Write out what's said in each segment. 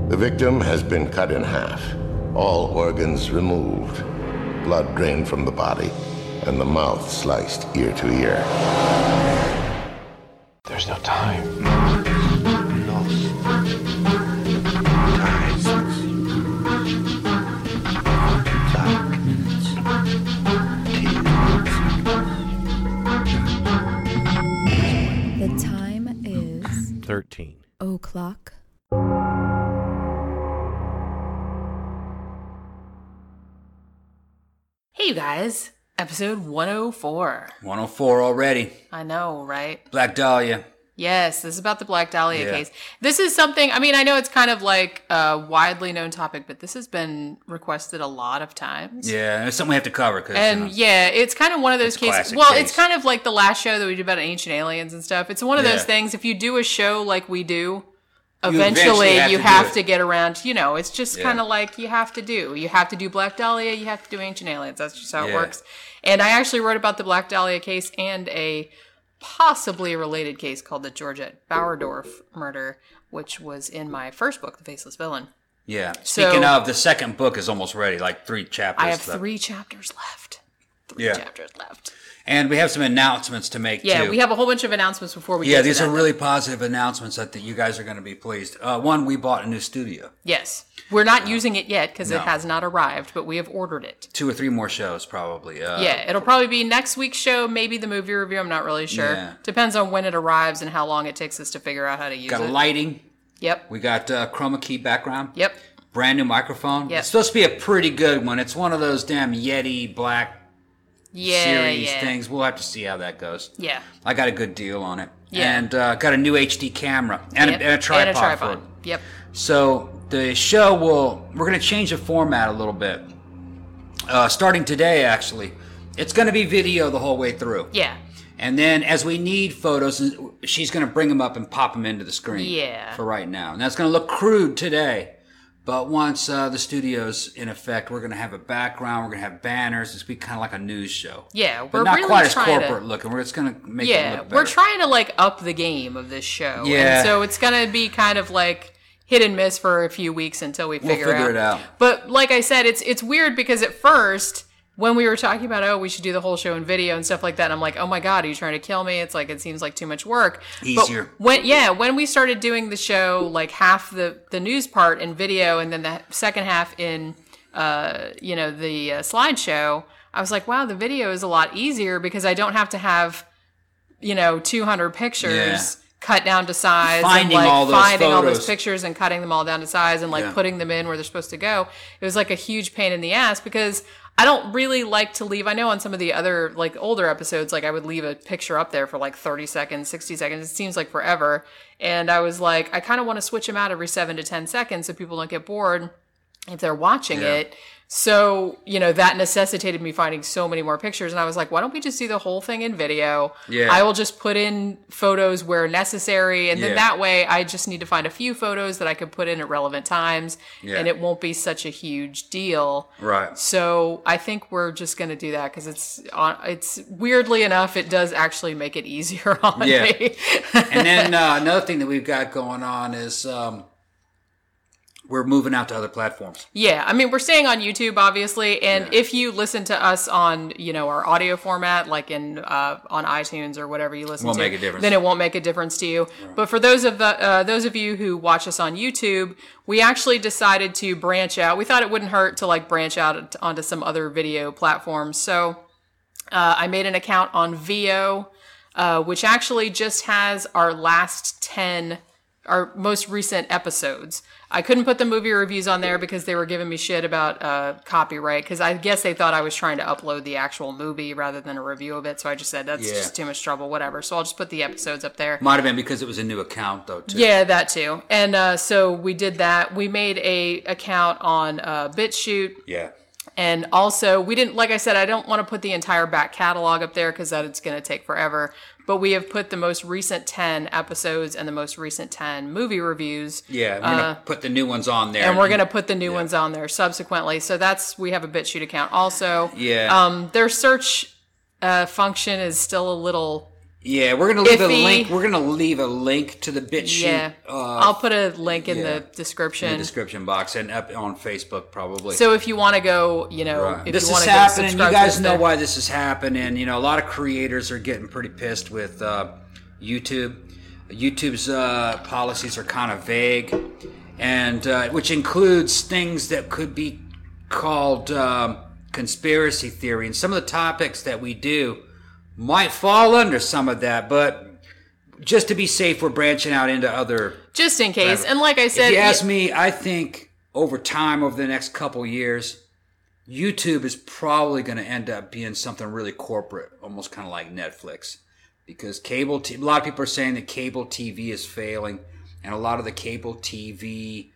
The victim has been cut in half, all organs removed, blood drained from the body, and the mouth sliced ear to ear. There's no time. Lost. Ties. Darkness. Tears. The time is 13 o'clock. Hey, you guys. Episode 104. 104 already. I know, right? Black Dahlia. Yes, this is about the Black Dahlia Yeah. case. This is something, I mean, I know it's kind of like a widely known topic, but this has been requested a lot of times. Yeah, it's something we have to cover. And yeah, it's kind of one of those It's a cases. classic Well, case. it's kind of like the last show that we did about ancient aliens and stuff. It's one of those Yeah. things, if you do a show like we do, eventually eventually you have have to do to it. get around, you know, it's just Yeah. kind of like you have to do. You have to do Black Dahlia, you have to do ancient aliens. That's just how it Yeah. works. And I actually wrote about the Black Dahlia case and a possibly related case called the Georgette Bowerdorf murder, which was in my first book, The Faceless Villain. Yeah. So- Speaking of, the second book is almost ready, like 3 chapters. I have left. 3 chapters left. Three Yeah. chapters left. And we have some announcements to make, Yeah, too. we have a whole bunch of announcements before we Yeah, get to these that, are though. really positive announcements that you guys are going to be pleased. One, we bought a new studio. Yes. We're not using it yet because no. it has not arrived, but we have ordered it. 2 or 3 more shows, probably. Yeah, it'll probably be next week's show, maybe the movie review. I'm not really sure. Yeah. Depends on when it arrives and how long it takes us to figure out how to use Got it. lighting. Yep. We got chroma key background. Yep. Brand new microphone. Yep. It's supposed to be a pretty good one. It's one of those damn Yeti Black Yeah. series yeah. things. We'll have to see how that goes. Yeah. I got a good deal on it. Yeah. And got a new HD camera and, Yep. a, and a tripod for it. Yep. So the show we're going to change the format a little bit. Starting today, actually. It's going to be video the whole way through. Yeah. And then as we need photos, she's going to bring them up and pop them into the screen. Yeah. For right now. And that's going to look crude today. But once the studio's in effect, we're going to have a background, we're going to have banners. It's going to be kind of like a news show. Yeah, But we're not really quite as trying corporate to, looking. We're just going to make it Yeah, look better. we're trying to like up the game of this show. Yeah. And so it's going to be kind of like hit and miss for a few weeks until we figure figure it out. But like I said, it's weird because at first when we were talking about, oh, we should do the whole show in video and stuff like that, and I'm like, oh my God, are you trying to kill me? It's like, it seems like too much work. Easier. But when we started doing the show, like half the news part in video and then the second half in, the slideshow, I was like, wow, the video is a lot easier because I don't have to have, 200 pictures. Yeah. Cut down to size, Finding and like all those finding all those photos. pictures and cutting them all down to size and like Yeah. putting them in where they're supposed to go. It was like a huge pain in the ass because I don't really like to leave. I know on some of the other like older episodes, like I would leave a picture up there for like 30 seconds, 60 seconds. It seems like forever. And I was like, I kind of want to switch them out every 7 to 10 seconds so people don't get bored if they're watching Yeah. it. So, that necessitated me finding so many more pictures. And I was like, why don't we just do the whole thing in video? Yeah. I will just put in photos where necessary. And then Yeah. that way I just need to find a few photos that I could put in at relevant times. Yeah. And it won't be such a huge deal. Right. So I think we're just going to do that because it's weirdly enough, it does actually make it easier on Yeah. me. And then another thing that we've got going on is we're moving out to other platforms. Yeah, I mean, we're staying on YouTube, obviously, and Yeah. if you listen to us on, our audio format, like on iTunes or whatever you listen Won't to, make a difference. then it won't make a difference to you. But for those of you who watch us on YouTube, we actually decided to branch out. We thought it wouldn't hurt to like branch out onto some other video platforms. So I made an account on Veo, which actually just has our most recent episodes. I couldn't put the movie reviews on there because they were giving me shit about copyright, because I guess they thought I was trying to upload the actual movie rather than a review of it. So I just said, that's Yeah. just too much trouble, whatever. So I'll just put the episodes up there. Might have been because it was a new account, though, too. Yeah, that too. And so we did that. We made a account on BitChute. Yeah. And also, we didn't, like I said, I don't want to put the entire back catalog up there because that it's going to take forever. But we have put the most recent 10 episodes and the most recent 10 movie reviews. Yeah, we're going to put the new ones on there. And we're going to put the new ones on there subsequently. So we have a BitChute account also. Yeah. Their search function is still a little Yeah, we're gonna leave a iffy. link. We're gonna leave a link to the BitChute. Yeah, I'll put a link in the description. in the description box and up on Facebook probably. So if you want to go, Right. if This you want is to go happening. subscribe You to guys us know there. why this is happening. A lot of creators are getting pretty pissed with YouTube. YouTube's policies are kind of vague, and which includes things that could be called conspiracy theory. And some of the topics that we do might fall under some of that, but just to be safe, we're branching out into other. Just in case. And like I said, If you ask me, I think over time, over the next couple years, YouTube is probably going to end up being something really corporate, almost kind of like Netflix. Because a lot of people are saying that cable TV is failing, and a lot of the cable TV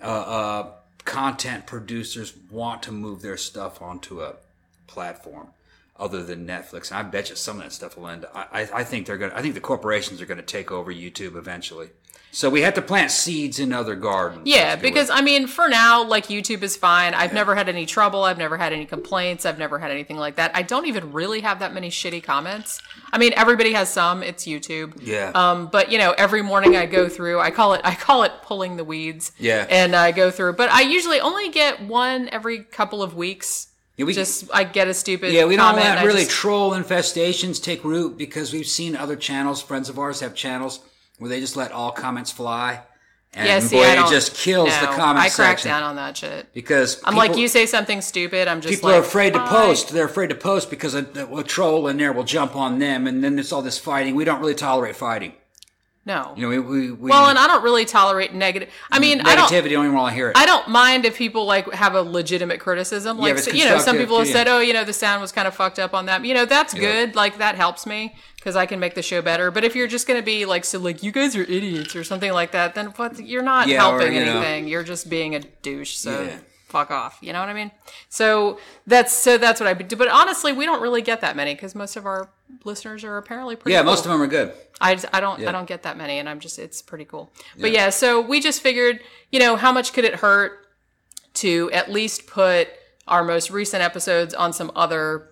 content producers want to move their stuff onto a platform other than Netflix. And I bet you some of that stuff will end. I think the corporations are gonna take over YouTube eventually. So we have to plant seeds in other gardens. yeah, because I mean, for now, like YouTube is fine. I've never had any trouble. I've never had any complaints. I've never had anything like that. I don't even really have that many shitty comments. I mean, everybody has some. It's YouTube. Yeah. But every morning I go through. I call it pulling the weeds. Yeah. And I go through. But I usually only get one every couple of weeks. Yeah, I get a stupid. Yeah, we don't comment, let really troll infestations take root because we've seen other channels, friends of ours have channels where they just let all comments fly. And Yeah, see, boy, I it don't, just kills the no, comment I crack section. down on that shit. Because I'm like, you say something stupid, I'm just people like, are afraid to "Bye." post. They're afraid to post because a troll in there will jump on them, and then there's all this fighting. We don't really tolerate fighting. No. We Well, and I don't really tolerate negative. I mean, negativity. Don't even want to hear it. I don't mind if people like have a legitimate criticism. Like, if it's some constructive, people have yeah. said, "Oh, the sound was kind of fucked up on that." That's good. Like that helps me because I can make the show better. But if you're just going to be like, you guys are idiots or something like that, then what? You're not Yeah, or, helping you know. anything. You're just being a douche. So. Yeah. Fuck off. You know what I mean? So that's what I do. But honestly, we don't really get that many because most of our listeners are apparently pretty. Yeah, cool. most of them are good. I don't get that many, and it's pretty cool. But yeah, so we just figured, how much could it hurt to at least put our most recent episodes on some other,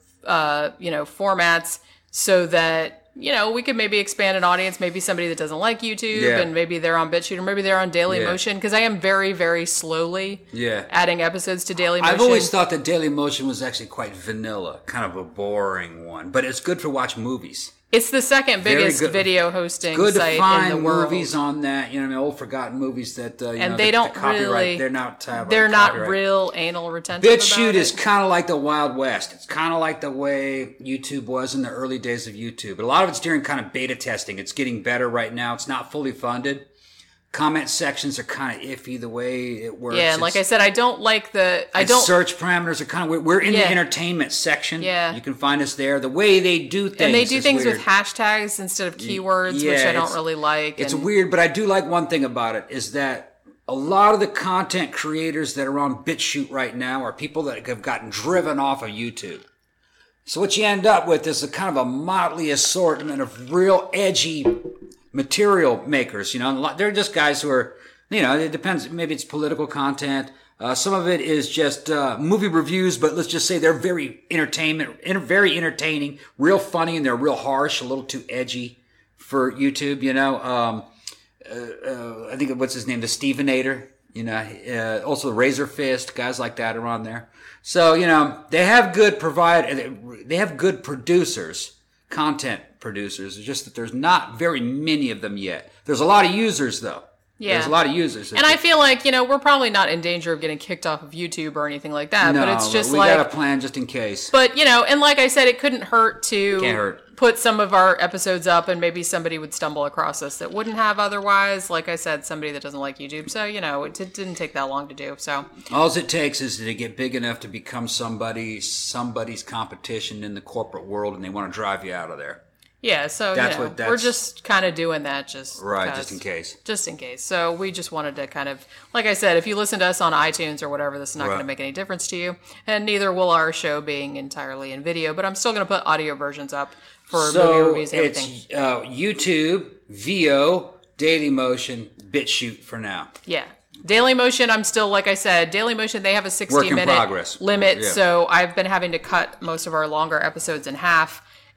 formats so that, we could maybe expand an audience, maybe somebody that doesn't like YouTube, Yeah. and maybe they're on BitChute, or maybe they're on Daily Yeah. Motion, because I am very, very slowly adding episodes to Daily Motion. I've always thought that Daily Motion was actually quite vanilla, kind of a boring one, but it's good for watching movies. It's the second biggest good- video hosting Good to site in find the world. movies on that, old forgotten movies that And they don't the copyright, really. they're not copyright. real anal retentive. BitChute about is it. kind of like the Wild West. It's kind of like the way YouTube was in the early days of YouTube. But a lot of it's during kind of beta testing. It's getting better right now. It's not fully funded. Comment sections are kind of iffy the way it works. Yeah, and like I said, I don't like the. I don't. Search parameters are kind of weird. We're in the Yeah. entertainment section. Yeah. You can find us there. The way they do things And they do is things weird. with hashtags instead of keywords, which Yeah, I don't it's- really like. It's and weird, but I do like one thing about it is that a lot of the content creators that are on BitChute right now are people that have gotten driven off of YouTube. So what you end up with is a kind of a motley assortment of real edgy material makers. They're just guys who are, it depends. Maybe it's political content. Some of it is just movie reviews, but let's just say they're very very entertaining, real funny, and they're real harsh, a little too edgy for YouTube. I think what's his name, the Stevenator. Also the Razor Fist, guys like that are on there. So they have good they have good producers, content producers. It's just that there's not very many of them yet. There's a lot of users though. Yeah. There's a lot of users. And I feel like, we're probably not in danger of getting kicked off of YouTube or anything like that. No, but it's just we like. got a plan just in case. But, and like I said, it couldn't hurt to Can't hurt. put some of our episodes up, and maybe somebody would stumble across us that wouldn't have otherwise. Like I said, somebody that doesn't like YouTube. So, it didn't take that long to do. So, All it takes is to get big enough to become somebody's competition in the corporate world, and they want to drive you out of there. yeah. So, we're that's- just kind of doing that just Right, because. just in case. Just in case. So we just wanted to kind of, like I said, if you listen to us on iTunes or whatever, this is not going to Right. make any difference to you. And neither will our show being entirely in video. But I'm still going to put audio versions up for movie So reviews and everything. it's YouTube, VO, Dailymotion, BitChute for now. Yeah. Daily Motion, I'm still, like I said, Daily Motion, they have a Work in 60-minute progress. limit. Yeah. So I've been having to cut most of our longer episodes in half.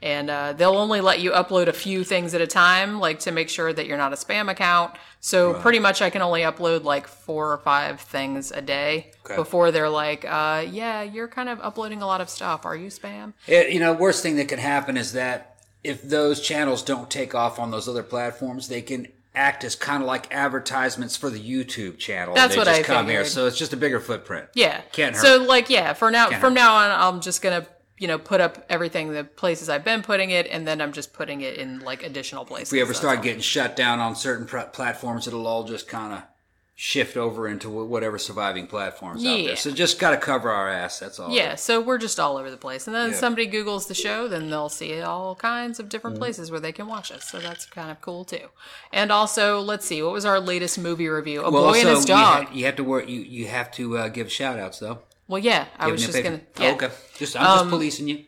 And they'll only let you upload a few things at a time, like to make sure that you're not a spam account. So pretty much I can only upload like 4 or 5 things a day before they're like, yeah, you're kind of uploading a lot of stuff. Are you spam? Worst thing that could happen is that if those channels don't take off on those other platforms, they can act as kind of like advertisements for the YouTube channel. That's they what just I come figured. here, so it's just a bigger footprint. Yeah. Can't hurt. So like, yeah, from now hurt. on, I'm just going to, put up everything, the places I've been putting it, and then I'm just putting it in like additional places. If we ever That's start all. getting shut down on certain platforms, it'll all just kind of shift over into whatever surviving platforms out there. So just got to cover our ass. That's all. Yeah, so we're just all over the place. And then if somebody Googles the show, then they'll see all kinds of different places where they can watch us. So that's kind of cool too. And also, let's see, what was our latest movie review? A Boy and His Dog. You have to work. You have to give shout outs though. Well, yeah, I was just going to. Yeah. Okay. I'm just policing you.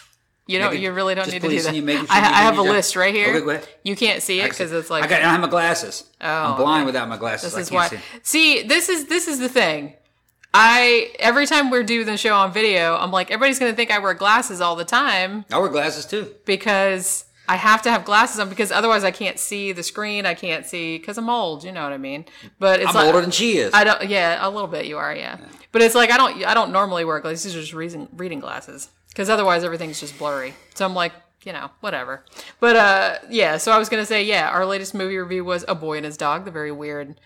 You really don't just need to do policing that. you, making sure I you do have a your job. list right here. Okay, go ahead. You can't see it because it's like I don't have my glasses. Oh, I'm blind without my glasses. this is I why. can't see. See, this is the thing. Every time we're doing the show on video, I'm like, everybody's going to think I wear glasses all the time I wear glasses too. because I have to have glasses on because otherwise I can't see the screen. I can't see because I'm old. You know what I mean? But it's I'm like, older than she is. I don't. Yeah, a little bit. You are. Yeah. But it's like I don't normally wear glasses. These are just reading glasses because otherwise everything's just blurry. So I'm like, whatever. But yeah. So I was gonna say, yeah, our latest movie review was A Boy and His Dog, the very weird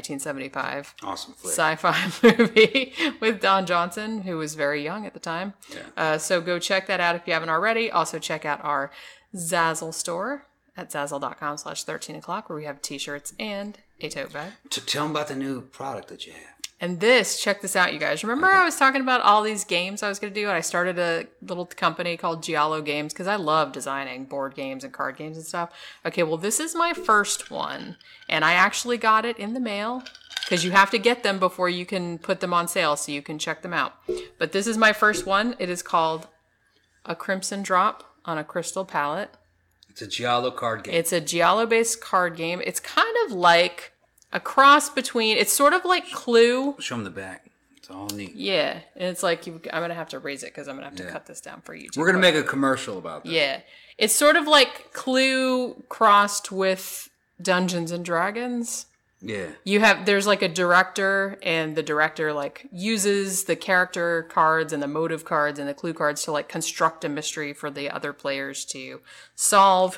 1975 Awesome flick. sci-fi movie with Don Johnson, who was very young at the time. Yeah. So go check that out if you haven't already. Also check out our Zazzle store at zazzle.com/13o'clock where we have t-shirts and a tote bag. Tell them about the new product that you have. And check this out, you guys. Remember I was talking about all these games I was going to do? And I started a little company called Giallo Games because I love designing board games and card games and stuff. Okay, well, this is my first one. And I actually got it in the mail because you have to get them before you can put them on sale so you can check them out. But this is my first one. It is called A Crimson Drop on a Crystal Palette. It's a Giallo card game. It's a Giallo-based card game. It's kind of like a cross between, it's sort of like Clue. Show them the back. It's all neat. Yeah, and it's like, I'm going to have to raise it because I'm going to have to cut this down for YouTube. We're going to make a commercial about that. Yeah. It's sort of like Clue crossed with Dungeons and Dragons. Yeah. There's like a director, and the director like uses the character cards and the motive cards and the clue cards to like construct a mystery for the other players to solve.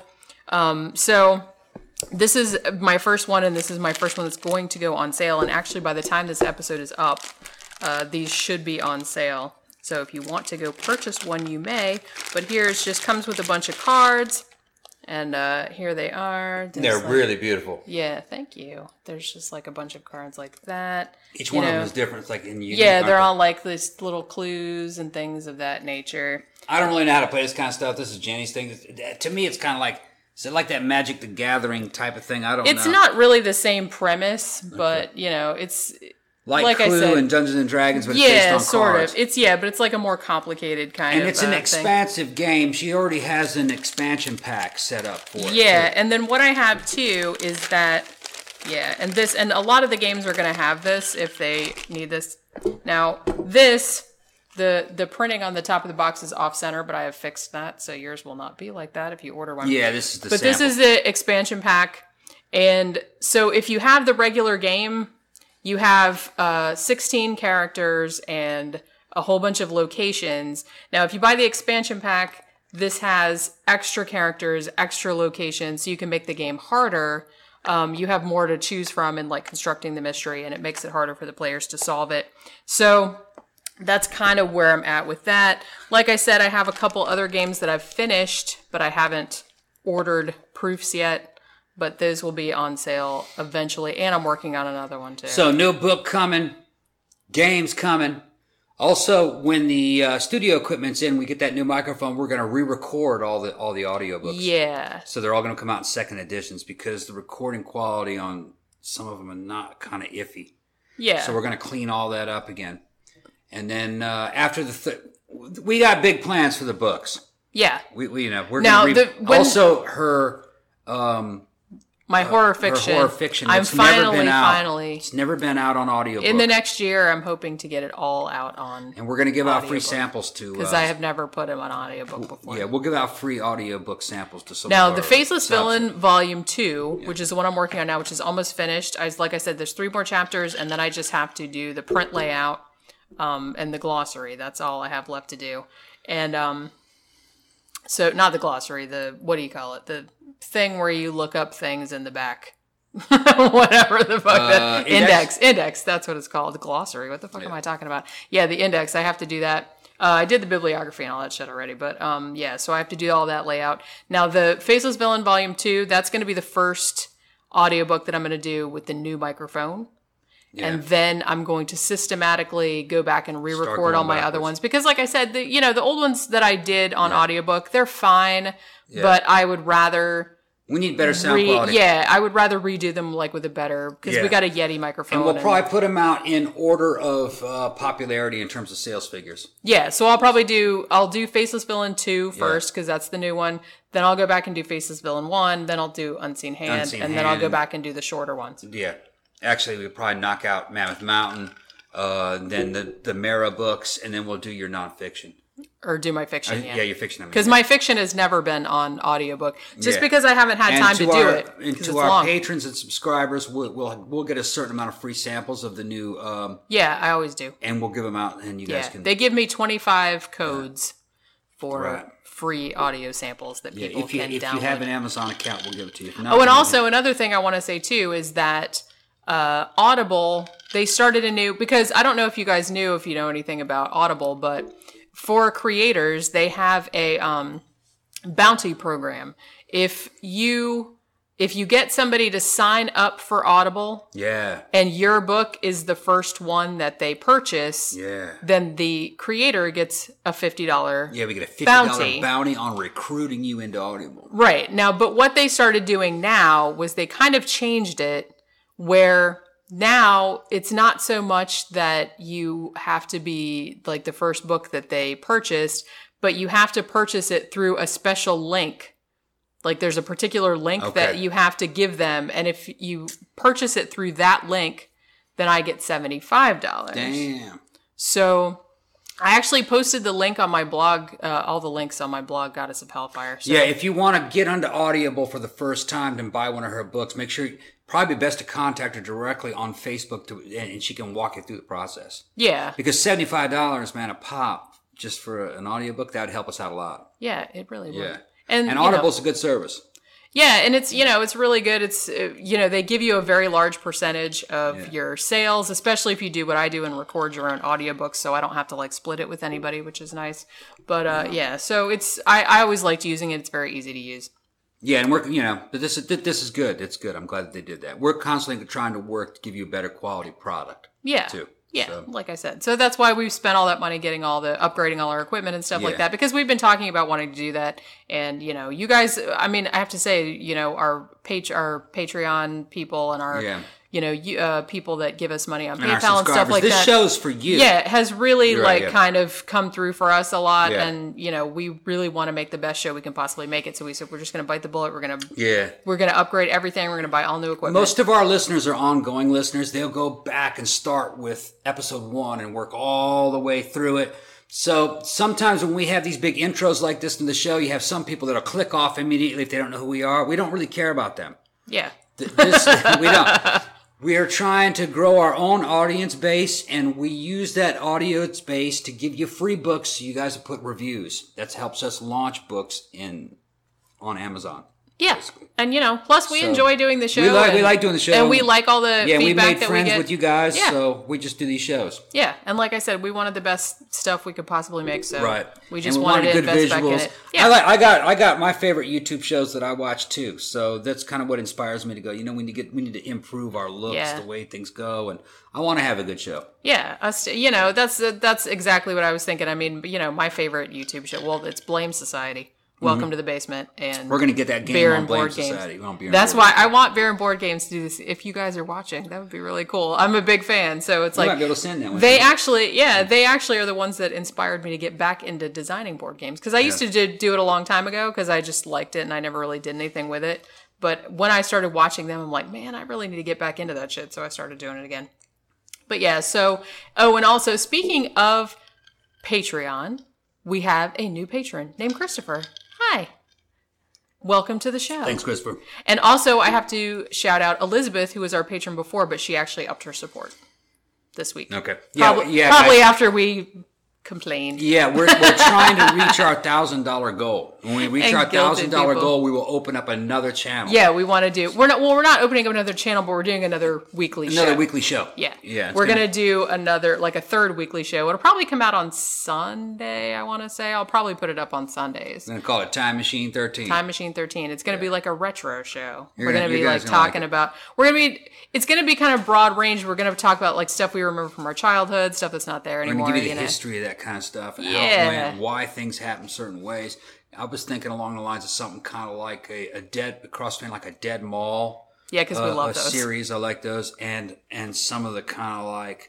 So this is my first one, and this is my first one that's going to go on sale. And actually, by the time this episode is up, these should be on sale. So if you want to go purchase one, you may. But here it just comes with a bunch of cards. And here they are. They're really beautiful. Yeah, thank you. There's just like a bunch of cards like that. Each one of them is different. It's like in unique. Yeah, they're all like these little clues and things of that nature. I don't really know how to play this kind of stuff. This is Jenny's thing. To me, it's kind of like, is it like that Magic the Gathering type of thing? I don't know. It's not really the same premise, but it's like I Clue said, and Dungeons and Dragons, but it's based on sort cards. of. But it's like a more complicated kind of. And it's an thing. expansive game. She already has an expansion pack set up for it. Yeah, too. and then what I have too is that, and a lot of the games are going to have this if they need this. Now, the printing on the top of the box is off center, but I have fixed that, so yours will not be like that if you order one. Yeah, this is the But sample. this is the expansion pack, and so if you have the regular game, you have 16 characters and a whole bunch of locations. Now, if you buy the expansion pack, this has extra characters, extra locations, so you can make the game harder. You have more to choose from in like constructing the mystery, and it makes it harder for the players to solve it. So that's kind of where I'm at with that. Like I said, I have a couple other games that I've finished, but I haven't ordered proofs yet. But those will be on sale eventually, and I'm working on another one too. So, new book coming, games coming. Also, when the studio equipment's in, we get that new microphone. We're going to re-record all the audiobooks. Yeah. So they're all going to come out in second editions because the recording quality on some of them are not kind of iffy. Yeah. So we're going to clean all that up again, and then after we got big plans for the books. Yeah. We're Now, going to also her. My horror fiction. Her horror fiction. I'm It's never been out. finally. It's never been out on audiobook. In the next year, I'm hoping to get it all out on. And we're going to give out free audiobook. samples to. Because I have never put them on audiobook before. Yeah, we'll give out free audiobook samples to some. Now, of The our Faceless subs. Villain Volume 2, which is the one I'm working on now, which is almost finished. Like I said, there's 3 more chapters, and then I just have to do the print layout and the glossary. That's all I have left to do. And so, not the glossary, what do you call it? The thing where you look up things in the back. Whatever the fuck that index, that's what it's called. The glossary. What the fuck am I talking about? Yeah, the index. I have to do that. I did the bibliography and all that shit already, but yeah, so I have to do all that layout. Now, the Faceless Villain Volume 2, that's going to be the first audiobook that I'm going to do with the new microphone. Yeah. And then I'm going to systematically go back and re-record all my other ones. Because like I said, the old ones that I did on audiobook, they're fine, but I would rather... We need better sound quality. Yeah, I would rather redo them like with a better, because we got a Yeti microphone. And we'll probably put them out in order of popularity in terms of sales figures. Yeah, so I'll do Faceless Villain 2 first, because that's the new one. Then I'll go back and do Faceless Villain 1. Then I'll do Unseen Hand. Then I'll go back and do the shorter ones. Yeah. Actually, we'll probably knock out Mammoth Mountain, then the Mara books, and then we'll do your nonfiction. Or do my fiction, Yeah, your fiction. Because my fiction has never been on audiobook. Just because I haven't had time to do it. And to our patrons and subscribers, we'll get a certain amount of free samples of the new... yeah, I always do. And we'll give them out, and you guys can... They give me 25 codes for free audio samples that people can download. If you have an Amazon account, we'll give it to you. And also another thing I want to say too is that Audible, they started a new... Because I don't know if you guys knew, if you know anything about Audible, but... For creators, they have a bounty program. If you get somebody to sign up for Audible, and your book is the first one that they purchase, then the creator gets a $50 we get a $50 bounty on recruiting you into Audible. Right. Now, but what they started doing now was they kind of changed it where... Now, it's not so much that you have to be like the first book that they purchased, but you have to purchase it through a special link. Like there's a particular link that you have to give them. And if you purchase it through that link, then I get $75. Damn. So I actually posted the link on my blog, all the links on my blog, Goddess of Hellfire. So. Yeah, if you want to get onto Audible for the first time and buy one of her books, make sure... Probably best to contact her directly on Facebook, and she can walk you through the process. Yeah. Because $75, man, a pop, just for an audiobook, that would help us out a lot. Yeah, it really would. Yeah. And Audible's a good service. Yeah, and it's really good. It's, they give you a very large percentage of your sales, especially if you do what I do and record your own audiobooks, so I don't have to split it with anybody, which is nice. But so I always liked using it. It's very easy to use. Yeah, and we're, but this is good. It's good. I'm glad that they did that. We're constantly trying to work to give you a better quality product. Yeah. Too. Yeah, so. Like I said. So that's why we've spent all that money getting upgrading all our equipment and stuff like that, because we've been talking about wanting to do that. And, you guys, I mean, I have to say, our Patreon people and our, people that give us money on PayPal and stuff like that. This show's for you. Yeah, it has really kind of come through for us a lot. Yeah. And, we really want to make the best show we can possibly make it. So we said, we're just going to bite the bullet. We're going to upgrade everything. We're going to buy all new equipment. Most of our listeners are ongoing listeners. They'll go back and start with episode 1 and work all the way through it. So sometimes when we have these big intros like this in the show, you have some people that'll click off immediately if they don't know who we are. We don't really care about them. Yeah. We don't. We are trying to grow our own audience base, and we use that audience base to give you free books so you guys will put reviews. That helps us launch books on Amazon. Yeah. Basically. And, plus we enjoy doing the show. We like doing the show. And we like all the feedback that we get. Yeah, we made friends with you guys, so we just do these shows. Yeah, and like I said, we wanted the best stuff we could possibly make, so we just we wanted to good invest visuals. Back in it. Yeah. I got my favorite YouTube shows that I watch too, so that's kind of what inspires me to go, we need to improve our looks, the way things go, and I want to have a good show. Yeah, that's exactly what I was thinking. I mean, my favorite YouTube show, well, it's Blame Society. Welcome to the Basement, and we're gonna get that game Beer on and Blame Board Society. Games. That's why I want Beer and Board Games to do this. If you guys are watching, that would be really cool. I'm a big fan, so it's you might be able to send that one. They actually are the ones that inspired me to get back into designing board games, because I used to do it a long time ago because I just liked it and I never really did anything with it. But when I started watching them, I'm like, man, I really need to get back into that shit. So I started doing it again. But yeah, so, oh, and also speaking of Patreon, we have a new patron named Christopher. Hi. Welcome to the show. Thanks, Christopher. And also, I have to shout out Elizabeth, who was our patron before, but she actually upped her support this week. Okay. Probably guys. after we complained. Yeah, we're trying to reach our $1,000 goal. When we reach And our guilted $1,000 people. goal, we will open up another channel. Yeah, we want to do. We're not opening up another channel, but we're doing another weekly show. Another weekly show. Yeah. Yeah. it's We're gonna do another, like a third weekly show. It'll probably come out on Sunday, I want to say. I'll probably put it up on Sundays. I'm going to call it Time Machine 13. Time Machine 13. It's going to be like a retro show. You're We're gonna- going to be you like guys gonna like talking it. about, it's going to be kind of broad range. We're going to talk about like stuff we remember from our childhood, stuff that's not there I'm anymore. going to give you the know? history of that kind of stuff and Yeah. why things happen certain ways. I was thinking along the lines of something kind of like a cross between like a Dead Mall. Yeah, because we love a those. series. I like those, and some of the kind of like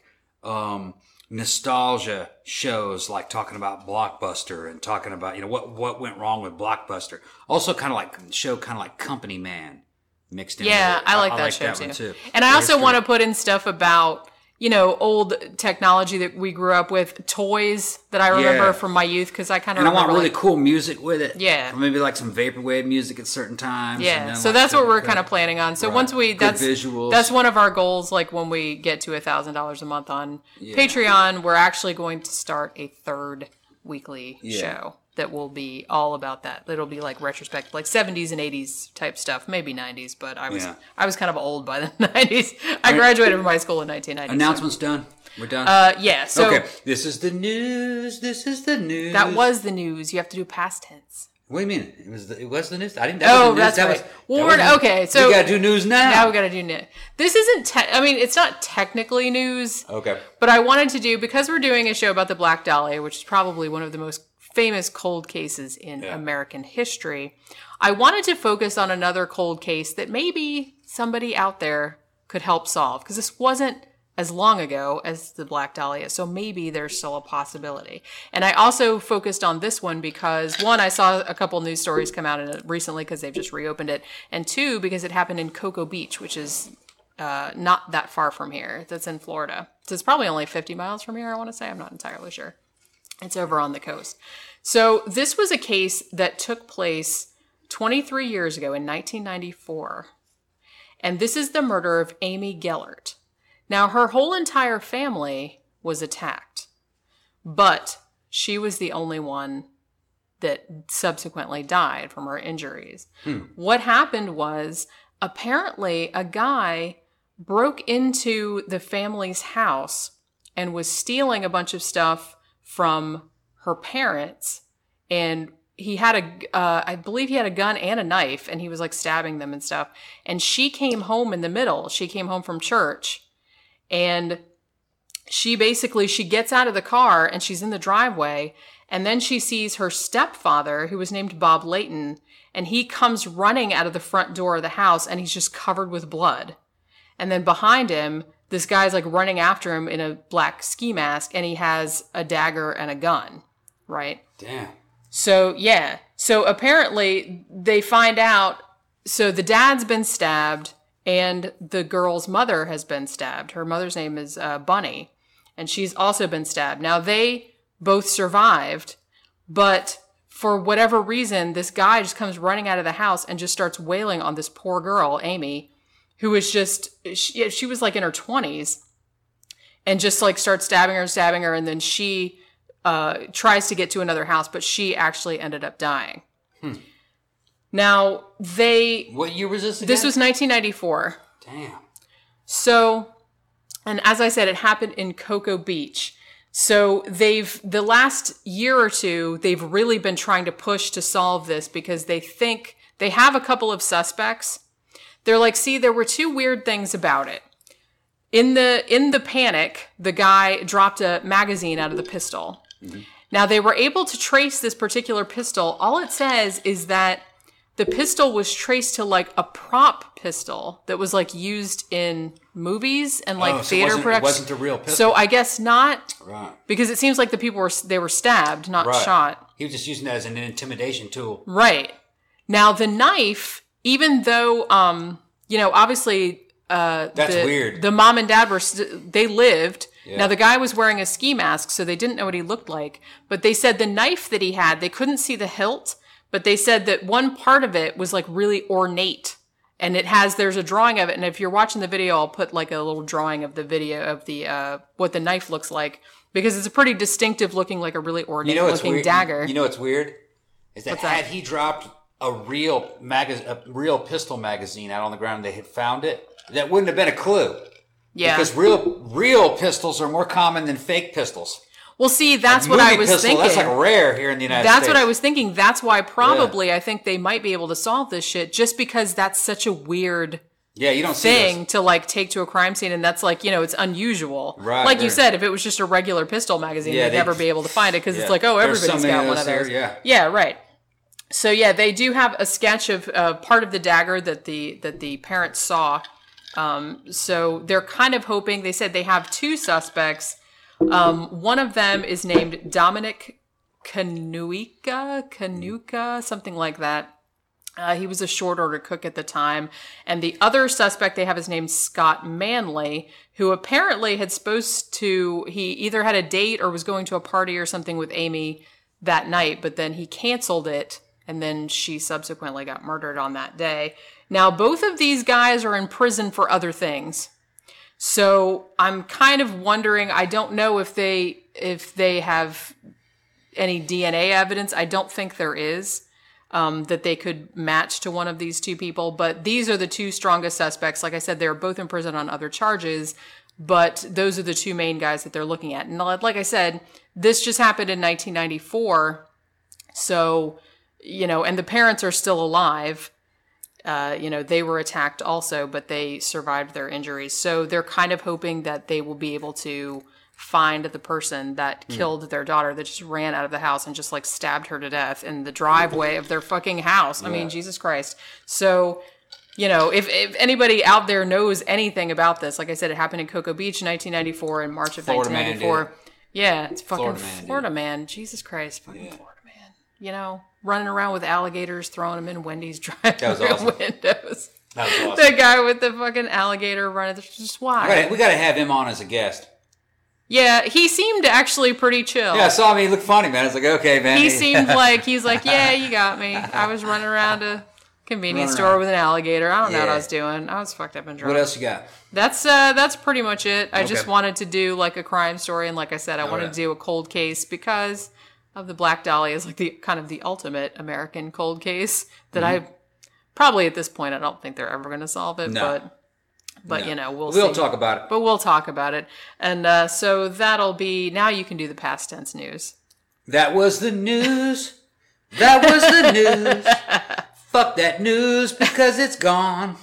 nostalgia shows, like talking about Blockbuster and talking about what went wrong with Blockbuster. Also, kind of like Company Man mixed in. Yeah, with it. I like that show one too. And I The also history. want to put in stuff about, old technology that we grew up with, toys that I remember Yeah. from my youth, because I kind of And I remember want really like, cool music with it. Yeah. Or maybe like some vaporwave music at certain times. and yeah, then so like that's what some we're good- kind of planning on. So Right. once we, Good that's visuals. that's one of our goals. Like when we get to $1,000 a month on Patreon, we're actually going to start a third weekly show that will be all about that. It'll be like retrospective, like 70s and 80s type stuff, maybe 90s. But I was kind of old by the 90s. I graduated from high school in 1990. Announcements done. We're done. Yeah. So okay. This is the news. This is the news. that was the news. You have to do past tense. What do you mean? It was the news. I didn't. Oh, was the news. that's that right. Was, Well, that wasn't- okay, so- we gotta do news now. Now we got to do net. This isn't. It's not technically news. Okay. But I wanted to do, because we're doing a show about the Black Dahlia, which is probably one of the most famous cold cases in American history. I wanted to focus on another cold case that maybe somebody out there could help solve, because this wasn't as long ago as the Black Dahlia, so maybe there's still a possibility. And I also focused on this one because, one, I saw a couple news stories come out in it recently because they've just reopened it, and two, because it happened in Cocoa Beach, which is not that far from here. That's in Florida. So it's probably only 50 miles from here, I want to say. I'm not entirely sure. It's over on the coast. So this was a case that took place 23 years ago in 1994. And this is the murder of Amy Gellert. Now, her whole entire family was attacked, but she was the only one that subsequently died from her injuries. What happened was, apparently a guy broke into the family's house and was stealing a bunch of stuff from her parents, and he had I believe he had a gun and a knife, and he was like stabbing them and stuff. And she came home in the middle. She came home from church, and she gets out of the car and she's in the driveway, and then she sees her stepfather, who was named Bob Layton, and he comes running out of the front door of the house, and he's just covered with blood. And then behind him, this guy's like running after him in a black ski mask, and he has a dagger and a gun, right? Damn. So, yeah. So apparently they find out, so the dad's been stabbed and the girl's mother has been stabbed. Her mother's name is Bunny, and she's also been stabbed. Now, they both survived, but for whatever reason, this guy just comes running out of the house and just starts wailing on this poor girl, Amy, who was she was like in her 20s, and just like starts stabbing her, and then she tries to get to another house, but she actually ended up dying. Now, What year was this again? this was 1994. Damn. So, and as I said, it happened in Cocoa Beach. So the last year or two, they've really been trying to push to solve this, because they think they have a couple of suspects. They're like, see, there were two weird things about it. In the panic, the guy dropped a magazine out of the pistol. Mm-hmm. Now, they were able to trace this particular pistol. All it says is that the pistol was traced to like a prop pistol that was like used in movies and like so theater it productions. wasn't a real pistol. So I guess not, Right. because it seems like the people were stabbed, not Right. shot. He was just using that as an intimidation tool. Right. Now, the knife even though, obviously, That's weird. The mom and dad they lived. Yeah. Now the guy was wearing a ski mask, so they didn't know what he looked like. But they said the knife that he had, they couldn't see the hilt, but they said that one part of it was like really ornate. And there's a drawing of it. And if you're watching the video, I'll put like a little drawing of the video of the, what the knife looks like, because it's a pretty distinctive looking, like a really ornate looking dagger. You know what's weird? Is that had he dropped a real pistol magazine out on the ground and they had found it, that wouldn't have been a clue. Yeah. Because real pistols are more common than fake pistols. Well, see, that's what I was thinking. That's like rare here in the United States. That's what I was thinking. That's why probably I think they might be able to solve this shit, just because that's such a weird you don't thing to like take to a crime scene, and that's like, it's unusual. Right. Like you said, if it was just a regular pistol magazine, they'd never be able to find it, because it's like, oh, everybody's got one of those. Yeah, right. So they do have a sketch of part of the dagger that the parents saw. So they're kind of hoping. They said they have two suspects. One of them is named Dominic Kanuka, something like that. He was a short order cook at the time. And the other suspect they have is named Scott Manley, who apparently he either had a date or was going to a party or something with Amy that night, but then he canceled it, and then she subsequently got murdered on that day. Now, both of these guys are in prison for other things. So I'm kind of wondering, I don't know if they have any DNA evidence. I don't think there is, that they could match to one of these two people. But these are the two strongest suspects. Like I said, they're both in prison on other charges, but those are the two main guys that they're looking at. And like I said, this just happened in 1994. So, and the parents are still alive. They were attacked also, but they survived their injuries. So they're kind of hoping that they will be able to find the person that killed their daughter, that just ran out of the house and just like stabbed her to death in the driveway of their fucking house. I mean, Jesus Christ. So, if anybody out there knows anything about this, like I said, it happened in Cocoa Beach in 1994, in March of 1994. Yeah, it's fucking Florida man. Jesus Christ, fucking Florida man. Running around with alligators, throwing them in Wendy's drive-through windows. That was awesome. The guy with the fucking alligator running. Just why? We got to have him on as a guest. Yeah, he seemed actually pretty chill. Yeah, I saw him. He looked funny, man. I was like, okay, man. He seemed like, he's like, yeah, you got me. I was running around a convenience store with an alligator. I don't know what I was doing. I was fucked up and drunk. What else you got? That's pretty much it. I just wanted to do like a crime story, and like I said, I wanted to do a cold case because of the Black Dahlia is like the kind of the ultimate American cold case that I probably at this point I don't think they're ever going to solve it, but we'll see. We'll talk about it. But we'll talk about it. And so that'll be, now you can do the past tense news. That was the news. That was the news. Fuck that news because it's gone.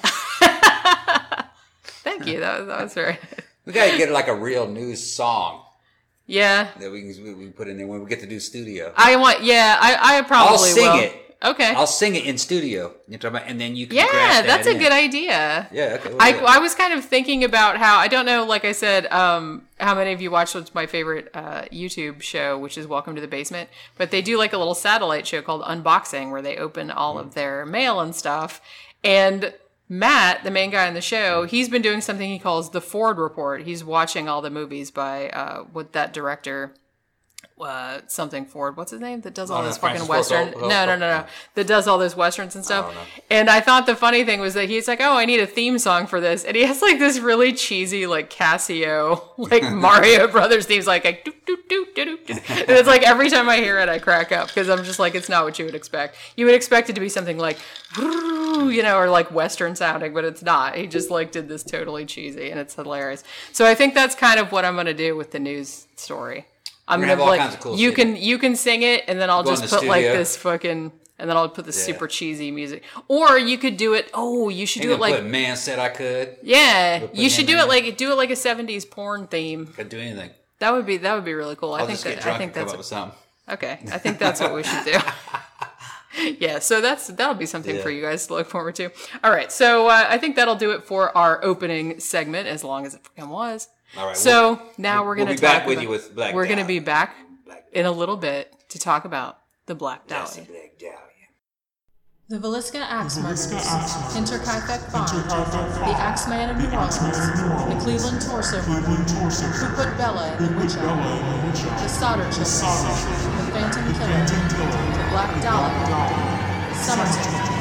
Thank you. That was very We got to get like a real news song. Yeah. That we can put in there when we get to do studio. I probably I'll sing will. it. Okay. I'll sing it in studio. And then you can that's a good idea. Yeah, okay. I was kind of thinking about how, I don't know, like I said, how many of you watched what's my favorite YouTube show, which is Welcome to the Basement. But they do like a little satellite show called Unboxing, where they open all of their mail and stuff. And Matt, the main guy in the show, he's been doing something he calls the Ford Report. He's watching all the movies by with that director, something Ford. What's his name? That does all this fucking Western. No. That does all those Westerns and stuff. And I thought the funny thing was that he's like, oh, I need a theme song for this. And he has like this really cheesy, like Casio, like Mario Brothers themes, like do, do, do, do, do, do. And it's like every time I hear it, I crack up because I'm just like, it's not what you would expect. You would expect it to be something like, or like Western sounding, but it's not. He just like did this totally cheesy, and it's hilarious. So I think that's kind of what I'm going to do with the news story. I'm gonna have all kinds of cool you can sing it, and then I'll just put like this fucking, and then I'll put this super cheesy music. Or you could do it. Oh, you should do it like Man Said I Could. Yeah, you should do it like a 70s porn theme. Could do anything. That would be really cool. I think that's something. Okay, I think that's what we should do. Yeah, so that'll be something for you guys to look forward to. All right, so I think that'll do it for our opening segment, as long as it fucking was. All right. So now we're going to be back with you with Black Dahlia. We're going to be back in a little bit to talk about the Black Dahlia. Black Dahlia. The Villisca Axe Murders, Hinterkaifeck Farm, the Axeman of New Orleans, the Cleveland Torso Murder, Who Put Bella in the Witch Elm, the Stoddard Children, the Phantom Killer, the Black Dollar, Somerton.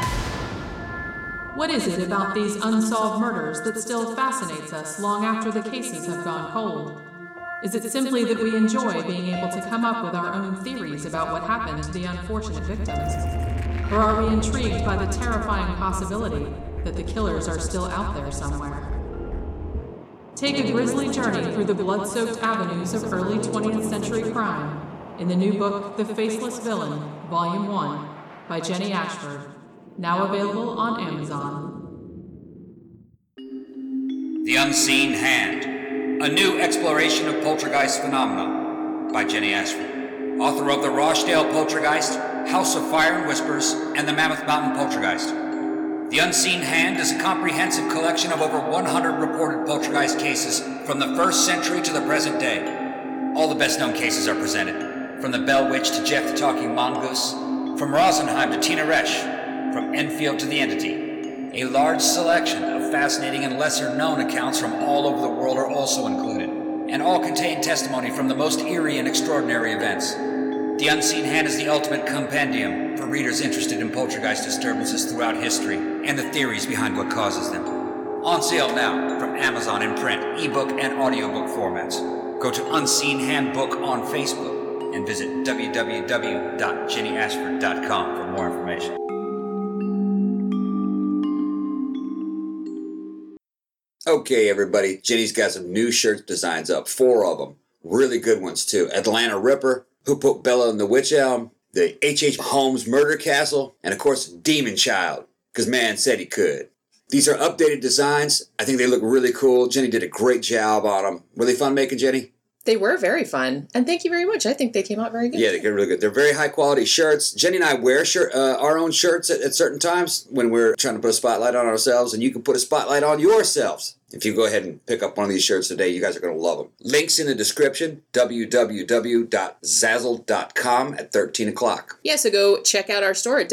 What is it about these unsolved murders that still fascinates us long after the cases have gone cold? Is it simply that we enjoy being able to come up with our own theories about what happened to the unfortunate victims? Or are we intrigued by the terrifying possibility that the killers are still out there somewhere? Take a grisly journey through the blood-soaked avenues of early 20th century crime in the new book, The Faceless Villain, Volume 1, by Jenny Ashford, now available on Amazon. The Unseen Hand, a new exploration of poltergeist phenomena by Jenny Ashford, author of The Rochdale Poltergeist, House of Fire and Whispers, and the Mammoth Mountain Poltergeist. The Unseen Hand is a comprehensive collection of over 100 reported poltergeist cases from the 1st century to the present day. All the best-known cases are presented, from the Bell Witch to Jeff the Talking Mongoose, from Rosenheim to Tina Resch, from Enfield to The Entity. A large selection of fascinating and lesser-known accounts from all over the world are also included, and all contain testimony from the most eerie and extraordinary events. The Unseen Hand is the ultimate compendium for readers interested in poltergeist disturbances throughout history and the theories behind what causes them. On sale now from Amazon in print, ebook, and audiobook formats. Go to Unseen Handbook on Facebook and visit www.jennyashford.com for more information. Okay, everybody, Jenny's got some new shirt designs up, 4 of them. Really good ones, too. Atlanta Ripper, Who Put Bella in the Witch Elm, the H.H. Holmes Murder Castle, and of course, Demon Child, because man said he could. These are updated designs. I think they look really cool. Jenny did a great job on them. Really fun making, Jenny? They were very fun, and thank you very much. I think they came out very good. Yeah, they get really good. They're very high quality shirts. Jenny and I wear our own shirts at certain times when we're trying to put a spotlight on ourselves, and you can put a spotlight on yourselves. If you go ahead and pick up one of these shirts today, you guys are going to love them. Links in the description, www.zazzle.com at 13 o'clock. Yeah, so go check out our store at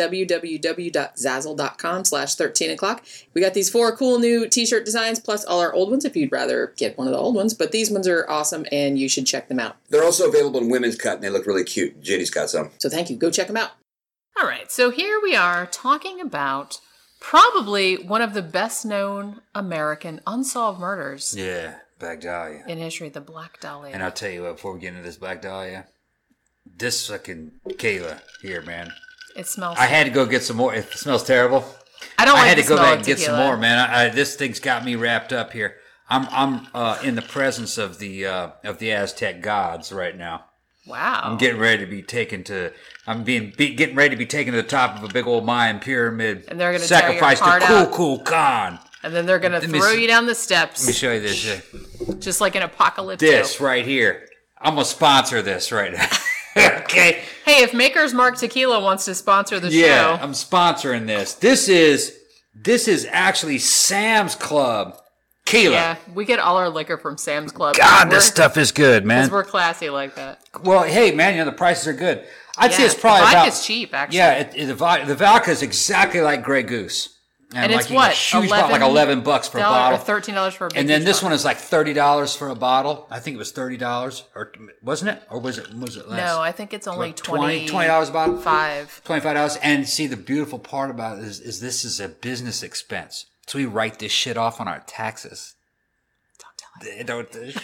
www.zazzle.com/13o'clock. We got these 4 cool new t-shirt designs, plus all our old ones if you'd rather get one of the old ones. But these ones are awesome, and you should check them out. They're also available in women's cut, and they look really cute. Jenny's got some. So thank you. Go check them out. All right, so here we are talking about probably one of the best-known American unsolved murders Yeah, Black Dahlia. in history, the Black Dahlia. And I'll tell you what, before we get into this Black Dahlia, this fucking Kayla here, man. It smells. I had to go get some more. It smells terrible. I don't I like had the to go smell back of and get some tequila. more, man. This thing's got me wrapped up here. I'm in the presence of the Aztec gods right now. Wow. I'm getting ready to be taken to. Getting ready to be taken to the top of a big old Mayan pyramid. And they're gonna tear your sacrifice heart to out. Khan. And then they're going to Let me throw see- you down the Let me steps, show you this. just like an apocalypse. This right here. I'm gonna sponsor this right now. Okay. Hey, if Maker's Mark Tequila wants to sponsor the Yeah, show, I'm sponsoring this. This is actually Sam's Club. Keela. yeah, we get all our liquor from Sam's Club. God, We're- this stuff is good, man. Because we're classy like that. Well, hey, man, the prices are good. I'd say Yeah, it's probably the about. vodka's cheap, actually. Yeah, the vodka is exactly like Grey Goose, And like it's you what? get a huge bottle, like $11 for a bottle, or $13 for a big and then huge this bottle. one is like $30 for a bottle. I think it was $30, or wasn't it? Or was it less? No, I think it's only $20 a bottle. $25. And see, the beautiful part about it is this is a business expense, so we write this shit off on our taxes. Don't.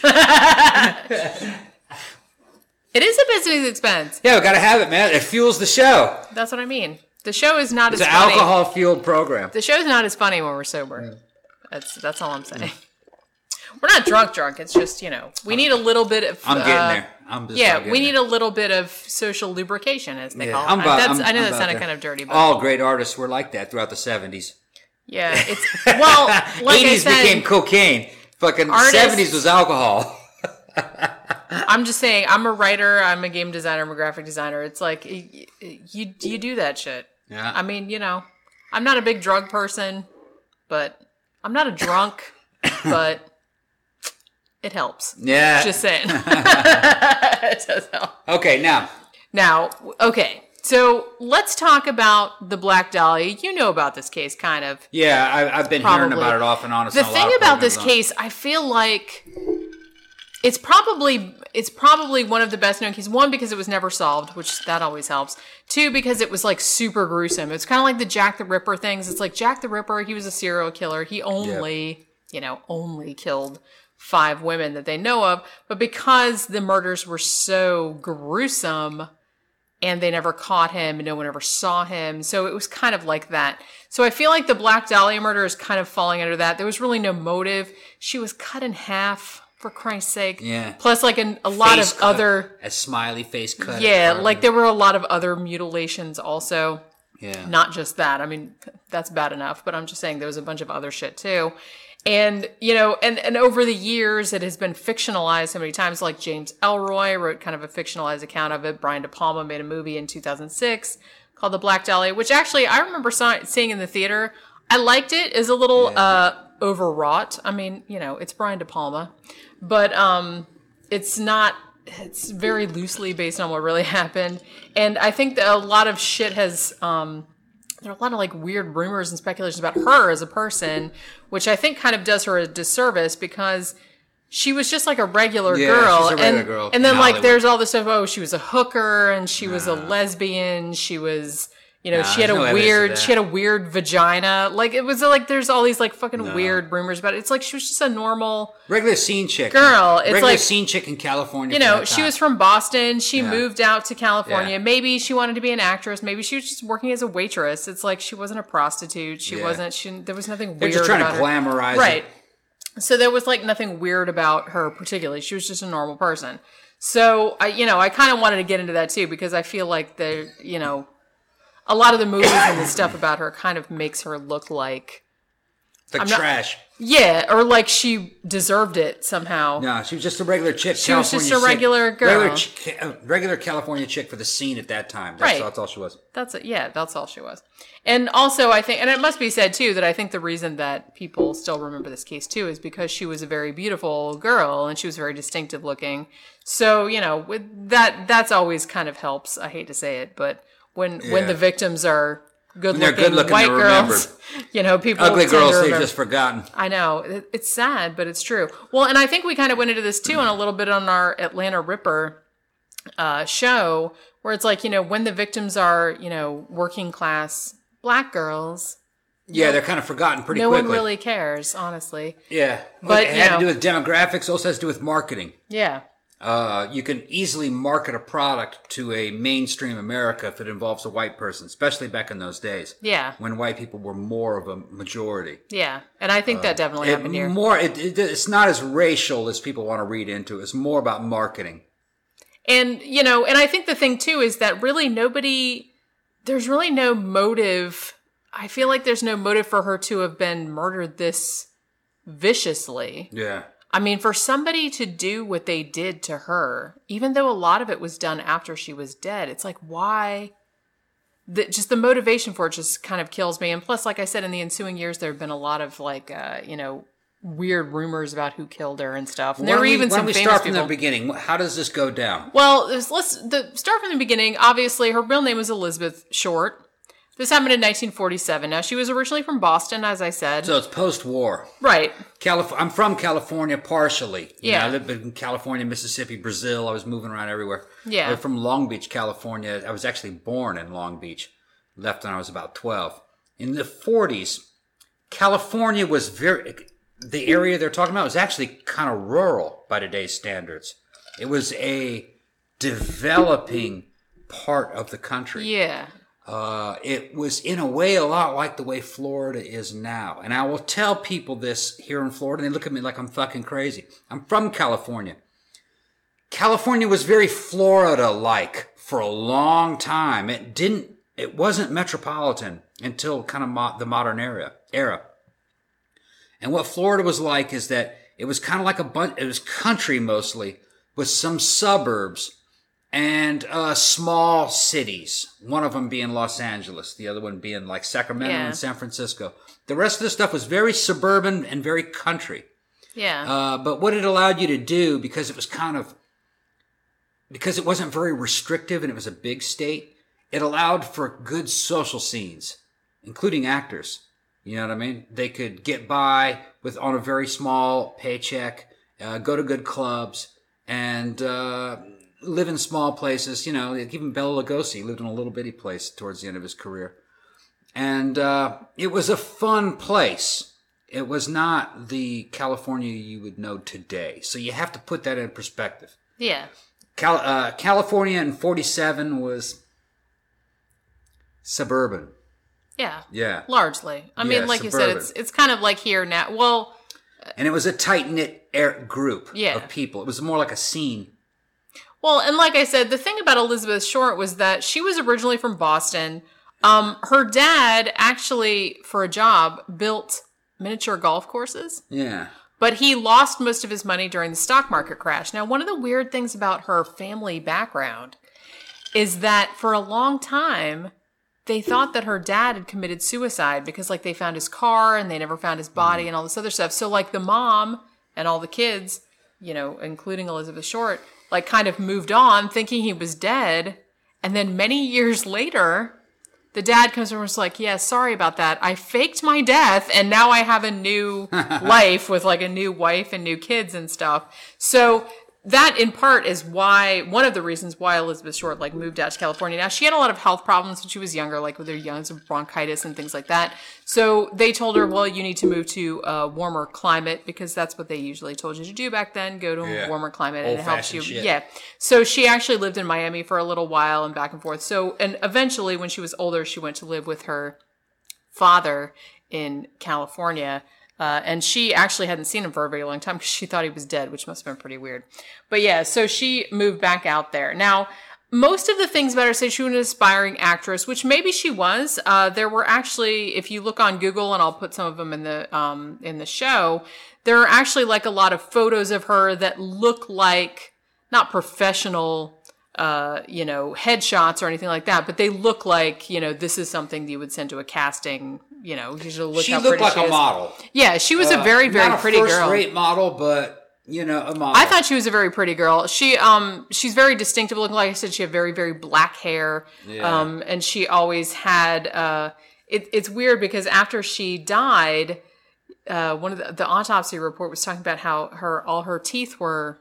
It is a business expense. Yeah, we gotta have it, man. It fuels the show. That's what I mean. The show is not It's as an funny. alcohol-fueled program. The show's not as funny when we're sober. That's all I'm saying. We're not drunk. It's just, we need a little bit of... I'm getting there. I'm just Yeah, getting we there. need a little bit of social lubrication, as they call it. I I know that sounded kind of dirty, but... all great artists were like that throughout the 70s. Yeah, it's... Well, like 80s I said... became cocaine. Fucking Artists- 70s was alcohol. I'm just saying, I'm a writer, I'm a game designer, I'm a graphic designer. It's like, you do that shit. Yeah. I mean, I'm not a big drug person, but I'm not a drunk, but it helps. Yeah. Just saying. It does help. Okay, now. Now, okay. So let's talk about the Black Dahlia. You know about this case, kind of. Yeah, I've been hearing about it off and on. The thing about this case, I feel like it's probably one of the best known cases. One, because it was never solved, which that always helps. Two, because it was like super gruesome. It's kind of like the Jack the Ripper things. It's like Jack the Ripper, he was a serial killer. He only killed 5 women that they know of. But because the murders were so gruesome and they never caught him and no one ever saw him, so it was kind of like that. So I feel like the Black Dahlia murder is kind of falling under that. There was really no motive. She was cut in half, for Christ's sake. Yeah. Plus, like a lot of other... A smiley face cut. Yeah, like there were a lot of other mutilations also. Yeah. Not just that. I mean, that's bad enough, but I'm just saying there was a bunch of other shit too. And, you know, and over the years, it has been fictionalized so many times. Like James Ellroy wrote kind of a fictionalized account of it. Brian De Palma made a movie in 2006 called The Black Dahlia, which actually I remember seeing in the theater. I liked it. It's a little overwrought. I mean, you know, it's Brian De Palma. But it's very loosely based on what really happened. And I think that a lot of shit has... there are a lot of like weird rumors and speculations about her as a person, which I think kind of does her a disservice because she was just like a regular girl. She's a regular girl. And then like there's all this stuff, oh, she was a hooker and she was a lesbian. She was, you know, she had a weird vagina. Like it was like there's all these like fucking weird rumors about it. It's like she was just a normal regular scene chick. Girl. It's regular like scene chick in California. You know, she was from Boston. She moved out to California. Yeah. Maybe she wanted to be an actress. Maybe she was just working as a waitress. It's like she wasn't a prostitute. She wasn't. There was nothing weird. They're just trying about to glamorize her. Right. it. So there was like nothing weird about her particularly. She was just a normal person. So I kind of wanted to get into that too because I feel like a lot of the movies and the stuff about her kind of makes her look like trash. Yeah, or like she deserved it somehow. No, she was just a regular chick. She was just a regular girl. Regular California chick for the scene at that time. That's all she was. That's all she was. And also, I think, and it must be said too, that I think the reason that people still remember this case too is because she was a very beautiful girl and she was very distinctive looking. So, you know, with that's always kind of helps. I hate to say it, but when the victims are good looking white girls, you know, people ugly girls they've just forgotten. I know. It's sad, but it's true. Well, and I think we kind of went into this too on a little bit on our Atlanta Ripper show, where it's like, you know, when the victims are, you know, working class Black girls. Yeah, they're kind of forgotten pretty quickly. No one really cares, honestly. Yeah. But it had to do with demographics, also has to do with marketing. Yeah. You can easily market a product to a mainstream America if it involves a white person, especially back in those days. Yeah. When white people were more of a majority. Yeah. And I think that definitely happened here. It's not as racial as people want to read into. It's more about marketing. And, you know, and I think the thing too is that really there's really no motive. I feel like there's no motive for her to have been murdered this viciously. Yeah. I mean, for somebody to do what they did to her, even though a lot of it was done after she was dead, it's like, why? Just the motivation for it just kind of kills me. And plus, like I said, in the ensuing years, there have been a lot of like, weird rumors about who killed her and stuff. And there were even some famous people. Why don't we start from the beginning? How does this go down? Well, let's start from the beginning. Obviously, her real name was Elizabeth Short. This happened in 1947. Now, she was originally from Boston, as I said. So it's post-war. Right. I'm from California partially. Yeah. I lived in California, Mississippi, Brazil. I was moving around everywhere. Yeah. I'm from Long Beach, California. I was actually born in Long Beach. Left when I was about 12. In the 40s, California was the area they're talking about was actually kind of rural by today's standards. It was a developing part of the country. Yeah. It was in a way a lot like the way Florida is now. And I will tell people this here in Florida, and they look at me like I'm fucking crazy. I'm from California. California was very Florida-like for a long time. It wasn't metropolitan until kind of the modern era. And what Florida was like is that it was kind of like it was country mostly, with some suburbs and small cities. One of them being Los Angeles, the other one being like Sacramento and San Francisco. The rest of the stuff was very suburban and very country. Yeah. But what it allowed you to do, because it wasn't very restrictive and it was a big state, it allowed for good social scenes, including actors. You know what I mean? They could get by with on a very small paycheck, go to good clubs, and live in small places. You know, even Bela Lugosi lived in a little bitty place towards the end of his career. And it was a fun place. It was not the California you would know today. So you have to put that in perspective. Yeah. California in 47 was suburban. Yeah. Yeah. Largely. I mean, like suburban. you said, it's kind of like here now. Well, and it was a tight-knit group Yeah. of people. It was more like a scene. well, and like I said, the thing about Elizabeth Short was that she was originally from Boston. Her dad actually, for a job, built miniature golf courses. Yeah. But he lost most of his money during the stock market crash. Now, one of the weird things about her family background is that for a long time, they thought that her dad had committed suicide because, like, they found his car and they never found his body and all this other stuff. So, like, the mom and all the kids, you know, including Elizabeth Short, like, kind of moved on thinking he was dead. And then many years later, the dad comes over and was like, yeah, sorry about that. I faked my death and now I have a new life with like a new wife and new kids and stuff. So that in part is why, one of the reasons why Elizabeth Short like moved out to California. Now she had a lot of health problems when she was younger, like with her youngs of bronchitis and things like that. So they told her, well, you need to move to a warmer climate because that's what they usually told you to do back then. Go to a warmer climate and it helps you. Shit. Yeah. So she actually lived in Miami for a little while and back and forth. So, and eventually when she was older, she went to live with her father in California. And she actually hadn't seen him for a very long time because she thought he was dead, which must have been pretty weird. But yeah, so she moved back out there. Now, most of the things about her say she was an aspiring actress, which maybe she was. There were actually, if you look on Google, and I'll put some of them in the show, there are actually like a lot of photos of her that look like not professional headshots or anything like that, but they look like, this is something that you would send to a casting, you should look She how looked pretty like she a is. model. Yeah, she was a very, very not pretty a girl. first-rate model, but, a model. I thought she was a very pretty girl. She's very distinctive looking. Like I said, she had very, very black hair. Yeah. And she always had, it's weird because after she died, one of the autopsy report was talking about how all her teeth were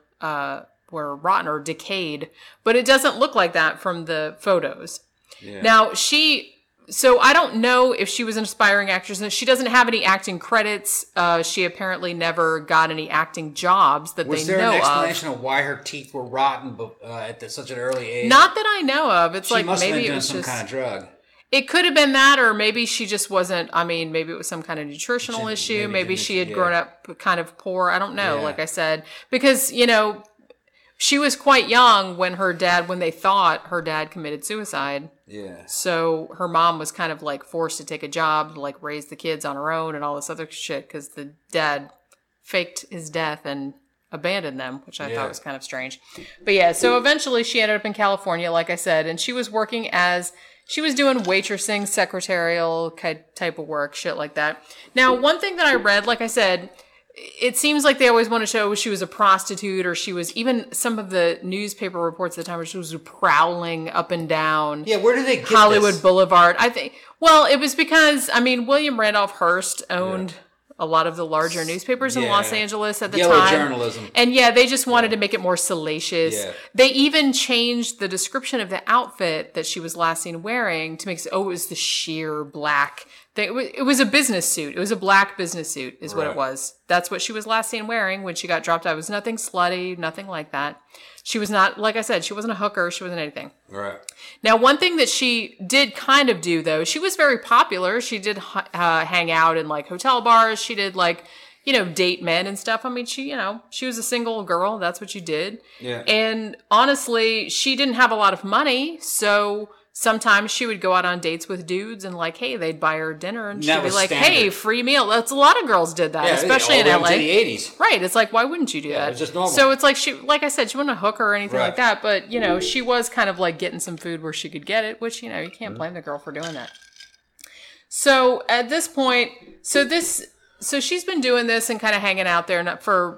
rotten or decayed, but it doesn't look like that from the photos. Yeah. Now so I don't know if she was an aspiring actress. She doesn't have any acting credits. She apparently never got any acting jobs that Was they there know an of. explanation of why her teeth were rotten at such an early age? Not that I know of. It's She like must have maybe been it doing was some just kind of drug. It could have been that, or maybe she just wasn't. I mean, maybe it was some kind of nutritional issue. Maybe she had grown up kind of poor. I don't know. Yeah. Like I said, because she was quite young when they thought her dad committed suicide. Yeah. So her mom was kind of like forced to take a job to like raise the kids on her own and all this other shit because the dad faked his death and abandoned them, which I thought was kind of strange. But yeah, so eventually she ended up in California, like I said, and she was doing waitressing, secretarial type of work, shit like that. Now, one thing that I read, like I said, it seems like they always want to show she was a prostitute, or she was, even some of the newspaper reports at the time where she was prowling up and down. Yeah, where did they get Hollywood this? Boulevard. I think, well, it was because, William Randolph Hearst owned a lot of the larger newspapers in Los Angeles at the Yellow time. journalism. And they just wanted to make it more salacious. Yeah. They even changed the description of the outfit that she was last seen wearing to make it was the sheer black thing. It was a business suit. It was a black business suit is what it was. That's what she was last seen wearing when she got dropped out. It was nothing slutty, nothing like that. She was not, like I said, she wasn't a hooker. She wasn't anything. Right. Now, one thing that she did kind of do, though, she was very popular. She did hang out in, like, hotel bars. She did, like, date men and stuff. I mean, she was a single girl. That's what she did. Yeah. And honestly, she didn't have a lot of money. So sometimes she would go out on dates with dudes and, like, hey, they'd buy her dinner. And she'd be like, hey, free meal. That's a lot of girls did that, especially in LA. In the 80s. Right. It's like, why wouldn't you do that? It was just normal. So it's like like I said, she wasn't a hooker or anything like that. But, she was kind of like getting some food where she could get it, which, you can't blame the girl for doing that. So at this point, so she's been doing this and kind of hanging out there for,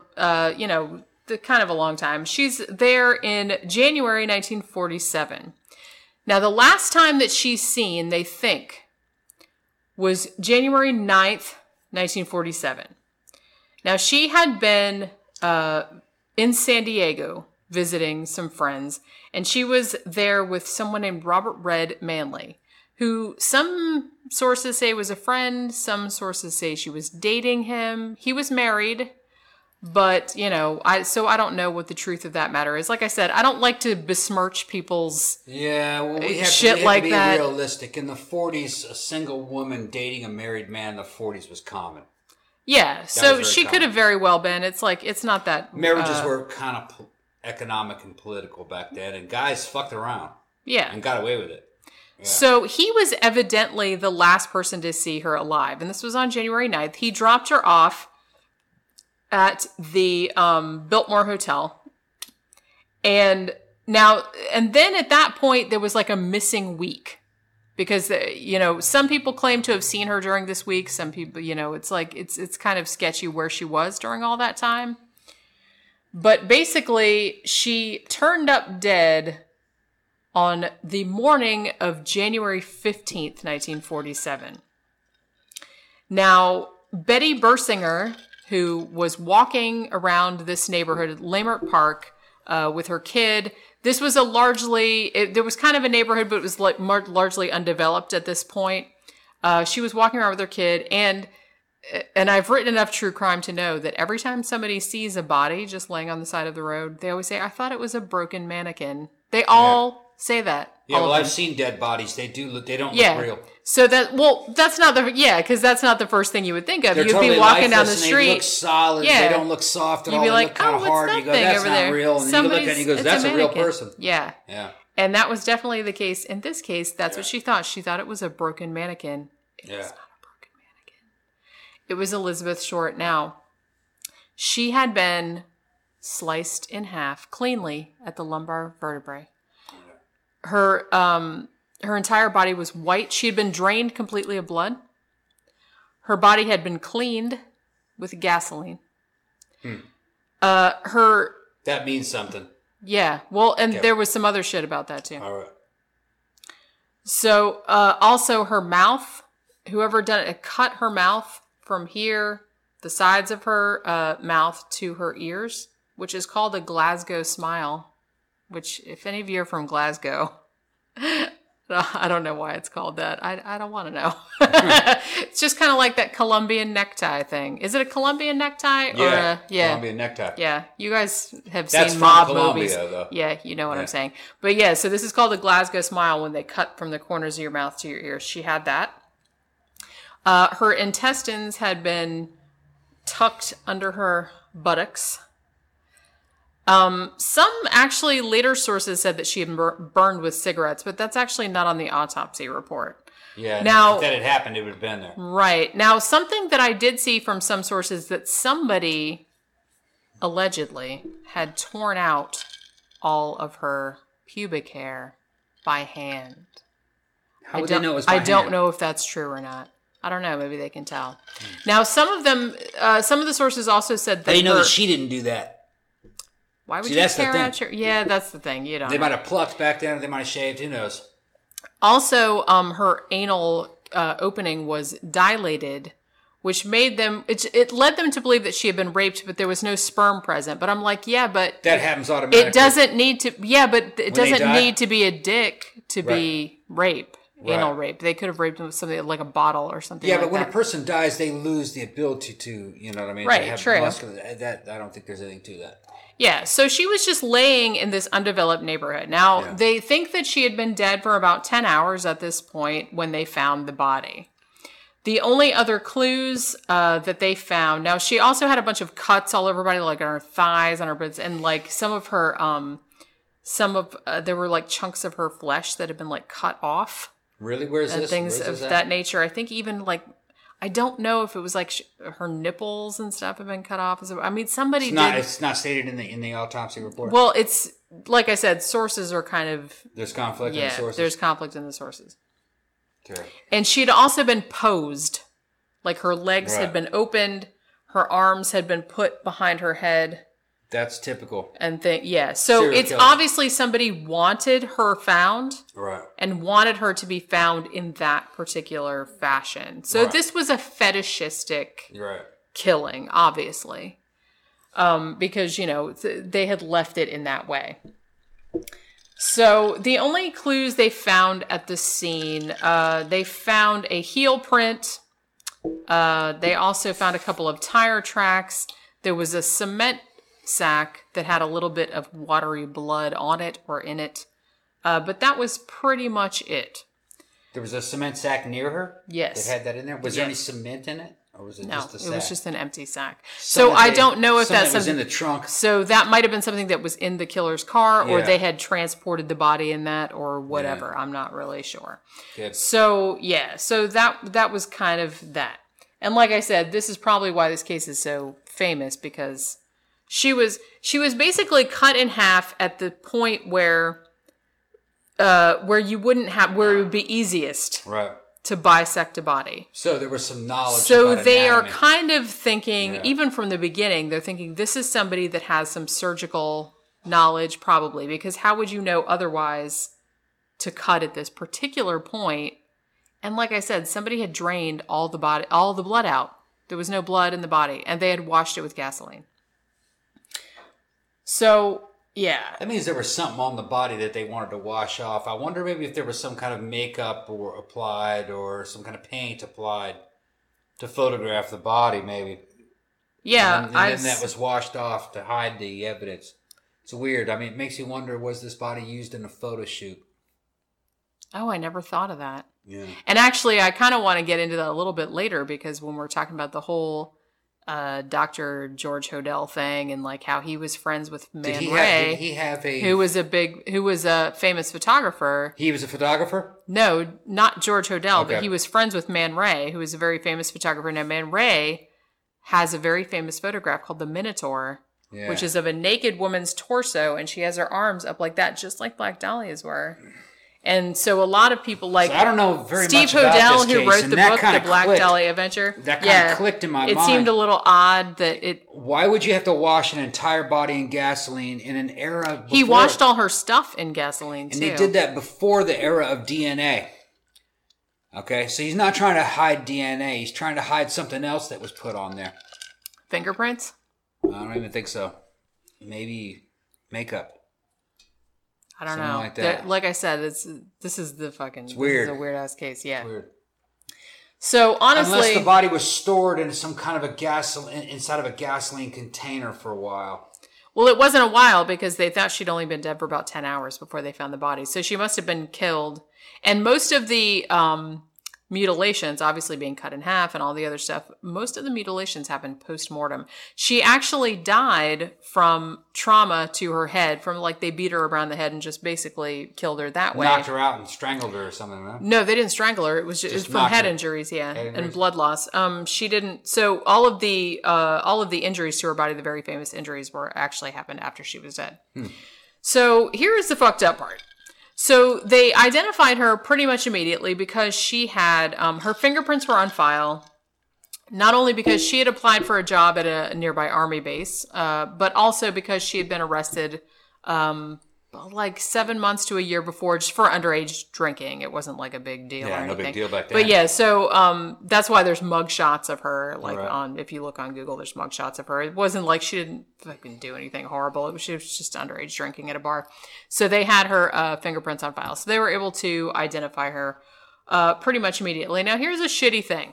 kind of a long time. She's there in January 1947. Now, the last time that she's seen, they think, was January 9th, 1947. Now, she had been in San Diego visiting some friends, and she was there with someone named Robert Red Manley, who some sources say was a friend, some sources say she was dating him. He was married, but, I don't know what the truth of that matter is. Like I said, I don't like to besmirch people's Yeah, well, we have shit to like be that. realistic. In the 40s, a single woman dating a married man in the 40s was common. Yeah, was so very she common. could have very well been. It's like, it's not that... Marriages were kind of economic and political back then, and guys fucked around Yeah. and got away with it. So he was evidently the last person to see her alive, and this was on January 9th. He dropped her off at the Biltmore Hotel. And then at that point, there was like a missing week. Because, some people claim to have seen her during this week. Some people, it's like, it's kind of sketchy where she was during all that time. But basically, she turned up dead on the morning of January 15th, 1947. Now, Betty Bersinger, who was walking around this neighborhood at Lamert Park with her kid, this was there was kind of a neighborhood, but it was like largely undeveloped at this point. She was walking around with her kid, and I've written enough true crime to know that every time somebody sees a body just laying on the side of the road, they always say, I thought it was a broken mannequin. They all say that. Yeah, all well, of them. I've seen dead bodies. They don't Yeah. look real. So that's not because that's not the first thing you would think of. They're You'd totally be walking down the lifeless and street. They look solid. Yeah. They don't look soft at You'd all. be They like, look kind of what's hard. that You go, thing that's over not there? real. And then you look at it and you go, It's that's a real mannequin. person. Yeah. Yeah. And that was definitely the case in this case. That's what she thought. She thought it was a broken mannequin. It was not a broken mannequin. It was Elizabeth Short. Now, she had been sliced in half cleanly at the lumbar vertebrae. Her entire body was white. She had been drained completely of blood. Her body had been cleaned with gasoline. That means something. Yeah. Well, and there was some other shit about that too. All right. So, also her mouth, whoever done it cut her mouth from here, the sides of her mouth to her ears, which is called a Glasgow smile, which if any of you are from Glasgow, I don't know why it's called that. I don't want to know. It's just kind of like that Colombian necktie thing. Is it a Colombian necktie? Yeah. Yeah. Colombian necktie. Yeah, you guys have That's seen from mob Colombia, movies. though. Yeah, you know what I'm saying. But yeah, so this is called the Glasgow smile when they cut from the corners of your mouth to your ears. She had that. Her intestines had been tucked under her buttocks. Some actually later sources said that she had burned with cigarettes, but that's actually not on the autopsy report. Yeah. Now- if that had happened, it would have been there. Right. Now, something that I did see from some sources that somebody allegedly had torn out all of her pubic hair by hand. How would they know it was by I don't hand? know if that's true or not. I don't know. Maybe they can tell. Now, some of the sources also said that They know her- that she didn't do that. Why would See, you that's the tear thing. out your... Yeah, that's the thing. You don't They know. might have plucked back then. They might have shaved. Who knows? Also, her anal opening was dilated, which made them... It led them to believe that she had been raped, but there was no sperm present. But I'm like, yeah, but... That happens automatically. It doesn't need to... Yeah, but it When they doesn't die? need to be a dick to be rape. Anal Right. rape. They could have raped them with something like a bottle or something Yeah, like but when that. a person dies, they lose the ability to, you know what I mean? Right, They have true. That I don't think there's anything to that. Yeah, so she was just laying in this undeveloped neighborhood. Now, they think that she had been dead for about 10 hours at this point when they found the body. The only other clues that they found... Now, she also had a bunch of cuts all over her body, like on her thighs, on her bits, and like some of her... there were like chunks of her flesh that had been like cut off. Really? Where's And this? things Where's of this at? that nature. I think even like... I don't know if it was like her nipples and stuff have been cut off. I mean, somebody did... It's not stated in the autopsy report. Well, it's like I said, sources are kind of There's conflict in the yeah. sources. There's conflict in the sources, Sure. and she'd also been posed, like her legs Right. had been opened, her arms had been put behind her head, That's typical. And so Serial it's killer. obviously somebody wanted her found. Right. And wanted her to be found in that particular fashion. So Right. this was a fetishistic Right. killing, obviously, because they had left it in that way. So the only clues they found at the scene, they found a heel print. They also found a couple of tire tracks. There was a cement sack that had a little bit of watery blood on it or in it. But that was pretty much it. There was a cement sack near her? Yes. That had that in there? Was there any Yes. cement in it? Or was it No, just a sack? it was just an empty sack. Some So of I it- don't know if some of that's it was something in the trunk. So that might have been something that was in the killer's car, or Yeah. they had transported the body in that, or whatever. I'm not really sure. Good. So so that was kind of that. And like I said, this is probably why this case is so famous, because she was basically cut in half at the point where you wouldn't have, where it would be easiest Right. to bisect a body. So there was some knowledge So about they are anatomy. kind of thinking, Yeah. even from the beginning, they're thinking this is somebody that has some surgical knowledge, probably, because how would you know otherwise to cut at this particular point? And like I said, somebody had drained all the blood out. There was no blood in the body, and they had washed it with gasoline. So, yeah. That means there was something on the body that they wanted to wash off. I wonder maybe if there was some kind of makeup or applied or some kind of paint applied to photograph the body, maybe. Yeah. And then that was washed off to hide the evidence. It's weird. I mean, it makes you wonder, was this body used in a photo shoot? Oh, I never thought of that. Yeah. And actually, I kind of want to get into that a little bit later, because when we're talking about the whole Dr. George Hodel thing and like how he was friends with Man Ray, Did he have a... who was a famous photographer. He was a photographer? No, not George Hodel, Okay. but he was friends with Man Ray, who was a very famous photographer. Now, Man Ray has a very famous photograph called the Minotaur, Yeah. which is of a naked woman's torso, and she has her arms up like that, just like Black Dahlia's were. And so a lot of people like So I don't know very Steve much about Hodel, this who case, wrote and the that book, kinda The Black clicked. Dahlia Adventure. That kind of clicked in my mind. It seemed a little odd that it. Why would you have to wash an entire body in gasoline in an era before... He washed all her stuff in gasoline And too. they did that before the era of DNA. Okay, so he's not trying to hide DNA. He's trying to hide something else that was put on there. Fingerprints? I don't even think so. Maybe makeup. I don't Something know. like that. Like I said, this is the fucking. It's weird. This is a weird ass case. Yeah. Weird. So honestly, Unless the body was stored in some kind of a inside of a gasoline container for a while. well, it wasn't a while, because they thought she'd only been dead for about 10 hours before they found the body. So she must have been killed. And most of the mutilations, obviously being cut in half and all the other stuff, most of the mutilations happened post-mortem. She actually died from trauma to her head, from like they beat her around the head and just basically killed her that way. Knocked her out and strangled her or something, right? No, they didn't strangle her. It was just from knocked head her. injuries, yeah, Head and injuries. blood loss. She didn't. So all of the injuries to her body, the very famous injuries, were actually happened after she was dead. So here is the fucked up part. So they identified her pretty much immediately because she had her fingerprints were on file. Not only because she had applied for a job at a nearby army base, but also because she had been arrested like 7 months to a year before, just for underage drinking. It wasn't like a big deal or Yeah, anything. no big deal back then. But yeah, so that's why there's mug shots of her. Like Right. if you look on Google, there's mug shots of her. It wasn't like she didn't fucking do anything horrible. She was just underage drinking at a bar. So they had her fingerprints on file. So they were able to identify her pretty much immediately. Now here's a shitty thing.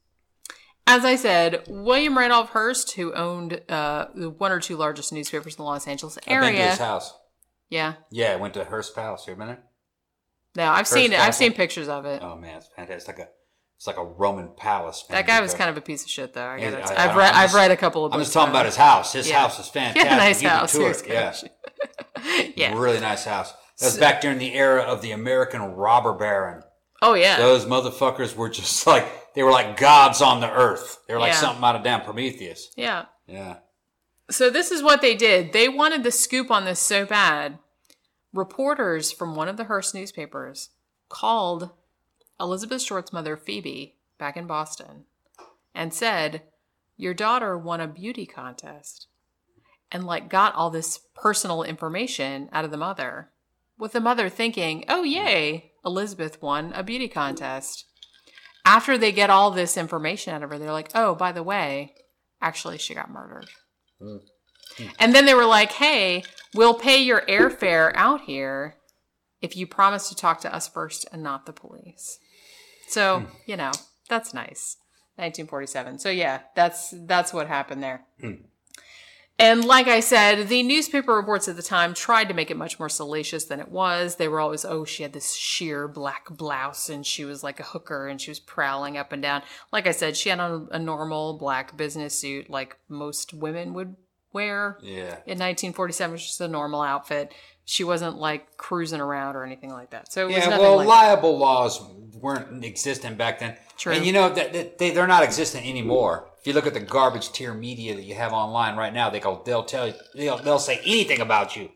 As I said, William Randolph Hearst, who owned the one or two largest newspapers in the Los Angeles I've been to area. his house. Yeah. Yeah, I went to Hearst Palace. You ever been there? No, I've seen it. I've Castle? seen pictures of it. Oh man, it's fantastic. It's like a Roman palace. That guy was kind of a piece of shit, though. I Yeah, gotta I- say. I've I'm read. just- I've read a couple of. I'm books just talking about about his house. His Yeah. house is fantastic. Yeah, nice You can house. tour He's it. Yeah. Yeah. Really nice house. That was back during the era of the American robber baron. Oh yeah. Those motherfuckers were just like, they were like gods on the earth. They were like Yeah. something out of damn Prometheus. Yeah. Yeah. So this is what they did. They wanted the scoop on this so bad. Reporters from one of the Hearst newspapers called Elizabeth Short's mother, Phoebe, back in Boston, and said, "Your daughter won a beauty contest." and like got all this personal information out of the mother, with the mother thinking, oh, yay, Elizabeth won a beauty contest. After they get all this information out of her, they're like, oh, by the way, actually, she got murdered. And then they were like, hey, we'll pay your airfare out here if you promise to talk to us first and not the police. So, you know, that's nice. 1947. So, yeah, that's what happened there. And like I said, the newspaper reports at the time tried to make it much more salacious than it was. They were always, oh, she had this sheer black blouse and she was like a hooker and she was prowling up and down. Like I said, she had on a normal black business suit like most women would wear in 1947. It was just a normal outfit. She wasn't like cruising around or anything like that. So it was nothing like libel laws weren't existent back then. True. And you know that they're not existent anymore. If you look at the garbage tier media that you have online right now, they'll say anything about you.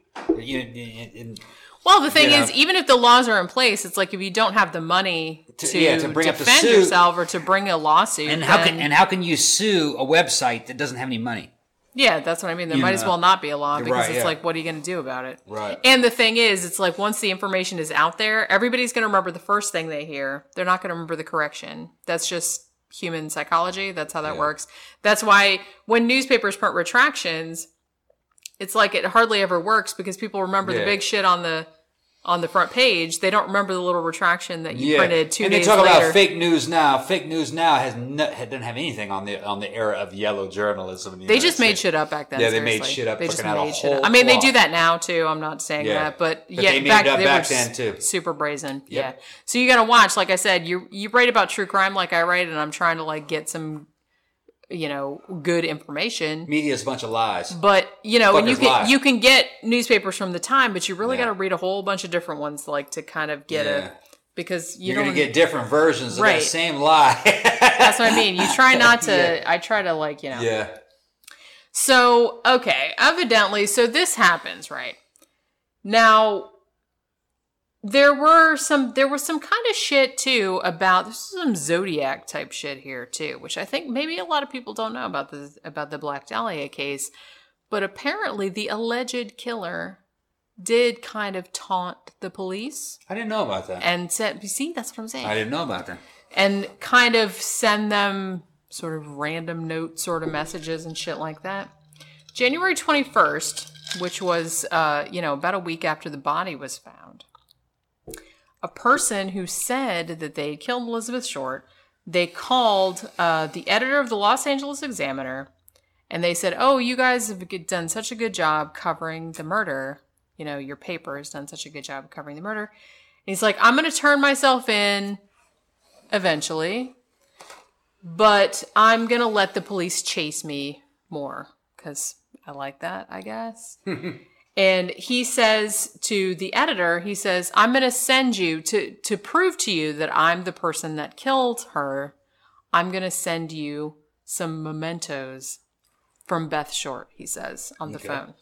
Well, the thing is, even if the laws are in place, it's like if you don't have the money to bring up the defend suit, yourself or to bring a lawsuit, and how can you sue a website that doesn't have any money? Yeah, that's what I mean. There might as well not be a law because it's like, what are you going to do about it? Right. And the thing is, it's like once the information is out there, everybody's going to remember the first thing they hear. They're not going to remember the correction. That's just human psychology. That's how that works. That's why when newspapers print retractions, it's like it hardly ever works because people remember the big shit on the front page. They don't remember the little retraction that you printed 2 days later. And they talk about fake news now. Fake news now doesn't have anything on the era of yellow journalism. They just made shit up back then. Yeah, seriously. they made shit up. They just out made a shit whole up. I mean, they cloth. do that now too. I'm not saying that, but they made it up back were then too. Super brazen. Yep. Yeah. So you got to watch. Like I said, you write about true crime like I write, and I'm trying to like get some, good information. Media's a bunch of lies. But and lie. you can get newspapers from the time, but you really got to read a whole bunch of different ones, like to kind of get because you're going to get different versions of that same lie. That's what I mean. You try not to. I try to Yeah. So okay, evidently, so this happens right now. There was some kind of shit too about there's some Zodiac type shit here too, which I think maybe a lot of people don't know about the Black Dahlia case, but apparently the alleged killer did kind of taunt the police. I didn't know about that. And said, see, that's what I'm saying. I didn't know about that. And kind of send them sort of random note sort of messages and shit like that. January 21st, which was about a week after the body was found. A person who said that they killed Elizabeth Short, they called the editor of the Los Angeles Examiner, and they said, oh, you guys have done such a good job covering the murder. Your paper has done such a good job covering the murder. And he's like, I'm going to turn myself in eventually, but I'm going to let the police chase me more because I like that, I guess. And he says to the editor, he says, I'm going to send you to prove to you that I'm the person that killed her. I'm going to send you some mementos from Beth Short, he says on the phone.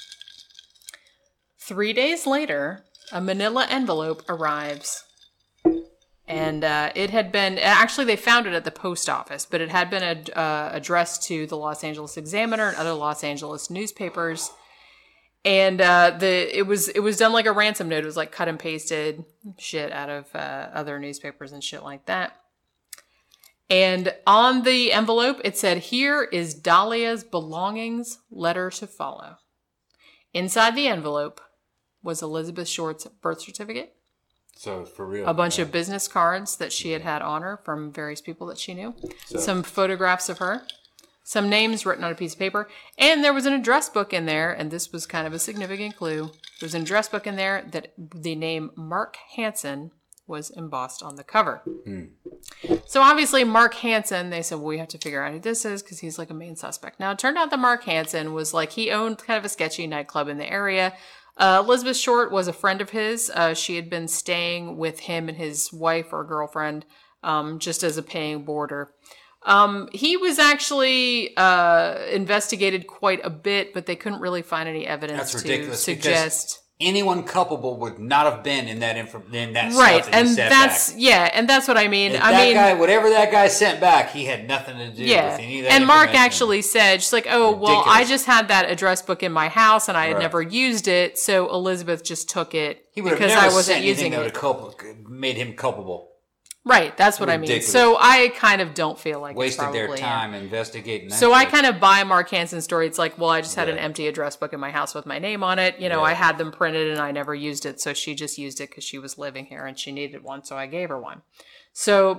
3 days later, a manila envelope arrives. And it had been, actually they found it at the post office, but it had been addressed to the Los Angeles Examiner and other Los Angeles newspapers. And it was done like a ransom note. It was like cut and pasted shit out of other newspapers and shit like that. And on the envelope, it said, here is Dahlia's belongings, letter to follow. Inside the envelope was Elizabeth Short's birth certificate. So for real. A bunch of business cards that she had on her from various people that she knew. Some photographs of her. Some names written on a piece of paper. And there was an address book in there, and this was kind of a significant clue. There was an address book in there that the name Mark Hansen was embossed on the cover. So obviously Mark Hansen, they said, well, we have to figure out who this is because he's like a main suspect. Now, it turned out that Mark Hansen was like, he owned kind of a sketchy nightclub in the area. Elizabeth Short was a friend of his. She had been staying with him and his wife or girlfriend just as a paying boarder. He was actually investigated quite a bit, but they couldn't really find any evidence to suggest anyone culpable would not have been in that Right, stuff that and he sent that's back. and that's what I mean. If I that mean, guy, whatever that guy sent back, he had nothing to do with any of that and Mark information. actually said, she's like, oh, well, I Ridiculous. just had that address book in my house and I had Right. never used it, so Elizabeth just took it he would have because never I wasn't sent using anything it. that would have made him culpable. Right, that's what I mean. Ridiculous. So I kind of don't feel like Wasted it's their probably time investigating that. So I shit. kind of buy Mark Hansen's story. It's like, well, I just had an Yeah. empty address book in my house with my name on it. You know, Yeah. I had them printed and I never used it. So she just used it because she was living here and she needed one. So I gave her one. So,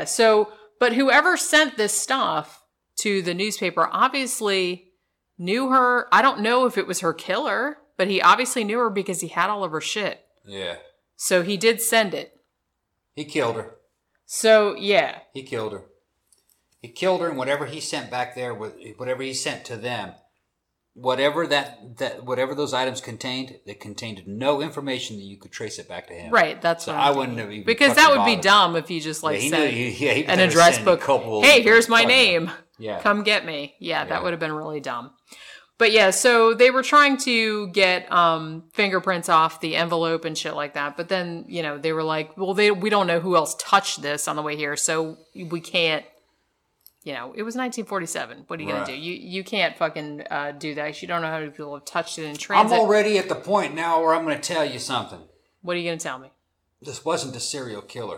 but whoever sent this stuff to the newspaper obviously knew her. I don't know if it was her killer, but he obviously knew her because he had all of her shit. Yeah. So he did send it. He killed her. So, yeah. He killed her. He killed her, and whatever he sent back there, whatever he sent to them, whatever whatever those items contained, they contained no information that you could trace it back to him. Right, that's So what I I'm wouldn't thinking. have even because that would be bothered. dumb if you just like Yeah, he sent knew- he an better address send book. culpable- Hey, here's my Fuck. name. Yeah. Come get me. Yeah, that Yeah. would have been really dumb. But yeah, so they were trying to get fingerprints off the envelope and shit like that. But then, you know, they were like, well, we don't know who else touched this on the way here, so we can't. You know, it was 1947. What are you gonna Right. do? You can't fucking do that. You don't know how many people have touched it in I'm transit. already at the point now where I'm going to tell you something. What are you gonna tell me? This wasn't a serial killer.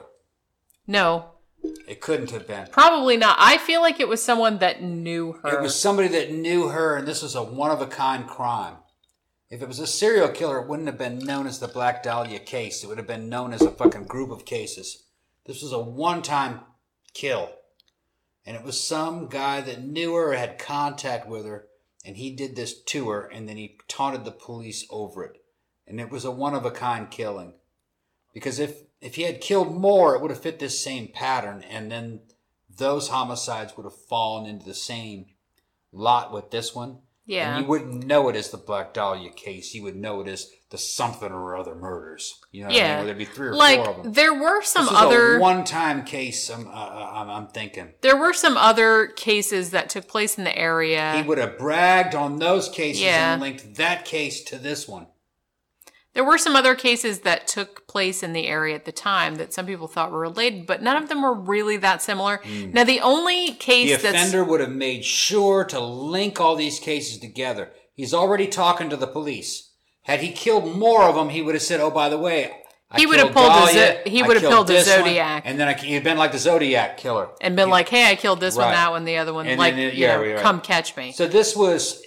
No, It couldn't have been. probably not. I feel like it was someone that knew her. It was somebody that knew her, and this was a one-of-a-kind crime. If it was a serial killer, it wouldn't have been known as the Black Dahlia case. It would have been known as a fucking group of cases. This was a one-time kill. And it was some guy that knew her, had contact with her, and he did this to her, and then he taunted the police over it. And it was a one-of-a-kind killing. Because if he had killed more, it would have fit this same pattern, and then those homicides would have fallen into the same lot with this one. Yeah. And you wouldn't know it as the Black Dahlia case. You would know it as the something or other murders. You know what I mean? Yeah. Where there'd be 3 or like 4 of them. there were some This was other a one-time case. I'm thinking there were some other cases that took place in the area. he would have bragged on those cases Yeah. and linked that case to this one. There were some other cases that took place in the area at the time that some people thought were related, but none of them were really that similar. Now, the only case The offender would have made sure to link all these cases together. He's already talking to the police. Had he killed more of them, he would have said, "Oh, by the way, I He would have killed pulled a Dahlia, he I would have killed pulled a this one," Zodiac and then he'd been like the Zodiac killer. and been like, "Hey, I killed this one, Right. that one, the other one. And like, then, you know, right. come catch me." So this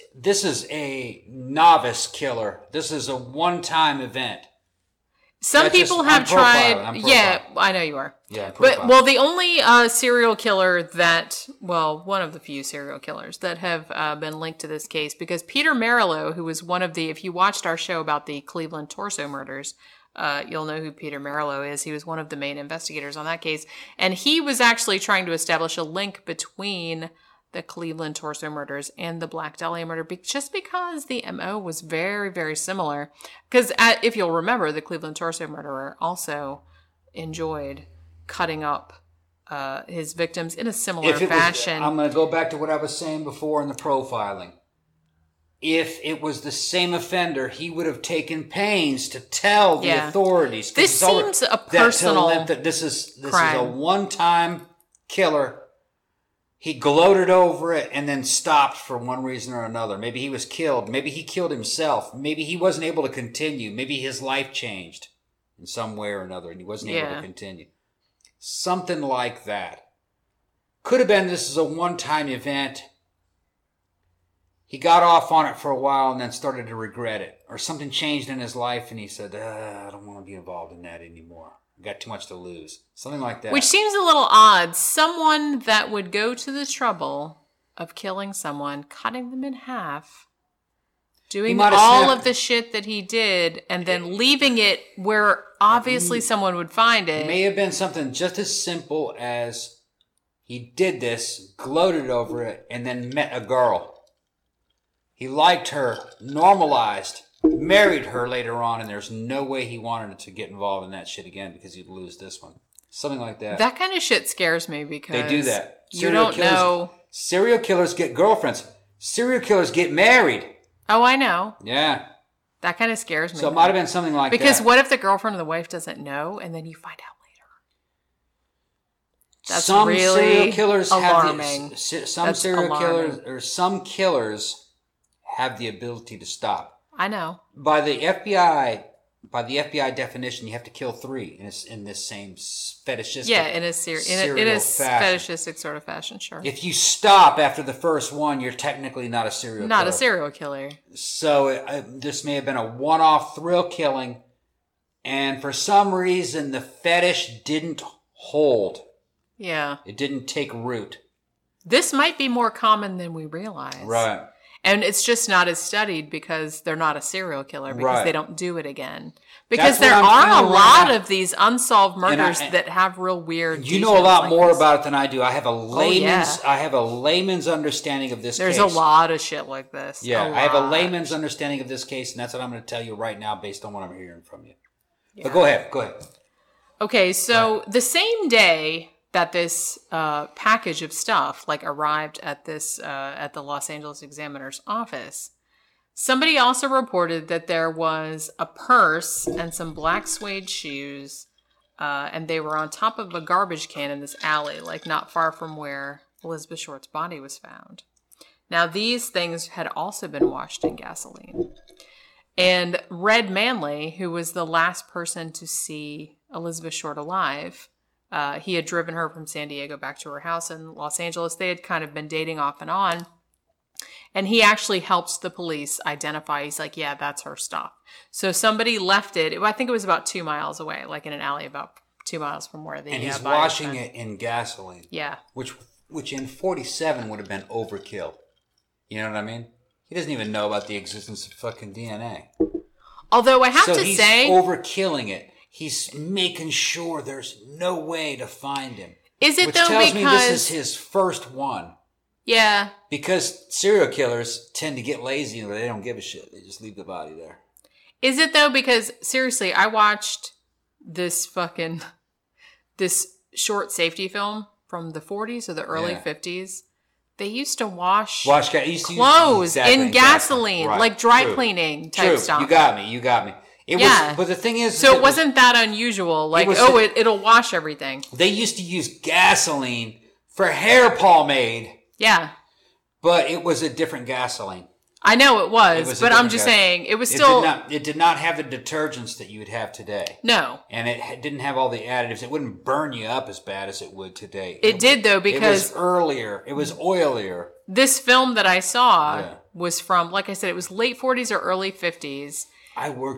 is a novice killer. This is a one-time event. Some That's just- people I'm have tried. profiling, I'm Yeah, profiling. I know you are. Yeah, But profile. the only serial killer that, one of the few serial killers that have been linked to this case, because Peter Merylo, who was one of the, if you watched our show about the Cleveland torso murders, you'll know who Peter Merylo is. He was one of the main investigators on that case, and he was actually trying to establish a link between the Cleveland torso murders and the Black Dahlia murder, just because the MO was very, very similar. Because if you'll remember, the Cleveland torso murderer also enjoyed cutting up his victims in a similar fashion. I'm going to go back to what I was saying before in the profiling. If it was the same offender, he would have taken pains to tell the Yeah. authorities. 'Cause This it's over- seems a that to personal let that this is a crime. one-time killer. He gloated over it and then stopped for one reason or another. Maybe he was killed. Maybe he killed himself. Maybe he wasn't able to continue. Maybe his life changed in some way or another and he wasn't able Yeah. to continue. Something like that. Could have been this is a one-time event. He got off on it for a while and then started to regret it. Or something changed in his life and he said, I don't want to be involved in that anymore. I've got too much to lose. Something like that. Which seems a little odd. Someone that would go to the trouble of killing someone, cutting them in half, doing might have all snapped- of the shit that he did, and then leaving it where obviously someone would find It it. may have been something just as simple as he did this, gloated over it, and then met a girl. He liked her, normalized, married her later on, and there's no way he wanted to get involved in that shit again because he'd lose this one. Something like that. That kind of shit scares me because They do that. You don't know. Serial killers get girlfriends. Serial killers get married. Oh, I know. Yeah. That kind of scares me. So it might have been something like because that. what if the girlfriend or the wife doesn't know, and then you find out later? That's some really serial killers alarming. Some serial killers or some killers have the ability to stop. I know. By the FBI definition, you have to kill 3 in this same fetishistic In a serial fashion. fetishistic sort of fashion, sure. If you stop after the first one, you're technically not a serial killer. Not a serial killer. So this may have been a one-off thrill killing, and for some reason the fetish didn't hold. Yeah. It didn't take root. This might be more common than we realize. Right. And it's just not as studied because they're not a serial killer, because Right. they don't do it again. Because That's what there I'm are a feeling right lot now. of these unsolved murders And that have real weird You know a details lot like more this. about it than I do. I have a yeah. layman's understanding of this There's case. a lot of shit like this. Yeah, I have a lot. layman's understanding of this case, and that's what I'm going to tell you right now based on what I'm hearing from you. Yeah. But go ahead. Okay, so the same day that this package of stuff arrived at at the Los Angeles Examiner's office, somebody also reported that there was a purse and some black suede shoes, and they were on top of a garbage can in this alley, not far from where Elizabeth Short's body was found. Now, these things had also been washed in gasoline. And Red Manley, who was the last person to see Elizabeth Short alive, he had driven her from San Diego back to her house in Los Angeles. They had kind of been dating off and on. And he actually helps the police identify. He's like, yeah, that's her stuff. So somebody left it. I think it was about 2 miles away, in an alley about 2 miles from where the And he's body was washing found. it in gasoline. Yeah. Which in 47 would have been overkill. You know what I mean? He doesn't even know about the existence of fucking DNA. Although I have so to he's say, overkilling it. He's making sure there's no way to find him. Is it which though tells me this because is his first one. Yeah. Because serial killers tend to get lazy and they don't give a shit. They just leave the body there. Is it though? Because seriously, I watched this short safety film from the 40s or the early 50s. They used to wash clothes in gasoline, right. like dry cleaning type stuff. You got me. It was, but the thing is, so it wasn't that unusual. It'll wash everything. They used to use gasoline for hair pomade. Yeah, but it was a different gasoline. I know it was but I'm just saying it was still. It did not have the detergents that you would have today. No, and it didn't have all the additives. It wouldn't burn you up as bad as it would today. It did though because it was earlier. It was oilier. This film that I saw was from, like I said, it was late 40s or early 50s. Go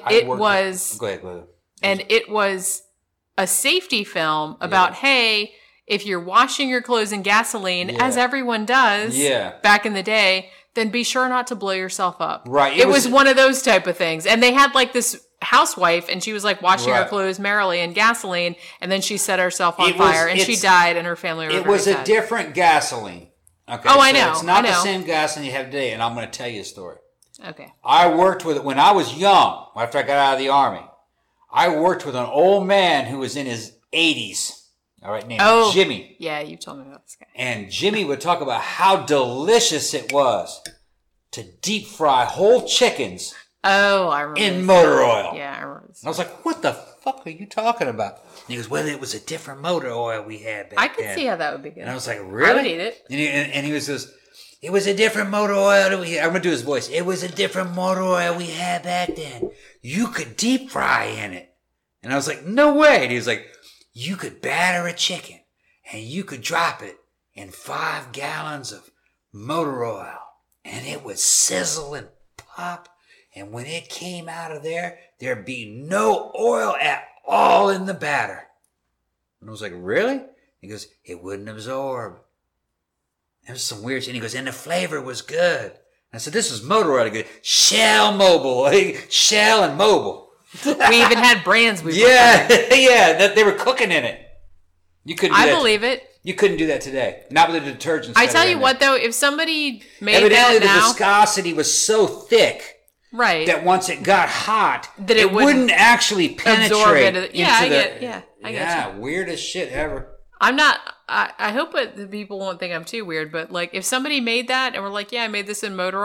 ahead. And it was a safety film about, hey, if you're washing your clothes in gasoline, as everyone does back in the day, then be sure not to blow yourself up. Right. It was one of those type of things. And they had this housewife, and she was washing her clothes merrily in gasoline, and then she set herself on fire, and she died, and her family were It was sad. a different gasoline. Okay. Oh, I know. It's not the same gasoline you have today, and I'm going to tell you a story. Okay. I worked with it when I was young, after I got out of the Army. I worked with an old man who was in his 80s. All right, named Jimmy. Yeah, you told me about this guy. And Jimmy would talk about how delicious it was to deep fry whole chickens. Oh, I remember. In motor oil. Yeah, I remember. And I was like, what the fuck are you talking about? And he goes, well, it was a different motor oil we had back I could then. see how that would be good. And I was like, really? I would eat it. And he was just, it was a different motor oil that we had. I'm going to do his voice. It was a different motor oil we had back then. You could deep fry in it. And I was like, no way. And he was like, you could batter a chicken and you could drop it in 5 gallons of motor oil and it would sizzle and pop. And when it came out of there, there'd be no oil at all in the batter. And I was like, really? He goes, it wouldn't absorb. There was some weird shit. And he goes, and the flavor was good. And I said, this is motor oil. Good. Shell Mobile. Shell and Mobile. We even had brands. That they were cooking in it. You couldn't. I believe it. You couldn't do that today. Not with the detergents. I tell you what, though, if somebody made evidently that now, the viscosity was so thick, right, that once it got hot, that it wouldn't actually penetrate. I get you. Weirdest shit ever. I'm not. I hope the people won't think I'm too weird, but if somebody made that and we're like, yeah, I made this in motor oil,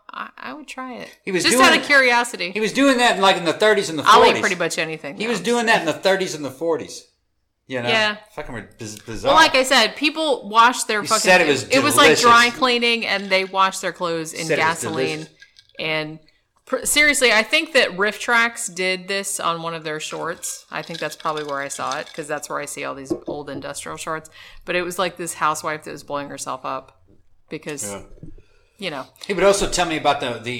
I would try it. He was just doing out of curiosity. He was doing that in the 30s and the 40s. I'll eat pretty much anything. He was doing that in the 30s and the 40s. You know? Yeah. Fucking bizarre. Well, like I said, people wash their fucking... said it was It was like delicious. dry cleaning, and they wash their clothes in Said it was gasoline. delicious. And seriously, I think that Riff Tracks did this on one of their shorts. I think that's probably where I saw it, because that's where I see all these old industrial shorts. But it was like this housewife that was blowing herself up because, you know. He would also tell me about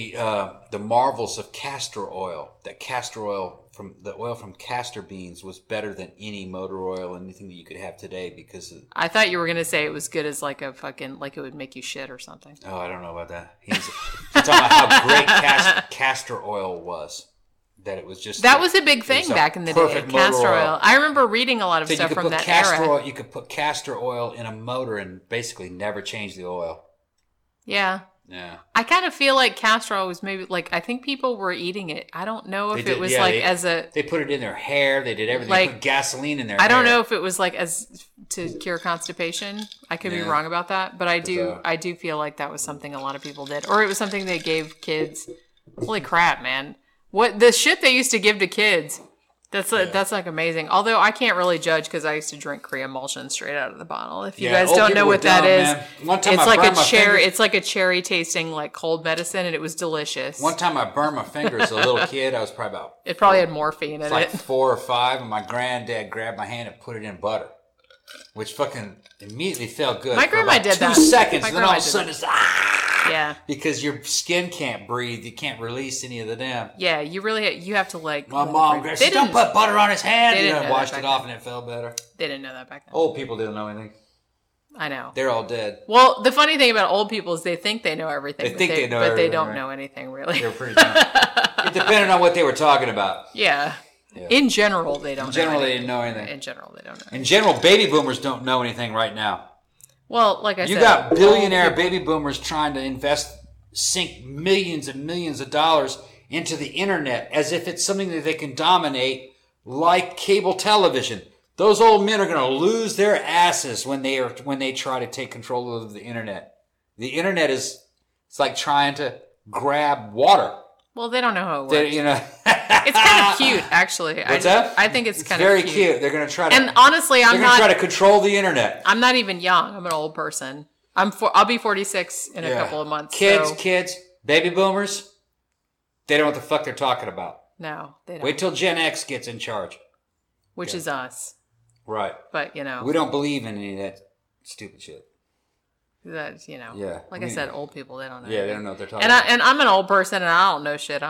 the marvels of castor oil. That castor oil the oil from castor beans was better than any motor oil, anything that you could have today because of, I thought you were gonna say it was good as like a fucking like it would make you shit or something. oh, I don't know about that. He's talking about how great castor oil was. That it was just that was a big thing back in the day. perfect motor Castor oil. I remember reading a lot of So stuff you could from put that castor era. oil, you could put castor oil in a motor and basically never change the oil. Yeah. Yeah. I kind of feel like castor oil was maybe like I think people were eating it. I don't know if They it did- was yeah, like they- as a They put it in their hair. They did everything. Like, they put gasoline in their I don't hair. know if it was like as to cure constipation. I could be Yeah. wrong about that, but I do Bizarre. I do feel like that was something a lot of people did, or it was something they gave kids. Holy crap, man! What the shit they used to give to kids? That's like amazing. Although I can't really judge because I used to drink Korea emulsion straight out of the bottle. If you Yeah, guys old don't people know were what that dumb, is, man. One time it's I like burned a my cherry. fingers. It's like a cherry tasting like cold medicine, and it was delicious. One time I burned my finger as a little kid. I was probably about It probably had morphine in like it. 4 or 5, and my granddad grabbed my hand and put it in butter, which fucking immediately felt good. My for grandma about did 2 that. seconds, My and then all of grandma a did sudden that. it's Yeah, because your skin can't breathe. You can't release any of the damn. yeah. You really you have to like. My mom They said, "Don't didn't- put butter on his hand." they You didn't know, know that washed back it off, and it felt better. They didn't know that back then. Old people didn't know anything. I know. They're all dead. Well, the funny thing about old people is they think they know everything. They think they know but they everything, don't right? know anything really. They're pretty dumb. It depended on what they were talking about. Yeah. In general, they don't. In general, know they anything. didn't know anything. In general, they don't know. In general, baby boomers don't know anything right now. Well, like I You said, got billionaire old people- baby boomers trying to sink millions and millions of dollars into the internet as if it's something that they can dominate like cable television. Those old men are going to lose their asses when they try to take control of the internet. The internet it's like trying to grab water. Well, they don't know how it works. They, you know, It's kind of cute, actually. What's that? I think it's kind very of cute. They're going to try to. And honestly, they're I'm going to not. try to control the internet. I'm not even young. I'm an old person. I'll be 46 in a couple of months. so- Kids, baby boomers, they don't know what the fuck they're talking about. No, they don't. Wait till Gen X gets in charge. Which is us. Right. But, you know, We don't believe in any of that stupid shit. that's, you know, Yeah, like we- I said, old people, they don't know. Yeah, they anything. don't know what they're talking And, about. and I'm an old person and I don't know shit.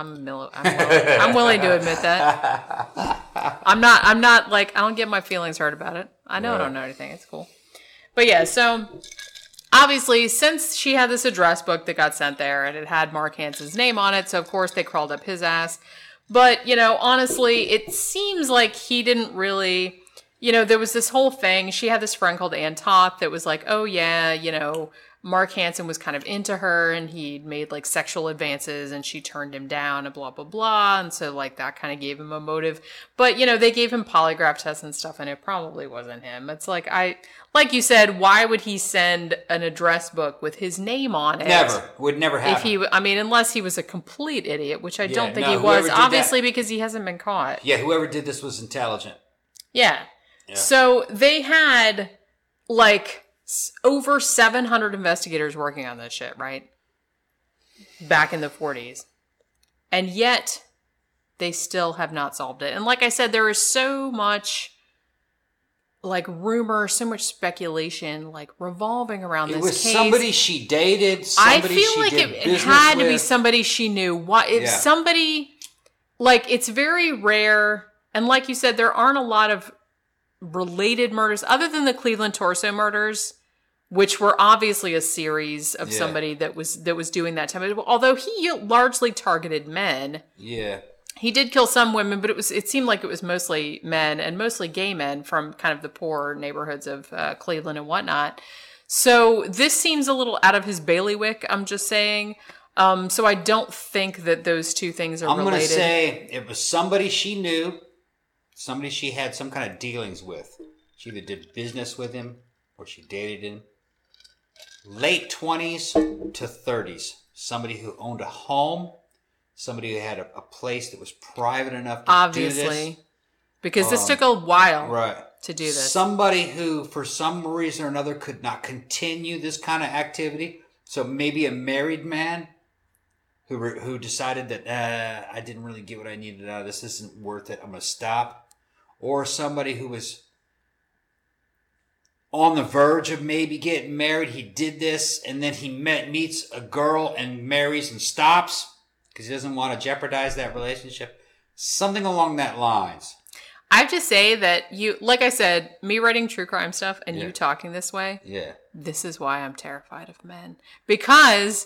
I'm willing to admit that. I'm not like, I don't get my feelings hurt about it. I know I don't know anything. It's cool. But yeah, so obviously, since she had this address book that got sent there and it had Mark Hansen's name on it, so of course they crawled up his ass. But, you know, honestly, it seems like he didn't really, you know, there was this whole thing. She had this friend called Ann Toth that was like, oh yeah, you know, Mark Hansen was kind of into her and he'd made like sexual advances and she turned him down and blah, blah, blah. And so like that kind of gave him a motive. But, you know, they gave him polygraph tests and stuff and it probably wasn't him. It's like, like you said, why would he send an address book with his name on it? Never. Would never happen. If he, I mean, unless he was a complete idiot, which I don't think no, he whoever was, did obviously because he hasn't been caught. Yeah, whoever did this was intelligent. Yeah. So they had like over 700 investigators working on this shit, right? Back in the 40s. And yet they still have not solved it. And like I said, there is so much like rumor, so much speculation like revolving around It this was case. somebody she dated, I somebody feel she like did it business had to be with. somebody she knew. Why if Yeah. somebody like it's very rare, and like you said, there aren't a lot of related murders other than the Cleveland Torso murders, which were obviously a series of somebody that was doing that time. Although he largely targeted men. Yeah. He did kill some women, but it seemed like it was mostly men and mostly gay men from kind of the poor neighborhoods of Cleveland and whatnot. So this seems a little out of his bailiwick, I'm just saying. So I don't think that those two things are I'm related. going to say it was somebody she knew, somebody she had some kind of dealings with. She either did business with him or she dated him. Late 20s to 30s. somebody who owned a home, somebody who had a place that was private enough to Obviously. do this. Because this took a while Right. to do this. Somebody who, for some reason or another, could not continue this kind of activity. So maybe a married man who decided that I didn't really get what I needed out of this. This isn't worth it. I'm going to stop. Or somebody who was on the verge of maybe getting married. He did this, and then he meets a girl and marries and stops because he doesn't want to jeopardize that relationship. Something along that lines. I have to say that you, like I said, me writing true crime stuff and Yeah. you talking this way, Yeah. this is why I'm terrified of men. Because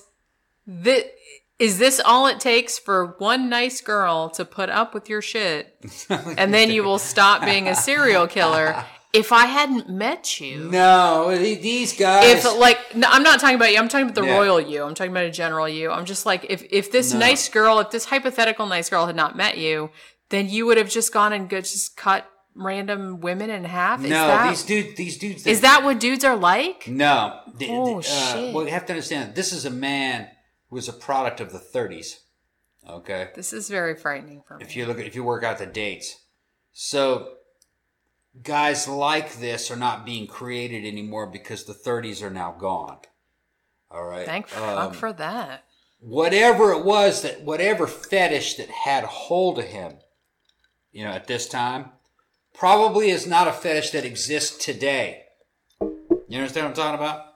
is this all it takes for one nice girl to put up with your shit and then you will stop being a serial killer? If I hadn't met you. No, these guys. No, I'm not talking about you. I'm talking about the Yeah. royal you. I'm talking about a general you. I'm just like, if this nice girl, if this hypothetical nice girl had not met you, then you would have just gone and just cut random women in half. These dudes. Is that what dudes are like? No. Shit. Well, you have to understand, this is a man who was a product of the 30s. Okay? This is very frightening for me. If you work out the dates. So, guys like this are not being created anymore because the 30s are now gone. All right? Thank fuck for that. Whatever it was, whatever fetish that had hold of him, at this time, probably is not a fetish that exists today. You understand what I'm talking about?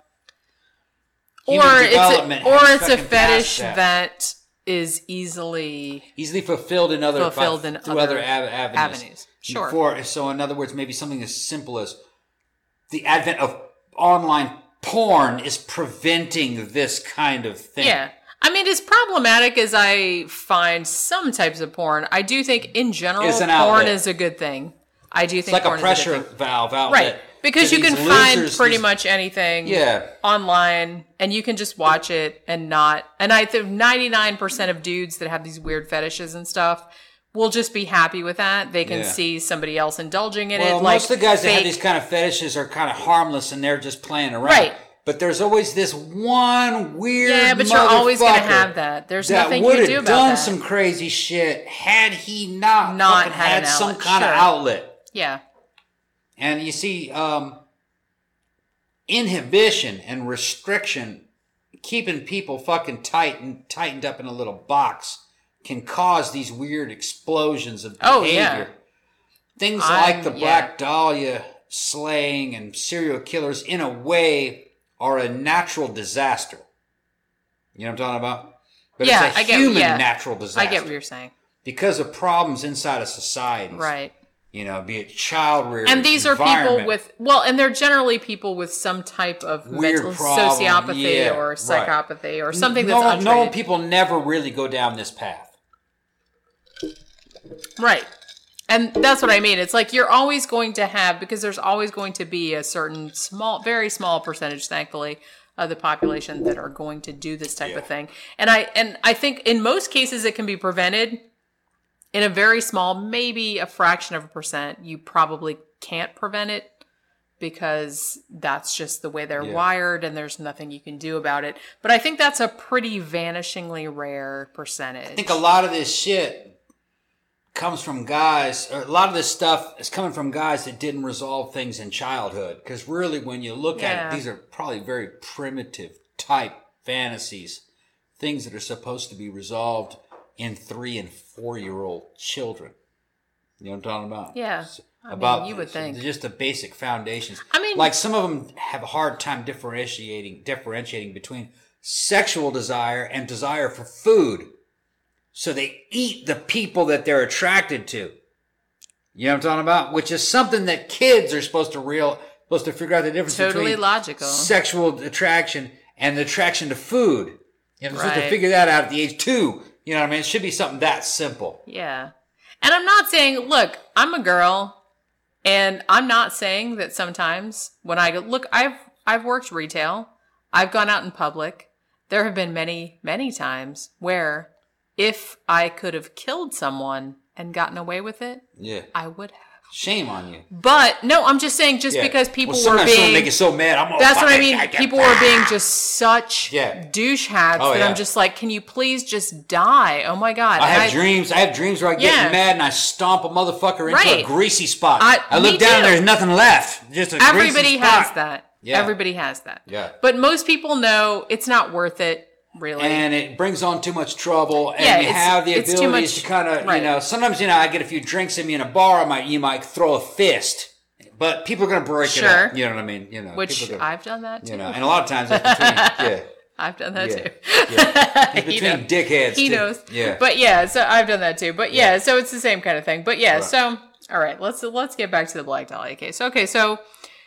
Or it's a fucking fetish passed that is easily fulfilled in other through other avenues. avenues. Sure. So in other words, maybe something as simple as the advent of online porn is preventing this kind of thing. Yeah. I mean, as problematic as I find some types of porn, I do think in general It's an porn outlet. is a good thing. I do think It's like porn a pressure is a good thing. valve outlet. Right. Because to you can these find losers, pretty these- much anything Yeah. online and you can just watch it and not. And I think 99% of dudes that have these weird fetishes and stuff will just be happy with that. They can Yeah. see somebody else indulging in Well, it. Like most of the guys that have fake- these kind of fetishes are kind of harmless and they're just playing around. Right. But there's always this one weird Yeah, but you're always going to motherfucker have that. There's that nothing you would can do have about done that. some crazy shit had he not fucking had had an some outlet. kind of Sure. outlet. Yeah. And you see, inhibition and restriction, keeping people fucking tightened up in a little box, can cause these weird explosions of behavior. Oh, yeah. Things like the yeah. Black Dahlia slaying and serial killers, in a way, are a natural disaster. You know what I'm talking about? But Yeah, it's a I get- human yeah. natural disaster. I get what you're saying. Because of problems inside of societies. Right. Be it child rearing. And these are people environment. and they're generally people with some type of Weird mental problem, sociopathy yeah, or right. psychopathy or something that's normal untreated. people never really go down this path. Right. And that's what I mean. It's like you're always going to have, because there's always going to be a certain very small percentage, thankfully, of the population that are going to do this type of thing. And I think in most cases it can be prevented. In a very small, maybe a fraction of a percent, you probably can't prevent it because that's just the way they're wired and there's nothing you can do about it. But I think that's a pretty vanishingly rare percentage. I think a lot of this shit comes from guys, or a lot of this stuff is coming from guys that didn't resolve things in childhood. Because really, when you look at it, these are probably very primitive type fantasies, things that are supposed to be resolved in 3 and 4 year old children. You know what I'm talking about? Yeah. I mean, you would think. Just the basic foundations. I mean, like some of them have a hard time differentiating between sexual desire and desire for food. So they eat the people that they're attracted to. You know what I'm talking about? Which is something that kids are supposed to figure out the difference totally between logical. Sexual attraction and the attraction to food. You're supposed to Right. figure that out at the age 2. You know what I mean? It should be something that simple. Yeah. And I'm not saying, look, I'm a girl, and I'm not saying that sometimes when I go, look, I've worked retail, I've gone out in public. There have been many, many times where if I could have killed someone and gotten away with it, Yeah. I would have. Shame on you. But no, I'm just saying, just because people were sometimes someone being, make you so mad. I'm gonna that's what I fucking- mean. People were being just such douche hats that yeah. I'm just like, can you please just die? Oh my god! I have dreams where I get mad and I stomp a motherfucker into a greasy spot. I look down and there's nothing left. Just a Everybody greasy spot. has that. Yeah. Everybody has that. Yeah. But most people know it's not worth it, really. And it brings on too much trouble, and Yeah, you have the it's too abilities much- to kind of, right. sometimes, I get a few drinks in me in a bar, you might throw a fist, but people are going to break it up. You know what I mean? Which I've done that too. And a lot of times it's between, I've done that too. It's between dickheads. He too. knows. Yeah. But yeah, so I've done that too. But yeah, so it's the same kind of thing. But yeah, so all right, let's get back to the Black Dahlia case. Okay, so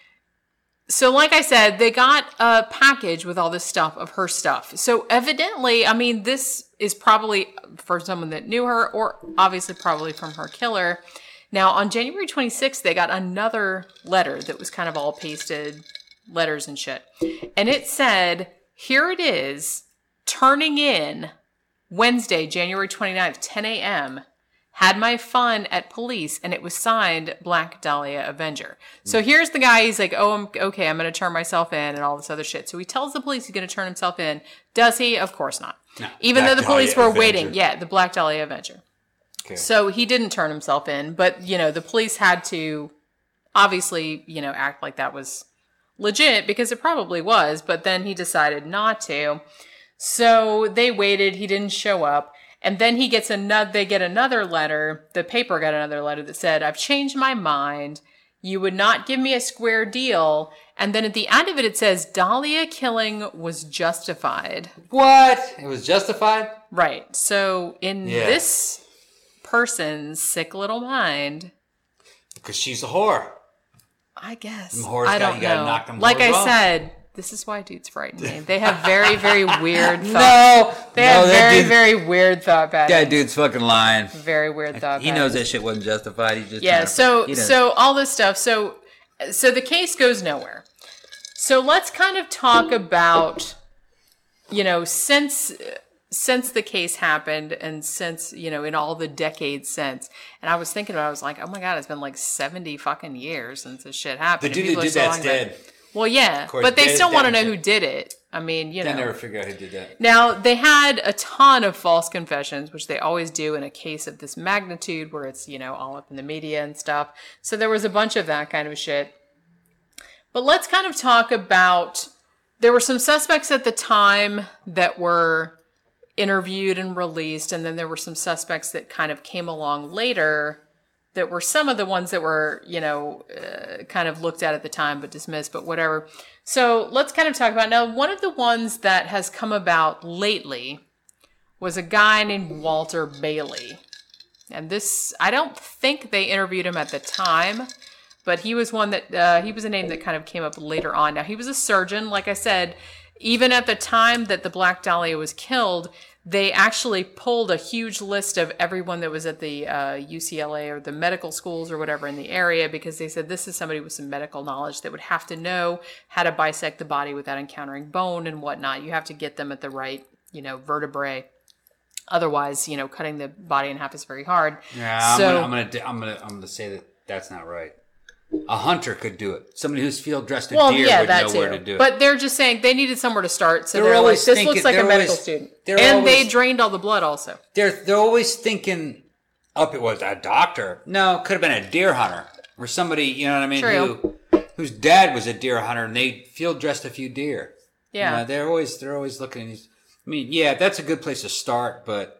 like I said, they got a package with all this stuff of her stuff. So evidently, I mean, this is probably for someone that knew her, or obviously probably from her killer. Now, on January 26th, they got another letter that was kind of all pasted letters and shit. And it said, here it is, turning in Wednesday, January 29th, 10 a.m., had my fun at police, and it was signed Black Dahlia Avenger. So here's the guy, he's like, oh, I'm going to turn myself in and all this other shit. So he tells the police he's going to turn himself in. Does he? Of course not. No. Even though the police were waiting. Yeah, the Black Dahlia Avenger. Okay. So he didn't turn himself in, but, the police had to obviously, act like that was legit, because it probably was, but then he decided not to. So they waited, he didn't show up. And then they get another letter, the paper got another letter that said, I've changed my mind. You would not give me a square deal. And then at the end of it, it says, Dahlia killing was justified. What? It was justified? Right. So in this person's sick little mind. Because she's a whore. I guess. I don't know. Knock them like I off. said, this is why dudes frighten me. They have very, very weird thoughts. They have very weird thought patterns. That dude's fucking lying. Very weird thought patterns. He knows that shit wasn't justified. He just so all this stuff. So the case goes nowhere. So let's kind of talk about, since the case happened, and since, in all the decades since. And I was thinking about it, I was like, oh my God, it's been like 70 fucking years since this shit happened. The dude who did that's dead. Well, yeah, but they still want to know who did it. I mean, They never figure out who did that. Now, they had a ton of false confessions, which they always do in a case of this magnitude where it's, all up in the media and stuff. So there was a bunch of that kind of shit. But let's kind of talk about, there were some suspects at the time that were interviewed and released, and then there were some suspects that kind of came along later that were some of the ones that were, kind of looked at the time but dismissed, but whatever. So let's kind of talk about, now, one of the ones that has come about lately was a guy named Walter Bailey. And this, I don't think they interviewed him at the time, but he was one that, he was a name that kind of came up later on. Now, he was a surgeon, like I said. Even at the time that the Black Dahlia was killed, they actually pulled a huge list of everyone that was at the UCLA or the medical schools or whatever in the area, because they said this is somebody with some medical knowledge that would have to know how to bisect the body without encountering bone and whatnot. You have to get them at the right, vertebrae. Otherwise, cutting the body in half is very hard. Yeah, so, I'm gonna say that that's not right. A hunter could do it. Somebody who's field dressed a deer would know where to do it. But they're just saying they needed somewhere to start. So they're like, this looks like a medical student. And they drained all the blood also. They're always thinking up it was a doctor. No, it could have been a deer hunter. Or somebody, you know what I mean, True. whose dad was a deer hunter and they field dressed a few deer. Yeah. They're always looking at these. I mean, yeah, that's a good place to start, but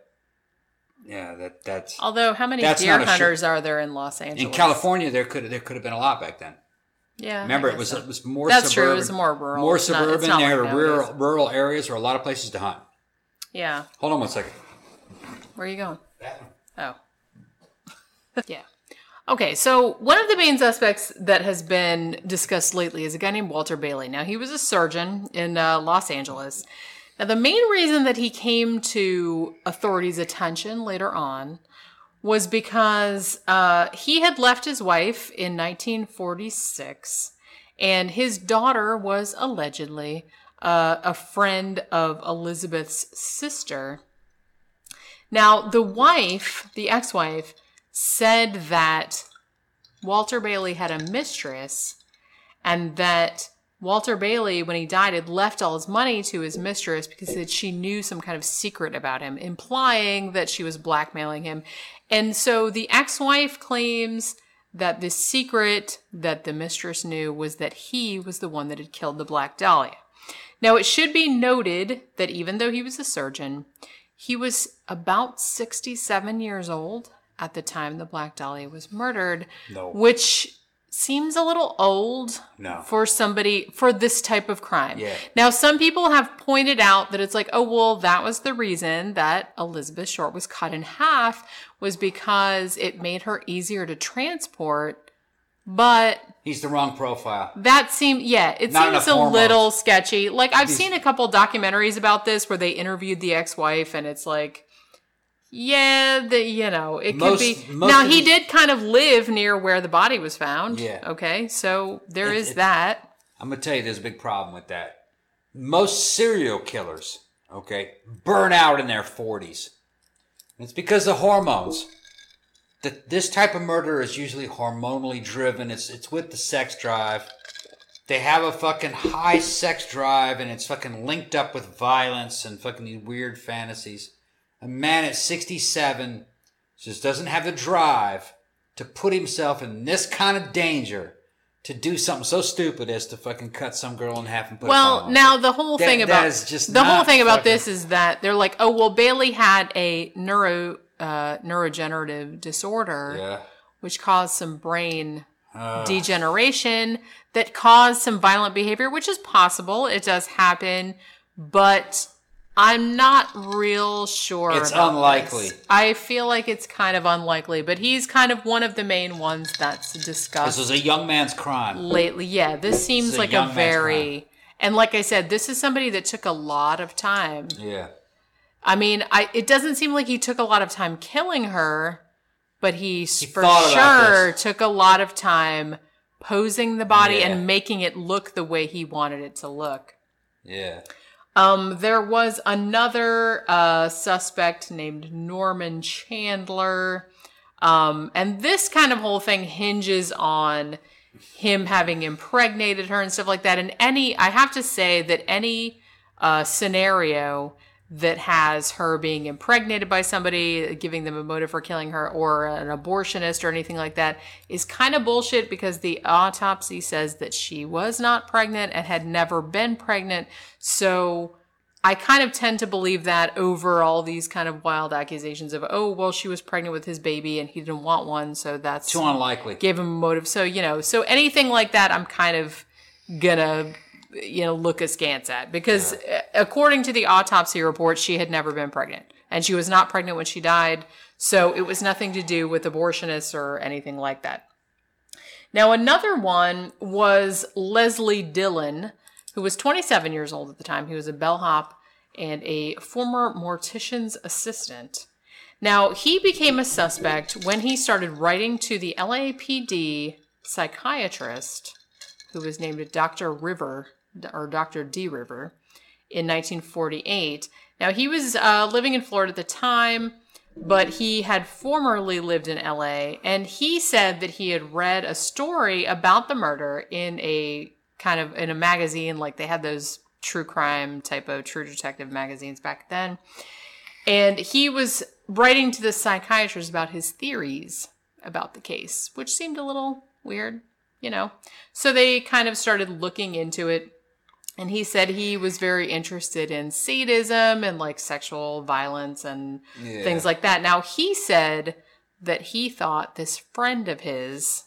yeah, that's. Although, how many deer hunters are there in Los Angeles? In California, there could have been a lot back then. Yeah, remember it was more. That's suburban, true. It was more rural. More suburban. There were rural areas or a lot of places to hunt. Yeah. Hold on 1 second. Where are you going? Oh. Yeah. Okay, so one of the main suspects that has been discussed lately is a guy named Walter Bailey. Now, he was a surgeon in Los Angeles. Now, the main reason that he came to authorities' attention later on was because he had left his wife in 1946, and his daughter was allegedly a friend of Elizabeth's sister. Now, the ex-wife, said that Walter Bailey had a mistress, and that Walter Bailey, when he died, had left all his money to his mistress because she knew some kind of secret about him, implying that she was blackmailing him. And so the ex-wife claims that the secret that the mistress knew was that he was the one that had killed the Black Dahlia. Now, it should be noted that even though he was a surgeon, he was about 67 years old at the time the Black Dahlia was murdered, which seems a little old for somebody, for this type of crime. Yeah. Now, some people have pointed out that it's like, oh, well, that was the reason that Elizabeth Short was cut in half, was because it made her easier to transport. But he's the wrong profile. That seemed, it seems a little sketchy. Like, I've seen a couple documentaries about this where they interviewed the ex-wife, and it's like, it could be. Now, he did kind of live near where the body was found. Yeah. Okay, so there is that. I'm going to tell you there's a big problem with that. Most serial killers, burn out in their 40s. It's because of hormones. This type of murder is usually hormonally driven. It's with the sex drive. They have a fucking high sex drive, and it's fucking linked up with violence and fucking these weird fantasies. A man at 67 just doesn't have the drive to put himself in this kind of danger to do something so stupid as to fucking cut some girl in half and put Well, now the whole thing about this is that they're like, oh, well, Bailey had a neurodegenerative disorder, which caused some brain degeneration that caused some violent behavior, which is possible. It does happen, but I'm not real sure. It's unlikely. This. I feel like it's kind of unlikely, but he's kind of one of the main ones that's discussed. This was a young man's crime. Lately, yeah. This seems like a very... And like I said, this is somebody that took a lot of time. Yeah. I mean, it doesn't seem like he took a lot of time killing her, but he for sure took a lot of time posing the body and making it look the way he wanted it to look. Yeah. There was another suspect named Norman Chandler. And this kind of whole thing hinges on him having impregnated her and stuff like that. And I have to say that any scenario that has her being impregnated by somebody, giving them a motive for killing her, or an abortionist or anything like that, is kind of bullshit, because the autopsy says that she was not pregnant and had never been pregnant. So I kind of tend to believe that over all these kind of wild accusations of, oh, well, she was pregnant with his baby and he didn't want one, so that's too unlikely. Gave him a motive. So, so anything like that, I'm kind of gonna look askance at, because according to the autopsy report, she had never been pregnant, and she was not pregnant when she died. So it was nothing to do with abortionists or anything like that. Now, another one was Leslie Dillon, who was 27 years old at the time. He was a bellhop and a former mortician's assistant. Now, he became a suspect when he started writing to the LAPD psychiatrist, who was named Dr. River, or Dr. D. River, in 1948. Now, he was living in Florida at the time, but he had formerly lived in LA, and he said that he had read a story about the murder in a magazine, like they had those true crime type of True Detective magazines back then. And he was writing to the psychiatrist about his theories about the case, which seemed a little weird, So they kind of started looking into it. And he said he was very interested in sadism and like sexual violence and things like that. Now, he said that he thought this friend of his,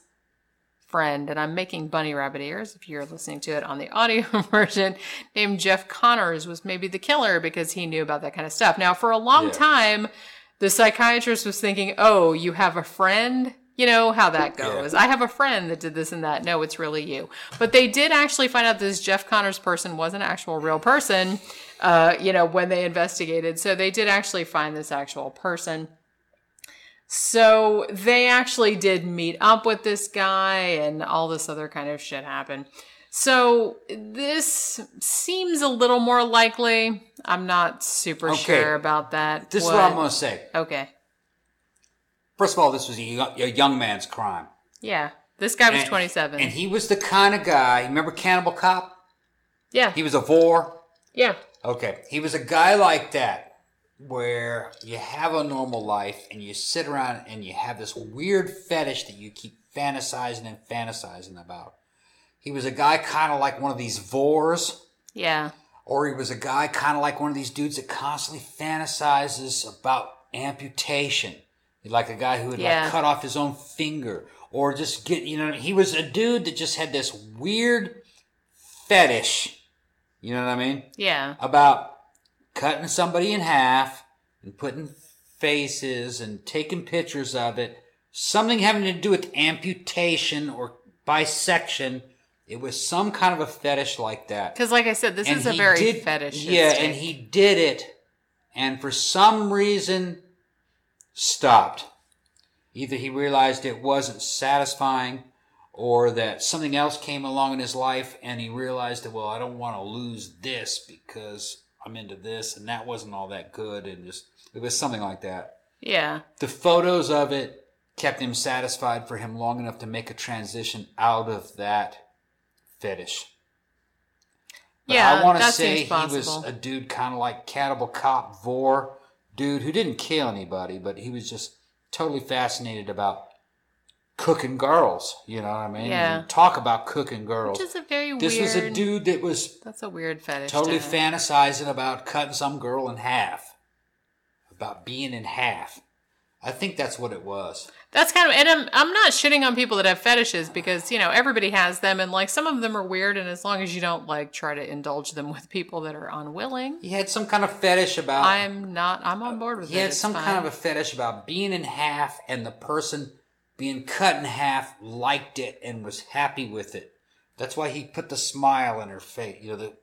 and I'm making bunny rabbit ears if you're listening to it on the audio version, named Jeff Connors, was maybe the killer because he knew about that kind of stuff. Now, for a long time, the psychiatrist was thinking, oh, you have a friend? You know how that goes. Yeah. I have a friend that did this and that. No, it's really you. But they did actually find out this Jeff Connors person was an actual real person, when they investigated. So they did actually find this actual person. So they actually did meet up with this guy, and all this other kind of shit happened. So this seems a little more likely. I'm not super sure about that. This is what I'm going to say. Okay. First of all, this was a young man's crime. Yeah. This guy was 27. And he was the kind of guy, remember Cannibal Cop? Yeah. He was a vor. Yeah. Okay. He was a guy like that, where you have a normal life and you sit around and you have this weird fetish that you keep fantasizing and fantasizing about. He was a guy kind of like one of these vors. Yeah. Or he was a guy kind of like one of these dudes that constantly fantasizes about amputation. Like a guy who would like cut off his own finger. Or just get, he was a dude that just had this weird fetish. You know what I mean? Yeah. About cutting somebody in half and putting faces and taking pictures of it. Something having to do with amputation or bisection. It was some kind of a fetish like that. Because like I said, this is a very fetish. Yeah, and he did it, and for some reason, stopped. Either he realized it wasn't satisfying, or that something else came along in his life, and he realized that, well, I don't want to lose this because I'm into this, and that wasn't all that good, and it was something like that. Yeah. The photos of it kept him satisfied for him long enough to make a transition out of that fetish. But Yeah, I want to that say seems he was possible. a dude kind of like Cannibal Cop vor dude who didn't kill anybody, but he was just totally fascinated about cooking girls. You know what I mean? Yeah. And talk about cooking girls. Which is a very weird... This was a dude that was That's a weird fetish. totally to have. fantasizing about cutting some girl in half. About being in half. I think that's what it was. That's kind of, and I'm not shitting on people that have fetishes because, everybody has them and like some of them are weird, and as long as you don't like try to indulge them with people that are unwilling. He had some kind of fetish about... I'm on board with it. He had It's some fine. kind of a fetish about being in half, and the person being cut in half liked it and was happy with it. That's why he put the smile in her face.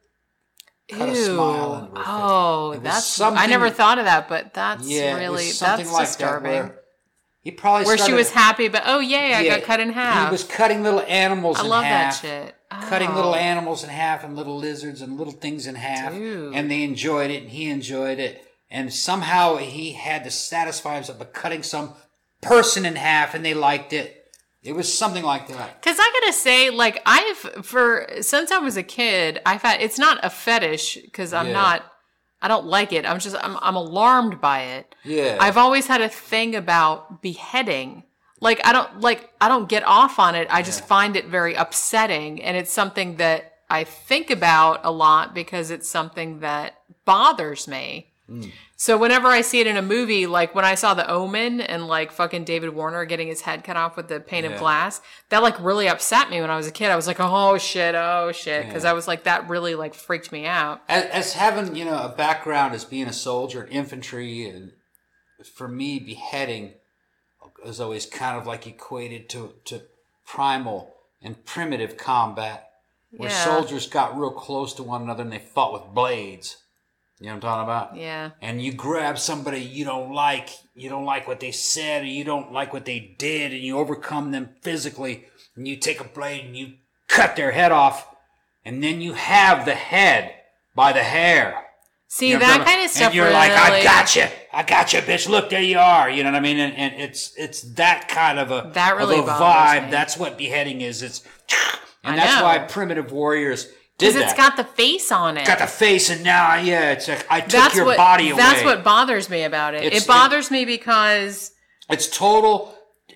Cut a smile in her face. Oh, It was that's... something- I never thought of that, but that's Yeah, it really... was something That's like disturbing. that he probably Where she started- was happy, but oh yay, I got cut in half. He was cutting little animals I in love half. that shit. Cutting Oh. little animals in half and little lizards and little things in half. Dude. And they enjoyed it and he enjoyed it. And somehow he had to satisfy himself by cutting some person in half and they liked it. It was something like that. Because I gotta say, like, since I was a kid, I've had, it's not a fetish, because I don't like it. I'm alarmed by it. Yeah. I've always had a thing about beheading. I don't get off on it. I just find it very upsetting. And it's something that I think about a lot because it's something that bothers me. So whenever I see it in a movie, like when I saw The Omen and like fucking David Warner getting his head cut off with the pane of glass, that like really upset me when I was a kid. I was like, oh shit. Because I was like, that really like freaked me out. As having, a background as being a soldier, infantry, and for me, beheading is always kind of like equated to primal and primitive combat, where soldiers got real close to one another and they fought with blades. You know what I'm talking about? Yeah. And you grab somebody you don't like what they said, or you don't like what they did, and you overcome them physically, and you take a blade and you cut their head off, and then you have the head by the hair. See, You know what that I'm talking kind of about? stuff And you're really... like, I got you, bitch. Look, there you are. You know what I mean? And it's that kind of a, That really of a bothers vibe. me. That's what beheading is. And I that's know. why primitive warriors did Because that. it's got the face on it. Got the face, and now, it's like, I took your body away. That's what bothers me about it. It bothers me because... It's total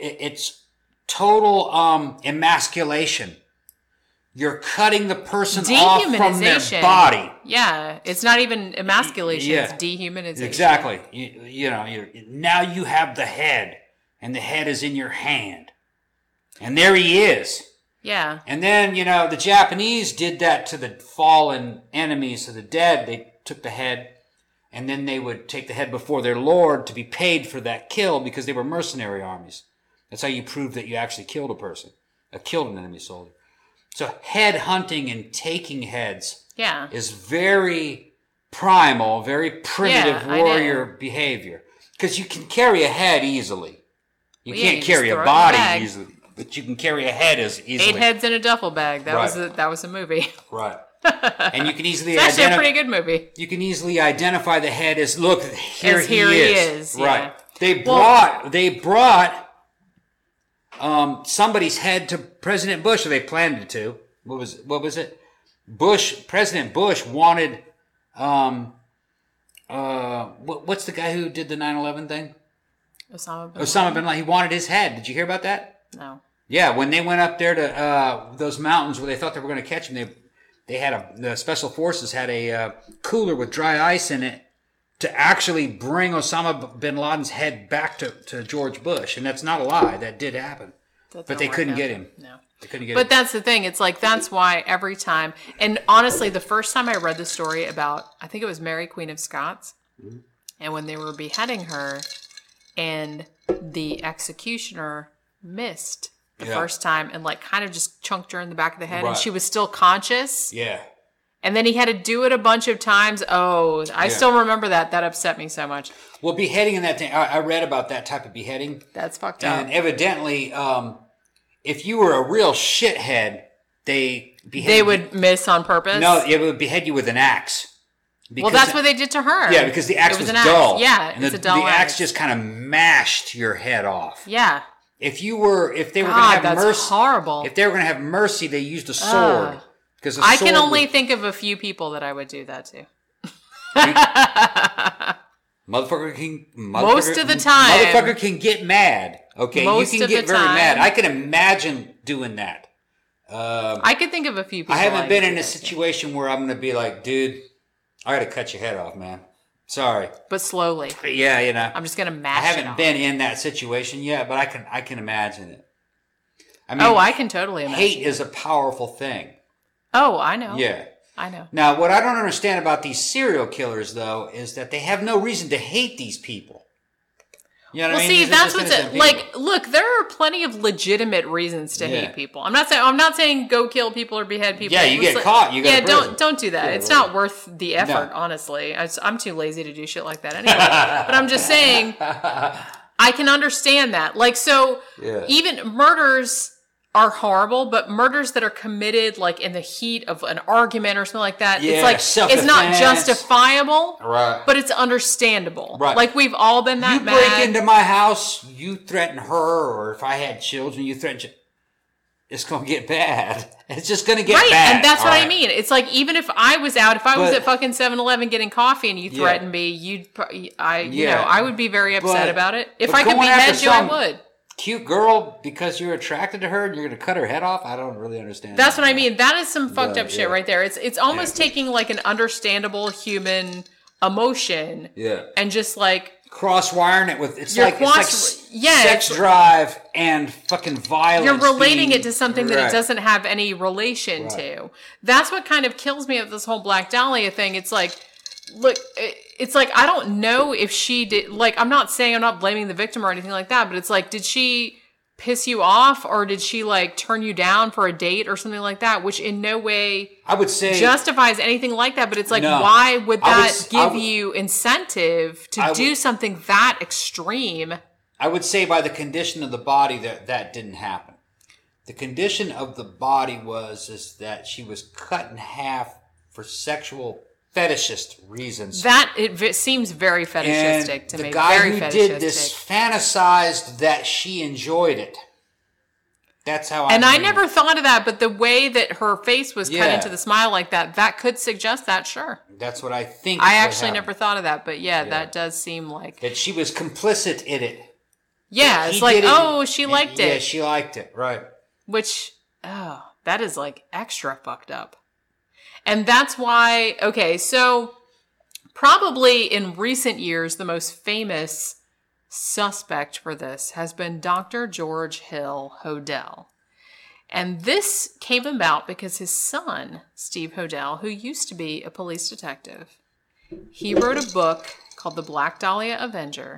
emasculation. You're cutting the person off from their Dehumanization. body. Yeah, it's not even emasculation, Yeah. it's dehumanization. Exactly. Now you have the head, and the head is in your hand. And there he is. Yeah. And then, the Japanese did that to the fallen enemies of the dead. They took the head, and then they would take the head before their lord to be paid for that kill because they were mercenary armies. That's how you prove that you actually killed a person, killed an enemy soldier. So head hunting and taking heads is very primal, very primitive warrior behavior. Because you can carry a head easily. You can't carry a body easily. But you can carry a head as easily. 8 heads in a duffel bag. That Right. was a movie. Right. And you can easily It's actually a pretty good movie. You can easily identify the head as, look, here As he here is. he is, Right. yeah. They brought somebody's head to President Bush, or they planned it to. What was it? President Bush wanted, what's the guy who did the 9/11 thing? Osama bin Laden. He wanted his head. Did you hear about that? No. Yeah, when they went up there to those mountains where they thought they were going to catch him, the special forces had a cooler with dry ice in it to actually bring Osama bin Laden's head back to George Bush. And that's not a lie. That did happen. But they couldn't get him. No. They couldn't get him. But that's the thing. It's like, that's why every time, and honestly, the first time I read the story about, I think it was Mary Queen of Scots, and when they were beheading her, and the executioner missed the first time and like kind of just chunked her in the back of the head, and she was still conscious. Yeah. And then he had to do it a bunch of times. Oh, I still remember that. That upset me so much. Well, beheading in that thing, I read about that type of beheading. That's fucked up. And evidently, if you were a real shithead, they would miss on purpose? No, it would behead you with an axe. Well, that's what they did to her. Yeah, because the axe was dull. Yeah, and it's a dull axe. The axe just kind of mashed your head off. Yeah. If they were going to have that's mercy, horrible. If they were going to have mercy, they used a sword. Because I can only think of a few people that I would do that to. Most of the time. Motherfucker can get mad. Okay, you can get very mad. I can imagine doing that. I could think of a few people. I haven't been in a situation where I'm going to be like, dude, I got to cut your head off, man. Sorry. But slowly. Yeah, you know. I'm just going to mash it I haven't been in that situation yet, but I can imagine it. I mean, I can totally imagine. Hate is a powerful thing. Oh, I know. Yeah. I know. Now, what I don't understand about these serial killers, though, is that they have no reason to hate these people. You know what I mean? See, that's what's it. Like, look, there are plenty of legitimate reasons to hate people. I'm not saying go kill people or behead people. Yeah, you get caught. You go to prison. Don't do that. It's not worth the effort, honestly. I'm too lazy to do shit like that anyway. But I'm just saying, I can understand that. Like, so even murders are horrible, but murders that are committed like in the heat of an argument or something like that, it's like it's not justifiable, but it's understandable. Right. Like we've all been that mad. You break into my house, you threaten her, or if I had children, you threaten. It's going to get bad. It's just going to get bad. And that's what I mean. It's like, even if I was out, if I was at fucking 7-Eleven getting coffee and you threatened me, I would be very upset about it. If I could behead you, I would. Cute girl, because you're attracted to her and you're going to cut her head off? I don't really understand. That's what I mean. That is some fucked up shit right there. It's almost taking like an understandable human emotion and just like cross-wiring it with it's like sex drive and fucking violence. You're relating it to something that it doesn't have any relation to. That's what kind of kills me of this whole Black Dahlia thing. It's like, look, it's like, I don't know if she did, like, I'm not blaming the victim or anything like that, but it's like, did she piss you off or did she like turn you down for a date or something like that, which in no way I would say justifies anything like that. But it's like, why would that give you incentive to do something that extreme? I would say by the condition of the body that didn't happen. The condition of the body is that she was cut in half for sexual fetishist reasons. That it seems very fetishistic to me. The guy who did this fantasized that she enjoyed it. That's how I never thought of that, but the way that her face was cut into the smile like that could suggest that, sure. That's what I think. I actually never thought of that, but that does seem like that she was complicit in it. Yeah, it's like, she liked it. Yeah, she liked it, right. Which, that is like extra fucked up. And that's why, so probably in recent years, the most famous suspect for this has been Dr. George Hill Hodel. And this came about because his son, Steve Hodel, who used to be a police detective, he wrote a book called The Black Dahlia Avenger,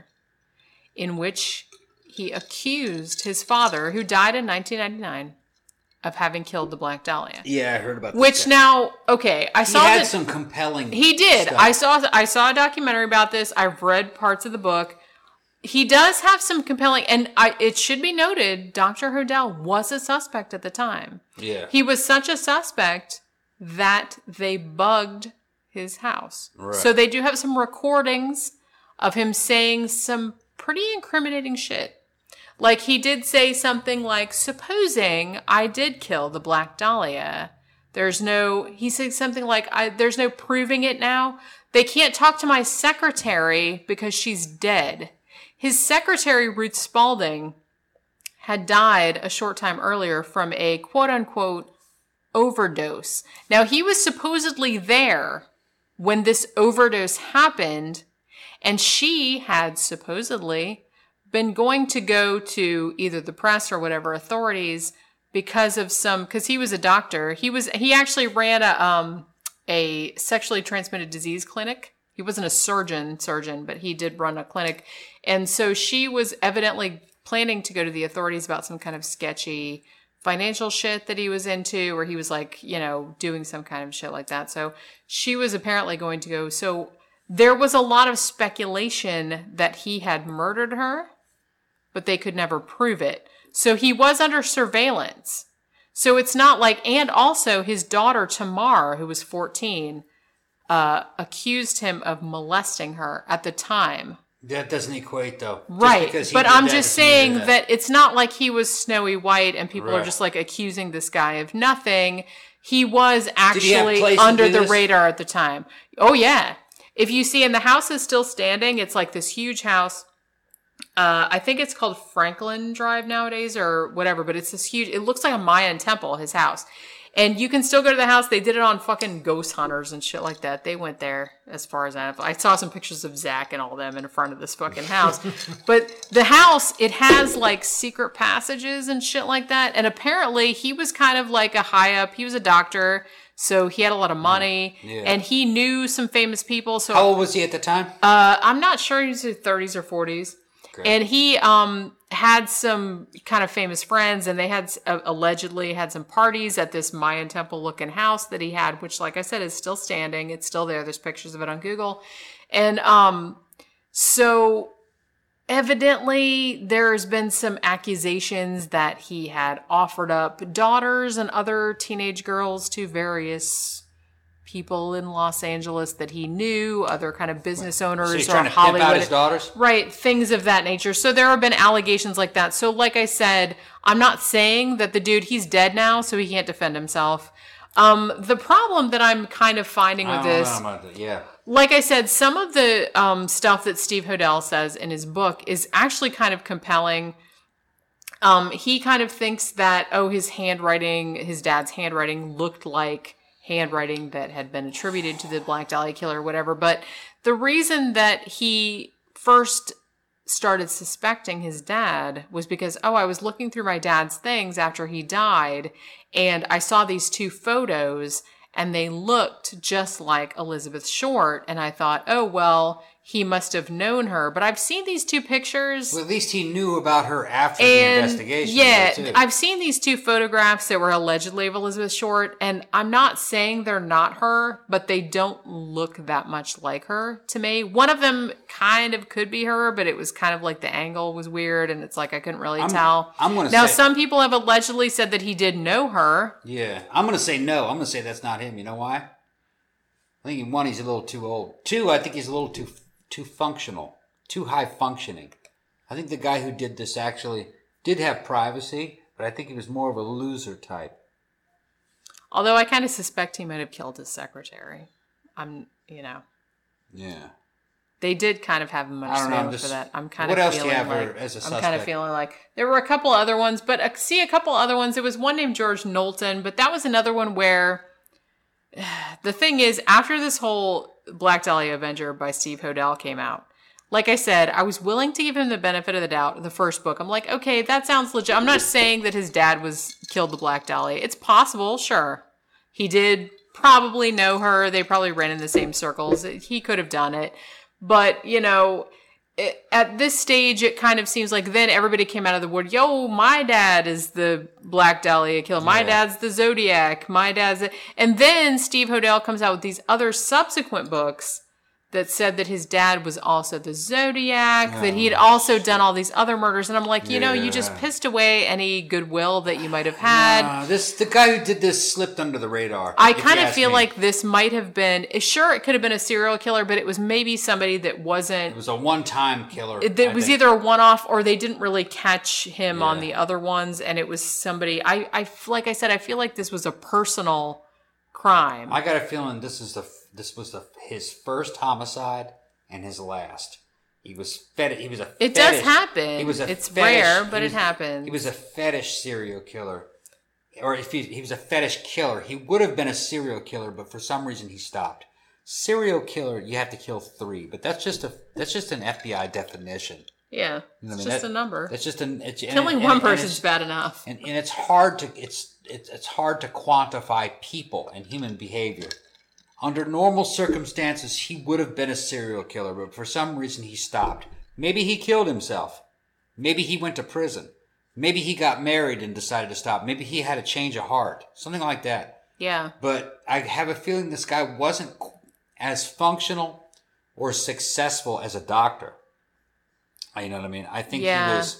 in which he accused his father, who died in 1999, of having killed the Black Dahlia. Yeah, I heard about that. Which now, I saw he had some compelling He did. Stuff. I saw a documentary about this. I've read parts of the book. He does have some compelling, and it should be noted, Dr. Hodel was a suspect at the time. Yeah. He was such a suspect that they bugged his house. Right. So they do have some recordings of him saying some pretty incriminating shit. Like, he did say something like, supposing I did kill the Black Dahlia, he said something like, there's no proving it now. They can't talk to my secretary because she's dead. His secretary, Ruth Spalding, had died a short time earlier from a quote-unquote overdose. Now, he was supposedly there when this overdose happened, and she had supposedly been going to go to either the press or whatever authorities because he was a doctor. He actually ran a sexually transmitted disease clinic. He wasn't a surgeon, but he did run a clinic. And so she was evidently planning to go to the authorities about some kind of sketchy financial shit that he was into, or he was like, doing some kind of shit like that. So she was apparently going to go. So there was a lot of speculation that he had murdered her, but they could never prove it. So he was under surveillance. So it's not like, and also his daughter Tamar, who was 14, accused him of molesting her at the time. That doesn't equate, though. Right, but I'm just saying that it's not like he was Snowy White and people are just like accusing this guy of nothing. He was actually under the radar at the time. Oh, yeah. If you see, and the house is still standing, it's like this huge house. I think it's called Franklin Drive nowadays or whatever, but it's this huge, it looks like a Mayan temple, his house. And you can still go to the house. They did it on fucking Ghost Hunters and shit like that. They went there as far as I saw some pictures of Zach and all them in front of this fucking house. But the house, it has like secret passages and shit like that. And apparently he was kind of like a high up. He was a doctor. So he had a lot of money and he knew some famous people. So how old was he at the time? I'm not sure. He was in his 30s or 40s. Great. And he had some kind of famous friends, and they had allegedly had some parties at this Mayan temple looking house that he had, which, like I said, is still standing. It's still there. There's pictures of it on Google. And so evidently there's been some accusations that he had offered up daughters and other teenage girls to various people in Los Angeles that he knew, other kind of business owners, so he's or trying to Hollywood, pimp out his daughters? Right, things of that nature. So there have been allegations like that. So like I said, I'm not saying that the dude, he's dead now, so he can't defend himself. The problem that I'm kind of finding with this, like I said, some of the stuff that Steve Hodel says in his book is actually kind of compelling. He kind of thinks that, his dad's handwriting looked like handwriting that had been attributed to the Black Dahlia killer or whatever. But the reason that he first started suspecting his dad was because, I was looking through my dad's things after he died, and I saw these two photos, and they looked just like Elizabeth Short, and I thought, he must have known her. But I've seen these two pictures. Well, at least he knew about her after the investigation. Yeah, I've seen these two photographs that were allegedly of Elizabeth Short, and I'm not saying they're not her, but they don't look that much like her to me. One of them kind of could be her, but it was kind of like the angle was weird, and it's like I couldn't really tell. Some people have allegedly said that he did know her. Yeah, I'm going to say no. I'm going to say that's not him. You know why? I think one, he's a little too old. Two, I think he's a little too functional, too high functioning. I think the guy who did this actually did have privacy, but I think he was more of a loser type. Although I kind of suspect he might have killed his secretary. Yeah. They did kind of have much sale for that. I'm kind of feeling like, what else do you have as a suspect? I'm kind of feeling like there were a couple other ones, but a couple other ones. There was one named George Knowlton, but that was another one where the thing is, after this whole Black Dahlia Avenger by Steve Hodel came out, like I said, I was willing to give him the benefit of the doubt. The first book, I'm like, okay, that sounds legit. I'm not saying that his dad killed the Black Dahlia. It's possible, sure. He did probably know her. They probably ran in the same circles. He could have done it. But, at this stage, it kind of seems like then everybody came out of the wood. My dad is the Black Dahlia killer. My dad's the Zodiac. And then Steve Hodel comes out with these other subsequent books that said that his dad was also the Zodiac, that he had also done all these other murders. And I'm like, you know, you just pissed away any goodwill that you might have had. The guy who did this slipped under the radar. I kind of feel like this might have been, sure, it could have been a serial killer, but it was maybe somebody that wasn't. It was a one-time killer. It was either a one-off or they didn't really catch him on the other ones, and it was somebody. Like I said, I feel like this was a personal crime. I got a feeling this was his first homicide and his last. He was a fetish. It does happen. He was a it's fetish. rare, but it happens. He was a fetish serial killer. Or if he was a fetish killer, he would have been a serial killer, but for some reason he stopped. Serial killer, you have to kill 3, but that's just an FBI definition. Yeah, You know it's what I mean? just a number. That's just Killing one person is bad enough. And it's hard to it's hard to quantify people and human behavior. Under normal circumstances, he would have been a serial killer, but for some reason he stopped. Maybe he killed himself. Maybe he went to prison. Maybe he got married and decided to stop. Maybe he had a change of heart. Something like that. Yeah. But I have a feeling this guy wasn't as functional or successful as a doctor. You know what I mean? I think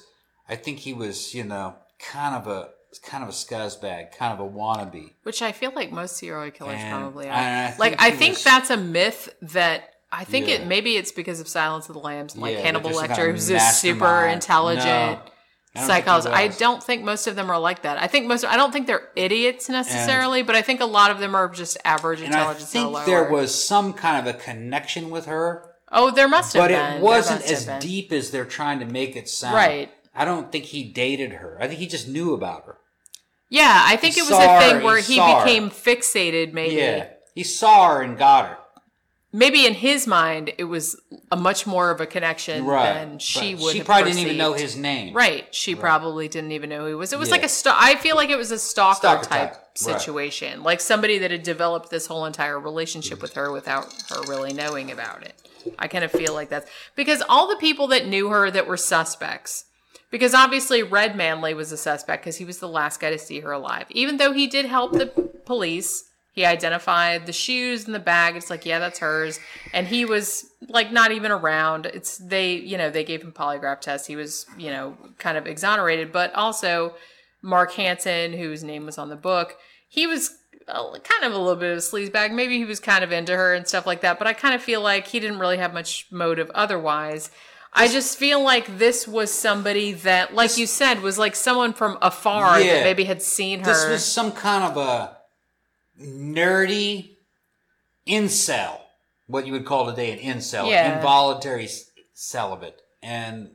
he was, you know, kind of a scuzzbag, kind of a wannabe. Which I feel like most serial killers probably are. I think that's a myth that I think maybe it's because of Silence of the Lambs, like Hannibal Lecter, who's this super intelligent psychologist. I don't think most of them are like that. I don't think they're idiots necessarily, but I think a lot of them are just average intelligence. And I think there was some kind of a connection with her. Oh, there must have been. But it wasn't as deep as they're trying to make it sound. Right. I don't think he dated her. I think he just knew about her. Yeah, I think it was a thing where he became fixated, maybe. Yeah, he saw her and got her. Maybe in his mind, it was a much more of a connection than she would have She probably perceived. didn't even know his name. Right. She probably didn't even know who he was. It was like I feel like it was a stalker type situation. Like somebody that had developed this whole entire relationship with her without her really knowing about it. I kind of feel like that's because all the people that knew her that were suspects, because obviously Red Manley was a suspect because he was the last guy to see her alive. Even though he did help the police, he identified the shoes and the bag. It's like, yeah, that's hers. And he was like not even around. They gave him polygraph tests. He was, kind of exonerated. But also Mark Hansen, whose name was on the book, he was kind of a little bit of a sleazebag. Maybe he was kind of into her and stuff like that. But I kind of feel like he didn't really have much motive otherwise. I just feel like this was somebody that, like you said, was like someone from afar that maybe had seen her. This was some kind of a nerdy incel, what you would call today an incel, involuntary celibate, and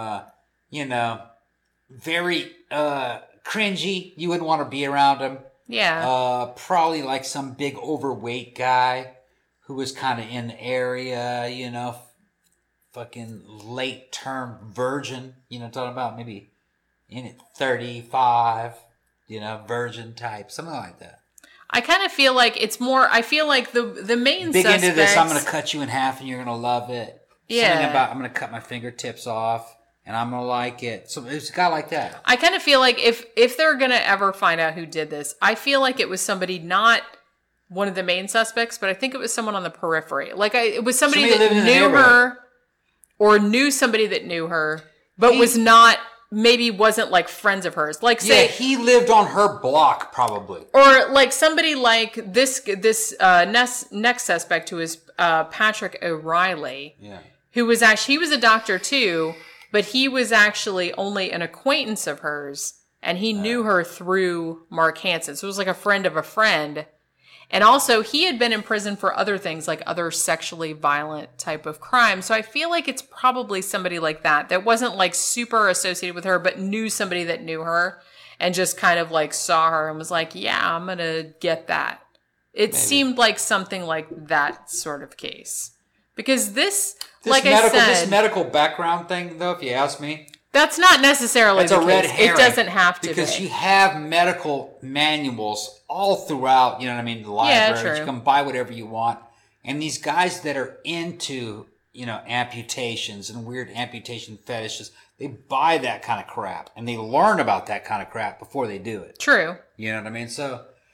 very cringy. You wouldn't want to be around him. Yeah. Probably like some big overweight guy who was kind of in the area, fucking late term virgin, talking about maybe in it 35, virgin type, something like that. I kind of feel like it's more, I feel like the main big suspects, into this, I'm going to cut you in half and you're going to love it. Yeah. Something about, I'm going to cut my fingertips off and I'm going to like it. So it's a guy like that. I kind of feel like if they're going to ever find out who did this, I feel like it was somebody not one of the main suspects, but I think it was someone on the periphery. Like it was somebody that knew her or knew somebody that knew her, but maybe wasn't like friends of hers. Like say he lived on her block probably. Or like somebody like this next suspect who is Patrick O'Reilly. Yeah. Who was he was a doctor too, but he was actually only an acquaintance of hers and he knew her through Mark Hansen. So it was like a friend of a friend. And also, he had been in prison for other things, like other sexually violent type of crimes. So I feel like it's probably somebody like that wasn't like super associated with her, but knew somebody that knew her and just kind of like saw her and was like, yeah, I'm going to get that. It seemed like something like that sort of case. Because this medical background thing, though, if you ask me, that's not necessarily the a red case. herring. It doesn't have to because be. You have medical manuals all throughout, the libraries. True. You can buy whatever you want. And these guys that are into, amputations and weird amputation fetishes, they buy that kind of crap. And they learn about that kind of crap before they do it. True. You know what I mean? So,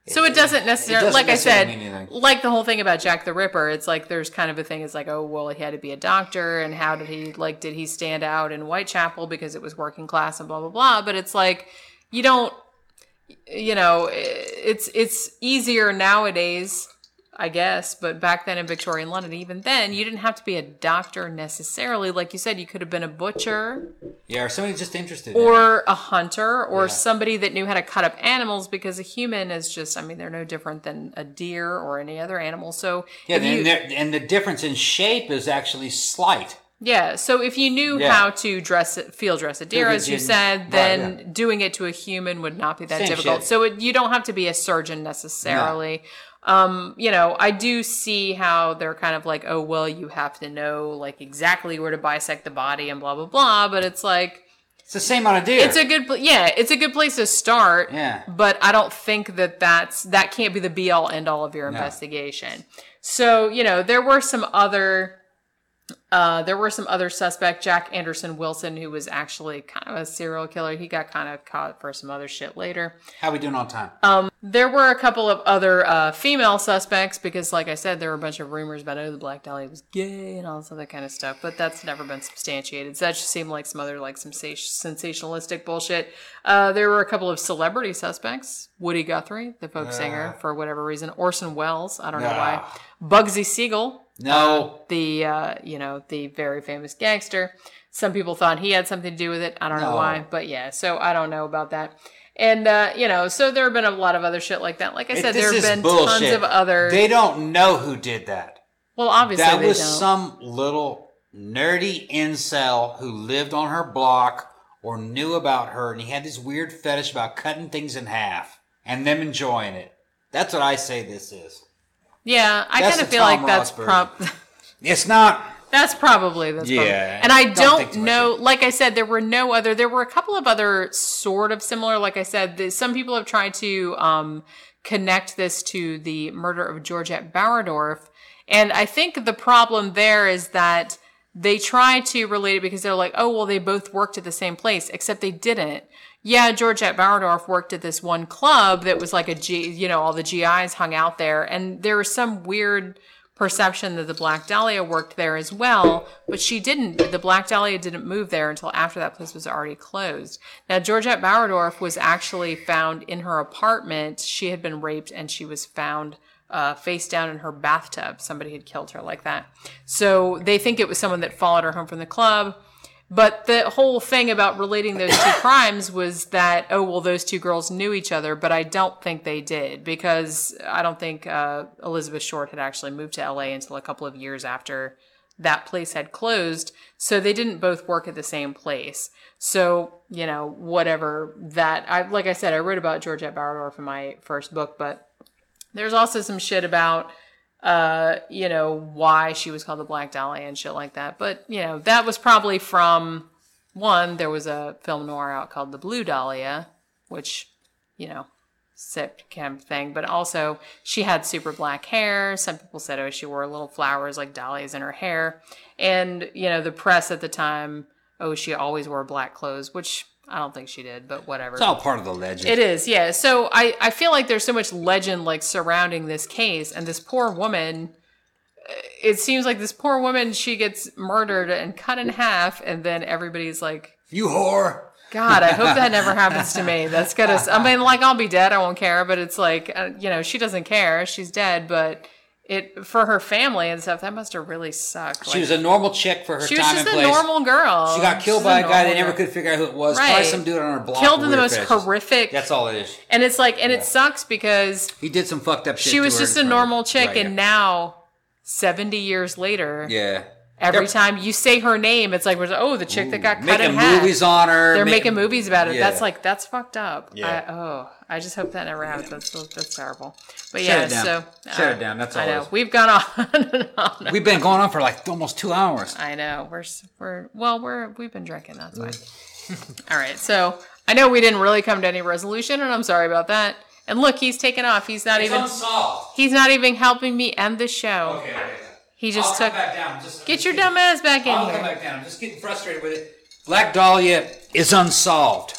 So it doesn't necessarily, doesn't like necessarily I mean said, anything. like the whole thing about Jack the Ripper, it's like there's kind of a thing, it's like, oh, well, he had to be a doctor, and how did he stand out in Whitechapel because it was working class and blah, blah, blah. But it's like, you don't, it's easier nowadays, I guess, but back then in Victorian London, even then, you didn't have to be a doctor necessarily. Like you said, you could have been a butcher Yeah, or somebody just interested in it. or a hunter or Yeah. somebody that knew how to cut up animals, because a human is just, I mean, they're no different than a deer or any other animal. So Yeah, if you, and the difference in shape is actually slight. yeah, so if you knew Yeah. how to field dress a deer, as you said, then doing it to a human would not be that Same difficult. shit. So you don't have to be a surgeon necessarily. I do see how they're kind of like, oh, well, you have to know like exactly where to bisect the body and blah, blah, blah. But it's like, It's the same on a deer. it's a good place to start. Yeah. But I don't think that can't be the be all end all of your investigation. So, there were some other suspects. Jack Anderson Wilson, who was actually kind of a serial killer. He got kind of caught for some other shit later. How we doing on time? There were a couple of other female suspects because, like I said, there were a bunch of rumors about, the Black Dahlia was gay and all this other kind of stuff, but that's never been substantiated. So that just seemed like some other some sensationalistic bullshit. There were a couple of celebrity suspects. Woody Guthrie, the folk singer, for whatever reason. Orson Welles, I don't know why. Bugsy Siegel. No. The very famous gangster. Some people thought he had something to do with it. I don't know why, but yeah, so I don't know about that. And, so there have been a lot of other shit like that. Like I said, there have been tons of other... They don't know who did that. Well, obviously that they was don't. some little nerdy incel who lived on her block or knew about her, and he had this weird fetish about cutting things in half and them enjoying it. That's what I say this is. Yeah, I That's kind of the feel Tom like that's Ross It's not... That's probably. Yeah, And I don't think don't too much know, of it. like I said, there were a couple of other sort of similar, like I said, some people have tried to connect this to the murder of Georgette Bauerdorf. And I think the problem there is that they try to relate it because they're like, oh, well, they both worked at the same place, except they didn't. Yeah, Georgette Bauerdorf worked at this one club that was like all the GIs hung out there. And there was some weird perception that the Black Dahlia worked there as well, but she didn't. The Black Dahlia didn't move there until after that place was already closed. Now, Georgette Bauerdorf was actually found in her apartment. She had been raped, and she was found face down in her bathtub. Somebody had killed her like that. So they think it was someone that followed her home from the club. But the whole thing about relating those two crimes was that, oh, well, those two girls knew each other, but I don't think they did, because I don't think Elizabeth Short had actually moved to LA until a couple of years after that place had closed. So they didn't both work at the same place. So, whatever that, like I said, I wrote about Georgette Bauerdorf in my first book, but there's also some shit about why she was called the Black Dahlia and shit like that. But, that was probably from, one, there was a film noir out called The Blue Dahlia, which, sick kind of thing. But also, she had super black hair. Some people said, oh, she wore little flowers like dahlias in her hair. And, the press at the time, oh, she always wore black clothes, which I don't think she did, but whatever. It's all part of the legend. It is, yeah. So I feel like there's so much legend surrounding this case, and this poor woman, it seems like this poor woman, she gets murdered and cut in half, and then everybody's like, You whore! God, I hope that never happens to me. That's gonna, I mean, I'll be dead, I won't care, but it's like, she doesn't care, she's dead, but for her family and stuff, that must have really sucked. She was a normal chick for her She was time just and a place. normal girl. She got killed She's by a guy they normal never girl. could figure out who it was. Right. Probably some dude on her block. Killed in the with most weird fetishes. horrific. That's all it is. And it's like, and it sucks because He did some fucked up shit. she to was her just in a front of normal her. chick, Right, and yeah. now, 70 years later, Yeah. every They're time you say her name, it's like, oh, the chick that got cut making in half. movies on her. They're making movies about it. Yeah. That's fucked up. Yeah. I just hope that never happens. That's terrible. But Shut yeah, it down. so Shut it down. That's all I it know is. we've gone on and on. We've been going on for almost 2 hours. I know we've been drinking. That's fine. All right, so I know we didn't really come to any resolution, and I'm sorry about that. And look, he's taken off. He's not unsolved. He's not even helping me end the show. Okay. He just I'll took. come back down. Get your dumb ass back in I'll here. come back down. I'm just getting frustrated with it. Black Dahlia is unsolved.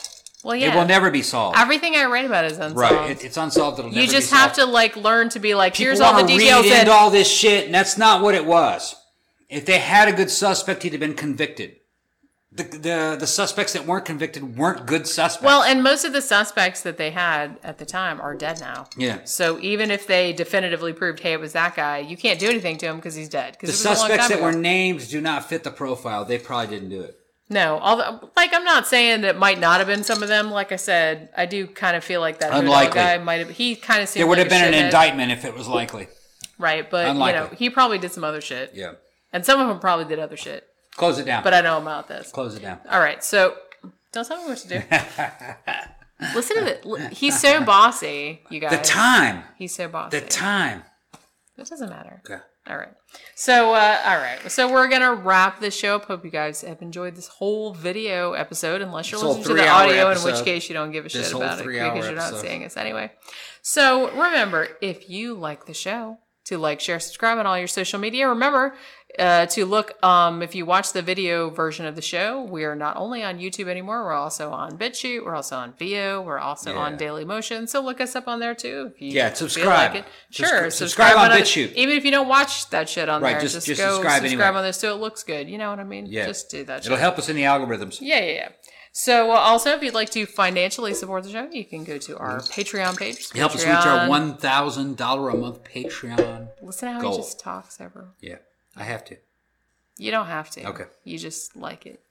Well, yeah. It will never be solved. Everything I read about is unsolved. Right. It's unsolved. It'll never You be just solved. have to like learn to be like, People here's all the wanna details. read into all this shit, and that's not what it was. If they had a good suspect, he'd have been convicted. The suspects that weren't convicted weren't good suspects. Well, and most of the suspects that they had at the time are dead now. Yeah. So even if they definitively proved, hey, it was that guy, you can't do anything to him because he's dead. The suspects that were named do not fit the profile. They probably didn't do it. No, although, like, I'm not saying it might not have been some of them. Like I said, I do kind of feel like that Unlikely. guy might have. He kind of seemed There would like have been a an shithead. indictment if it was likely. Right, but Unlikely. he probably did some other shit. Yeah. And some of them probably did other shit. Close it down. But I know about this. Close it down. All right, so don't tell me what to do. Listen to it. He's so bossy, you guys. The time. He's so bossy. The time. It doesn't matter. Okay. All right. So, all right. So we're going to wrap this show up. Hope you guys have enjoyed this whole video episode, unless you're This whole listening to the 3-hour audio, in episode. which case you don't give a This shit whole about it 3-hour because you're not episode. seeing us anyway. So remember, if you like the show, to like, share, subscribe on all your social media. Remember to look, if you watch the video version of the show, we are not only on YouTube anymore, we're also on BitChute, we're also on Vio, we're also on Dailymotion. So look us up on there too. If you subscribe. Feel like it. Sure, Subscribe on BitChute. Even if you don't watch that shit on there, just go subscribe anyway. on there so it looks good. You know what I mean? Yeah. Just do that shit. It'll help us in the algorithms. Yeah. So also, if you'd like to financially support the show, you can go to our Patreon page. Help us reach our $1,000 a month Patreon. Listen how goal. he just talks over. Yeah, I have to. You don't have to. Okay. You just like it.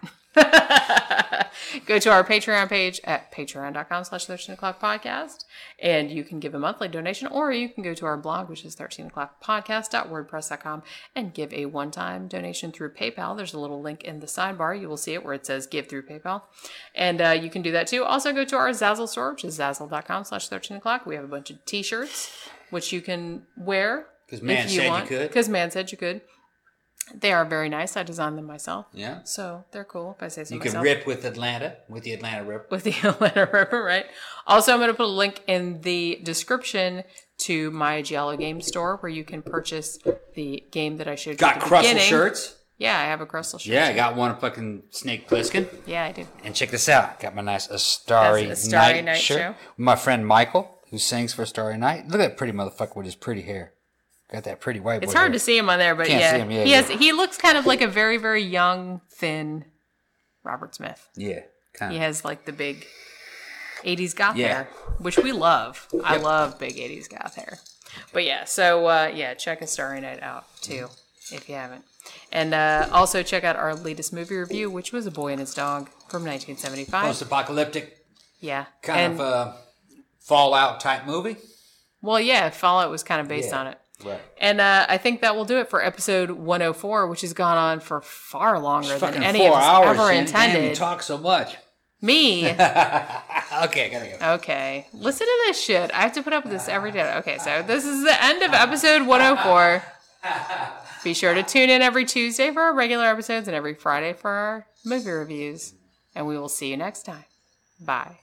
Go to our Patreon page at patreon.com/13o'clock podcast, and you can give a monthly donation, or you can go to our blog, which is 13o'clockpodcast.wordpress.com, and give a one-time donation through PayPal. There's a little link in the sidebar. You will see it where it says give through PayPal. And you can do that too. Also go to our Zazzle store, which is zazzle.com/13o'clock. We have a bunch of t-shirts, which you can wear. Because man said you could. Because man said you could. They are very nice. I designed them myself. Yeah. So they're cool, if I say so You myself. can rip with Atlanta, with the Atlanta Rip. With the Atlanta Ripper, right? Also, I'm going to put a link in the description to my Giallo game store where you can purchase the game that I showed you Got at the Crustle beginning. shirts? Yeah, I have a Crustle shirt. Yeah, I got one of fucking Snake Plissken. Yeah, I do. And check this out. Got my nice A Starry, That's a Starry Night Night shirt. show. With my friend Michael, who sings for Starry Night. Look at that pretty motherfucker with his pretty hair. Got that pretty white boy It's hard hair. to see him on there, but Can't yeah. see him, yeah, he yeah. he looks kind of like a very, very young, thin Robert Smith. Yeah, kind He of. has like the big 80s goth Yeah. hair, which we love. I love big 80s goth hair. But yeah, so check A Starry Night out too, if you haven't. And also check out our latest movie review, which was A Boy and His Dog from 1975. Post-apocalyptic, Yeah. kind of Fallout type movie. Well, yeah, Fallout was kind of based on it. Right. And I think that will do it for episode 104, which has gone on for far longer than Fucking any 4 of us hours. ever Damn, intended. you talk so much. Me. Okay, I gotta go. Okay. Listen to this shit. I have to put up with this every day. Okay, so this is the end of episode 104. Be sure to tune in every Tuesday for our regular episodes and every Friday for our movie reviews. And we will see you next time. Bye.